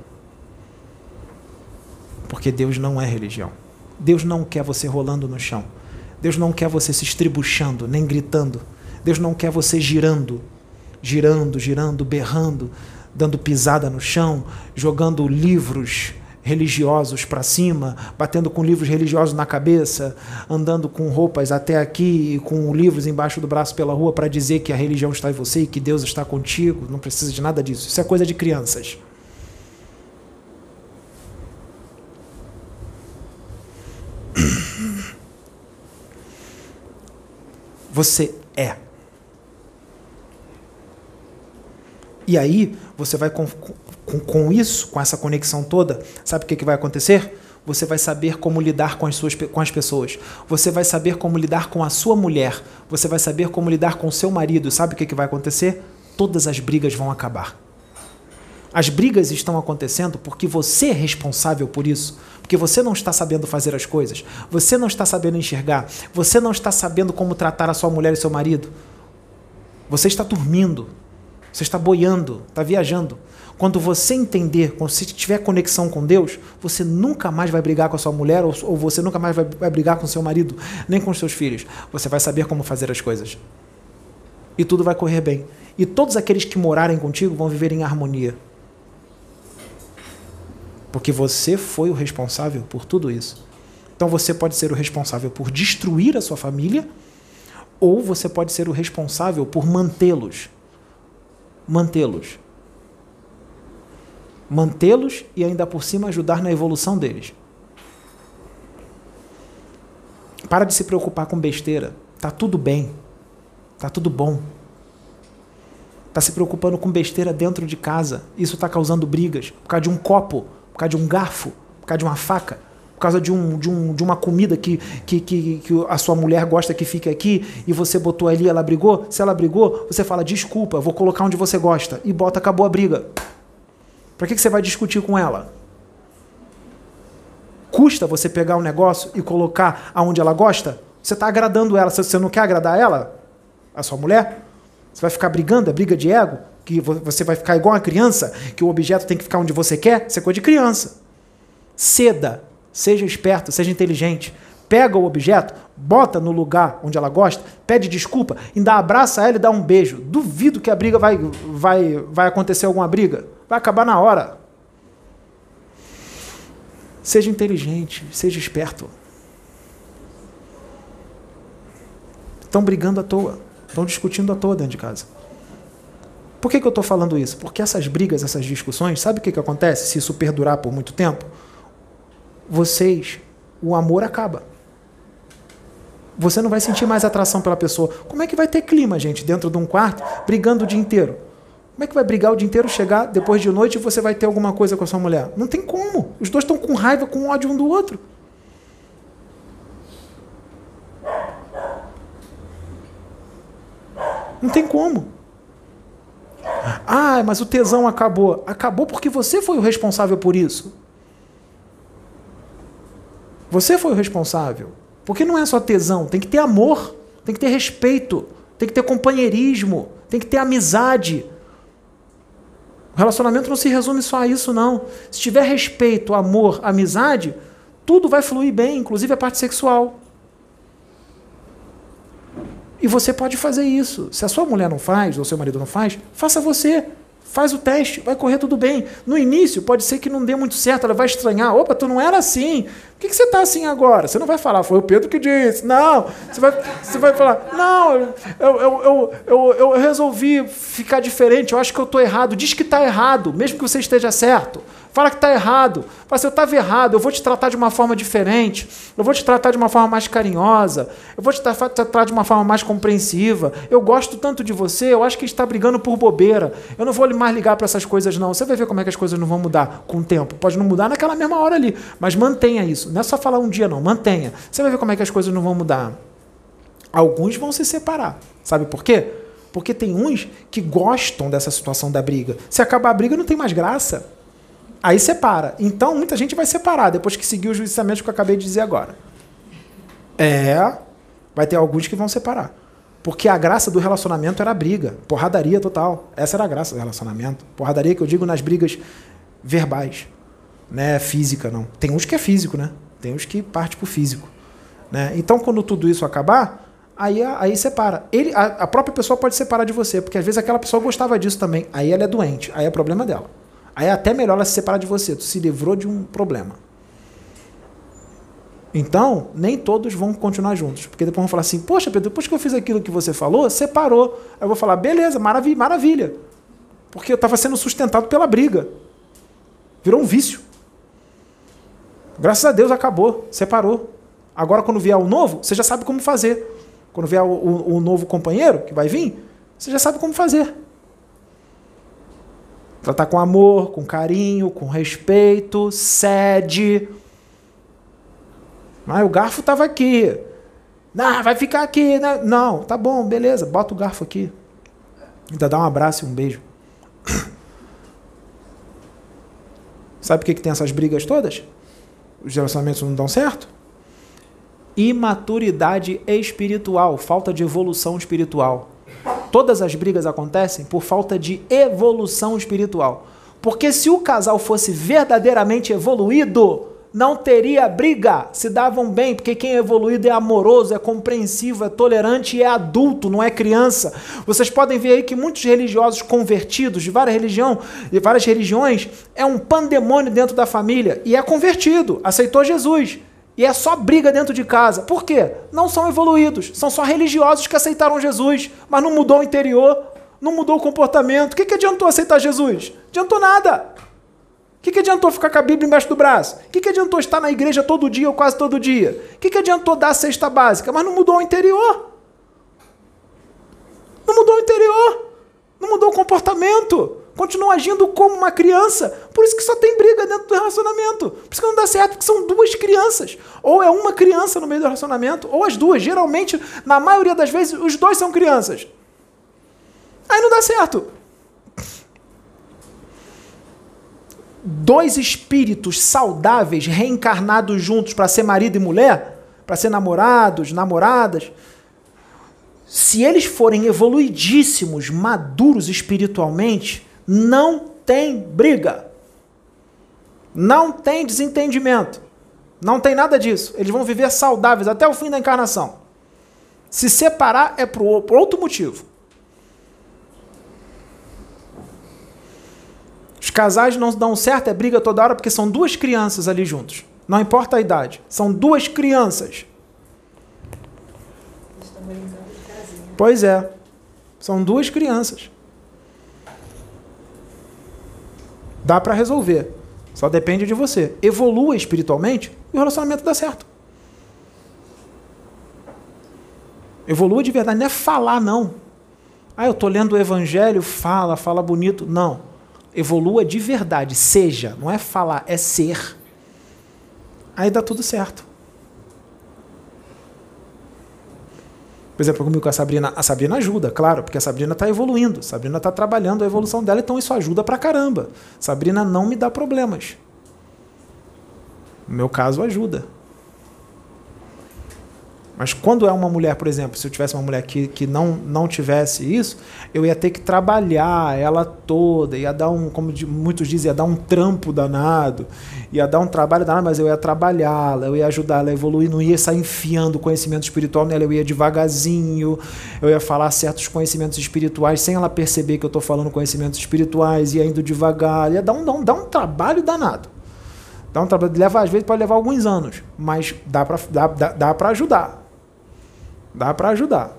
Porque Deus não é religião. Deus não quer você rolando no chão. Deus não quer você se estribuchando, nem gritando. Deus não quer você girando, girando, girando, berrando, dando pisada no chão, jogando livros religiosos para cima, batendo com livros religiosos na cabeça, andando com roupas até aqui e com livros embaixo do braço pela rua para dizer que a religião está em você e que Deus está contigo. Não precisa de nada disso. Isso é coisa de crianças. Você é. E aí, você vai com, com, com isso, com essa conexão toda, sabe o que, que vai acontecer? Você vai saber como lidar com as, suas, com as pessoas. Você vai saber como lidar com a sua mulher. Você vai saber como lidar com o seu marido. Sabe o que, que vai acontecer? Todas as brigas vão acabar. As brigas estão acontecendo porque você é responsável por isso. Porque você não está sabendo fazer as coisas. Você não está sabendo enxergar. Você não está sabendo como tratar a sua mulher e seu marido. Você está dormindo. Você está boiando, está viajando. Quando você entender, quando você tiver conexão com Deus, você nunca mais vai brigar com a sua mulher ou, ou você nunca mais vai, vai brigar com o seu marido, nem com os seus filhos. Você vai saber como fazer as coisas. E tudo vai correr bem. E todos aqueles que morarem contigo vão viver em harmonia. Porque você foi o responsável por tudo isso. Então você pode ser o responsável por destruir a sua família ou você pode ser o responsável por mantê-los. Mantê-los. Mantê-los e ainda por cima ajudar na evolução deles. Para de se preocupar com besteira. Tá tudo bem. Tá tudo bom. Tá se preocupando com besteira dentro de casa. Isso tá causando brigas. Por causa de um copo, por causa de um garfo, por causa de uma faca, por causa de, um, de, um, de uma comida que, que, que, que a sua mulher gosta que fique aqui e você botou ali e ela brigou. Se ela brigou, você fala, desculpa, vou colocar onde você gosta. E bota, acabou a briga. Para que, que você vai discutir com ela? Custa você pegar um negócio e colocar aonde ela gosta? Você está agradando ela. Você não quer agradar ela? A sua mulher? Você vai ficar brigando? É briga de ego? Que você vai ficar igual uma criança? Que o objeto tem que ficar onde você quer? Isso é coisa de criança. Ceda. Seja esperto, seja inteligente. Pega o objeto, bota no lugar onde ela gosta, pede desculpa, ainda abraça ela e dá um beijo. Duvido que a briga vai, vai, vai acontecer alguma briga. Vai acabar na hora. Seja inteligente, seja esperto. Estão brigando à toa, estão discutindo à toa dentro de casa. Por que, que eu estou falando isso? Porque essas brigas, essas discussões, sabe o que, que acontece se isso perdurar por muito tempo? Vocês, o amor acaba. Você não vai sentir mais atração pela pessoa. Como é que vai ter clima, gente, dentro de um quarto, brigando o dia inteiro? Como é que vai brigar o dia inteiro, chegar depois de noite e você vai ter alguma coisa com a sua mulher? Não tem como. Os dois estão com raiva, com ódio um do outro. Não tem como. Ah, mas o tesão acabou. Acabou porque você foi o responsável por isso. Você foi o responsável. Porque não é só tesão, tem que ter amor, tem que ter respeito, tem que ter companheirismo, tem que ter amizade. O relacionamento não se resume só a isso, não. Se tiver respeito, amor, amizade, tudo vai fluir bem, inclusive a parte sexual. E você pode fazer isso. Se a sua mulher não faz, ou seu marido não faz, faça você. Faz o teste, vai correr tudo bem. No início, pode ser que não dê muito certo, ela vai estranhar. Opa, tu não era assim. Por que, que você está assim agora? Você não vai falar, foi o Pedro que disse. Não, você vai, você vai falar, não, eu, eu, eu, eu, eu resolvi ficar diferente, eu acho que eu estou errado. Diz que está errado, mesmo que você esteja certo. Fala que está errado. Fala assim, eu estava errado, eu vou te tratar de uma forma diferente, eu vou te tratar de uma forma mais carinhosa, eu vou te tratar de uma forma mais compreensiva, eu gosto tanto de você, eu acho que está brigando por bobeira, eu não vou mais ligar para essas coisas não. Você vai ver como é que as coisas não vão mudar com o tempo. Pode não mudar naquela mesma hora ali, mas mantenha isso. Não é só falar um dia não, mantenha. Você vai ver como é que as coisas não vão mudar. Alguns vão se separar. Sabe por quê? Porque tem uns que gostam dessa situação da briga. Se acabar a briga, não tem mais graça. Aí separa. Então, muita gente vai separar, depois que seguir os ensinamentos que eu acabei de dizer agora. É, vai ter alguns que vão separar. Porque a graça do relacionamento era a briga. Porradaria total. Essa era a graça do relacionamento. Porradaria que eu digo nas brigas verbais. Não é física, não. Tem uns que é físico, né? Tem uns que parte pro físico. Né? Então, quando tudo isso acabar, aí, aí separa. Ele, a, a própria pessoa pode separar de você, porque às vezes aquela pessoa gostava disso também. Aí ela é doente. Aí é problema dela. Aí é até melhor ela se separar de você. Tu se livrou de um problema. Então, nem todos vão continuar juntos. Porque depois vão falar assim, poxa, Pedro, depois que eu fiz aquilo que você falou, separou. Aí eu vou falar, beleza, maravilha, maravilha. Porque eu estava sendo sustentado pela briga. Virou um vício. Graças a Deus acabou, separou. Agora, quando vier o novo, você já sabe como fazer. Quando vier o, o, o novo companheiro que vai vir, você já sabe como fazer. Tratar com amor, com carinho, com respeito, cede. Ah, o garfo estava aqui. Não, vai ficar aqui. Né? Não, tá bom, beleza, bota o garfo aqui. Ainda dá um abraço e um beijo. Sabe por que, que tem essas brigas todas? Os relacionamentos não dão certo? Imaturidade espiritual, falta de evolução espiritual. Todas as brigas acontecem por falta de evolução espiritual. Porque se o casal fosse verdadeiramente evoluído, não teria briga, se davam bem, porque quem é evoluído é amoroso, é compreensivo, é tolerante e é adulto, não é criança. Vocês podem ver aí que muitos religiosos convertidos de várias, religião, de várias religiões é um pandemônio dentro da família e é convertido, aceitou Jesus. E é só briga dentro de casa. Por quê? Não são evoluídos. São só religiosos que aceitaram Jesus, mas não mudou o interior, não mudou o comportamento. O que, que adiantou aceitar Jesus? Adiantou nada. O que, que adiantou ficar com a Bíblia embaixo do braço? O que, que adiantou estar na igreja todo dia ou quase todo dia? O que, que adiantou dar a cesta básica? Mas não mudou o interior. Não mudou o interior. Não mudou o comportamento. Continua agindo como uma criança. Por isso que só tem briga dentro do relacionamento. Por isso que não dá certo, porque são duas crianças. Ou é uma criança no meio do relacionamento, ou as duas. Geralmente, na maioria das vezes, os dois são crianças. Aí não dá certo. Dois espíritos saudáveis, reencarnados juntos para ser marido e mulher, para ser namorados, namoradas, se eles forem evoluidíssimos, maduros espiritualmente, não tem briga. Não tem desentendimento. Não tem nada disso. Eles vão viver saudáveis até o fim da encarnação. Se separar é por outro motivo. Os casais não dão certo, é briga toda hora, porque são duas crianças ali juntos. Não importa a idade. São duas crianças. Pois é. São duas crianças. Dá para resolver. Só depende de você. Evolua espiritualmente e o relacionamento dá certo. Evolua de verdade. Não é falar, não. Ah, eu estou lendo o evangelho, fala, fala bonito. Não. Evolua de verdade. Seja. Não é falar, é ser. Aí dá tudo certo. Por exemplo, comigo com a Sabrina, a Sabrina ajuda, claro, porque a Sabrina está evoluindo, a Sabrina está trabalhando a evolução dela, então isso ajuda pra caramba. Sabrina não me dá problemas. No meu caso, ajuda. Mas quando é uma mulher, por exemplo, se eu tivesse uma mulher que, que não, não tivesse isso, eu ia ter que trabalhar ela toda, ia dar um, como muitos dizem, ia dar um trampo danado, ia dar um trabalho danado, mas eu ia trabalhá-la, eu ia ajudá-la a evoluir, não ia sair enfiando conhecimento espiritual nela, eu ia devagarzinho, eu ia falar certos conhecimentos espirituais sem ela perceber que eu estou falando conhecimentos espirituais, ia indo devagar, ia dar um, dar um, dar um trabalho danado. Dá um trabalho, leva, às vezes pode levar alguns anos, mas dá para dá, dá, dá para ajudar. Dá para ajudar.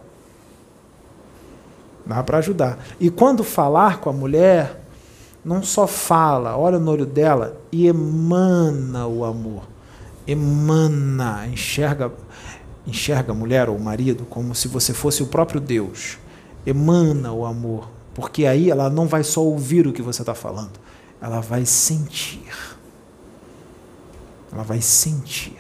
Dá para ajudar. E quando falar com a mulher, não só fala, olha no olho dela e emana o amor. Emana, enxerga, enxerga a mulher ou o marido como se você fosse o próprio Deus. Emana o amor, porque aí ela não vai só ouvir o que você está falando, ela vai sentir. Ela vai sentir.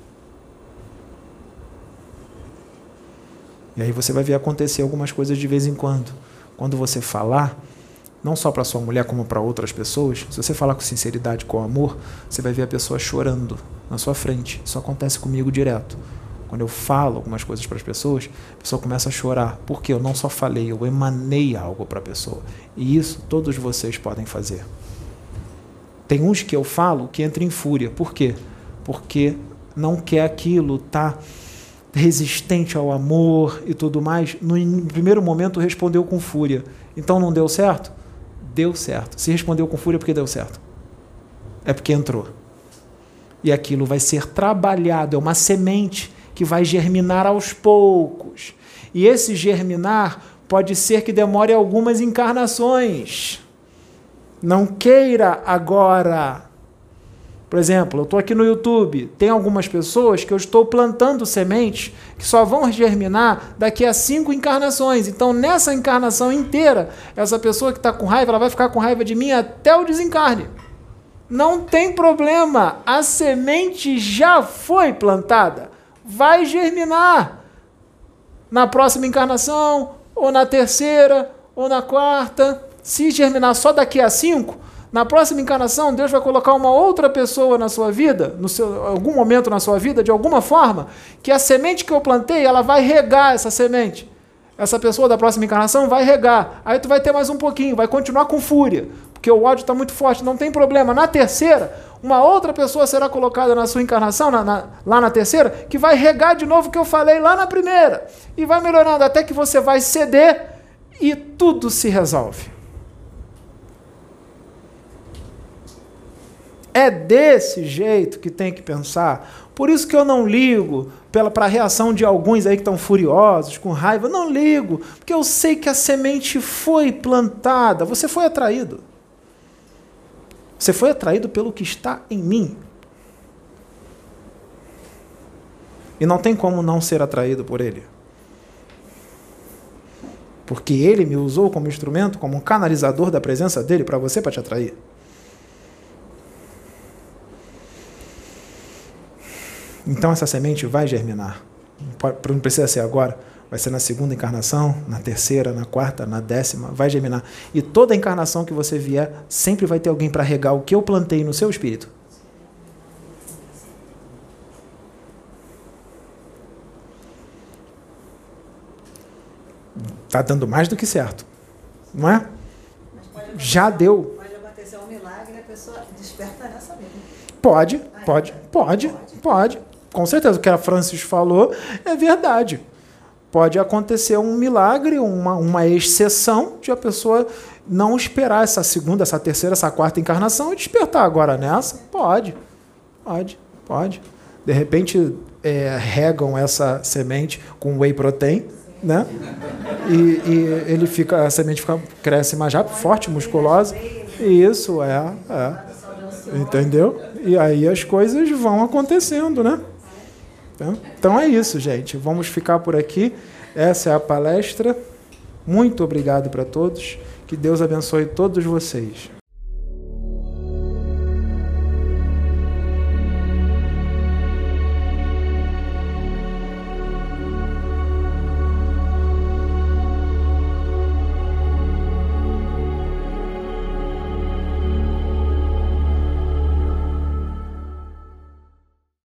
E aí você vai ver acontecer algumas coisas de vez em quando. Quando você falar, não só para sua mulher como para outras pessoas, se você falar com sinceridade, com amor, você vai ver a pessoa chorando na sua frente. Isso acontece comigo direto. Quando eu falo algumas coisas para as pessoas, a pessoa começa a chorar. Porque eu não só falei, eu emanei algo para a pessoa. E isso todos vocês podem fazer. Tem uns que eu falo que entram em fúria. Por quê? Porque não quer aquilo, tá resistente ao amor e tudo mais. No primeiro momento respondeu com fúria. Então não deu certo? Deu certo. Se respondeu com fúria, porque deu certo. É porque entrou. E aquilo vai ser trabalhado. É uma semente que vai germinar aos poucos. E esse germinar pode ser que demore algumas encarnações. Não queira agora. Por exemplo, eu estou aqui no YouTube, tem algumas pessoas que eu estou plantando sementes que só vão germinar daqui a cinco encarnações. Então, nessa encarnação inteira, essa pessoa que está com raiva, ela vai ficar com raiva de mim até o desencarne. Não tem problema, a semente já foi plantada, vai germinar na próxima encarnação, ou na terceira, ou na quarta. Se germinar só daqui a cinco, na próxima encarnação, Deus vai colocar uma outra pessoa na sua vida, no seu, algum momento na sua vida, de alguma forma, que a semente que eu plantei, ela vai regar essa semente. Essa pessoa da próxima encarnação vai regar. Aí tu vai ter mais um pouquinho, vai continuar com fúria, porque o ódio está muito forte, não tem problema. Na terceira, uma outra pessoa será colocada na sua encarnação, na, na, lá na terceira, que vai regar de novo o que eu falei lá na primeira. E vai melhorando até que você vai ceder e tudo se resolve. É desse jeito que tem que pensar. Por isso que eu não ligo para a reação de alguns aí que estão furiosos, com raiva. Não ligo, porque eu sei que a semente foi plantada. Você foi atraído. Você foi atraído pelo que está em mim. E não tem como não ser atraído por ele. Porque ele me usou como instrumento, como um canalizador da presença dele para você, para te atrair. Então essa semente vai germinar. Não precisa ser agora, vai ser na segunda encarnação, na terceira, na quarta, na décima, vai germinar. E toda encarnação que você vier, sempre vai ter alguém para regar o que eu plantei no seu espírito. Está dando mais do que certo, não é? Já deu. Pode acontecer um milagre e a pessoa desperta nessa mesmo. Pode, pode, pode, pode. Com certeza, o que a Francis falou é verdade. Pode acontecer um milagre, uma, uma exceção de a pessoa não esperar essa segunda, essa terceira, essa quarta encarnação e despertar agora nessa. Pode, pode, pode. De repente, é, regam essa semente com whey protein, né? E, e ele fica, a semente fica, cresce mais rápido, forte, musculosa. Isso, é, é. Entendeu? E aí as coisas vão acontecendo, né? Então é isso, gente. Vamos ficar por aqui. Essa é a palestra. Muito obrigado para todos. Que Deus abençoe todos vocês.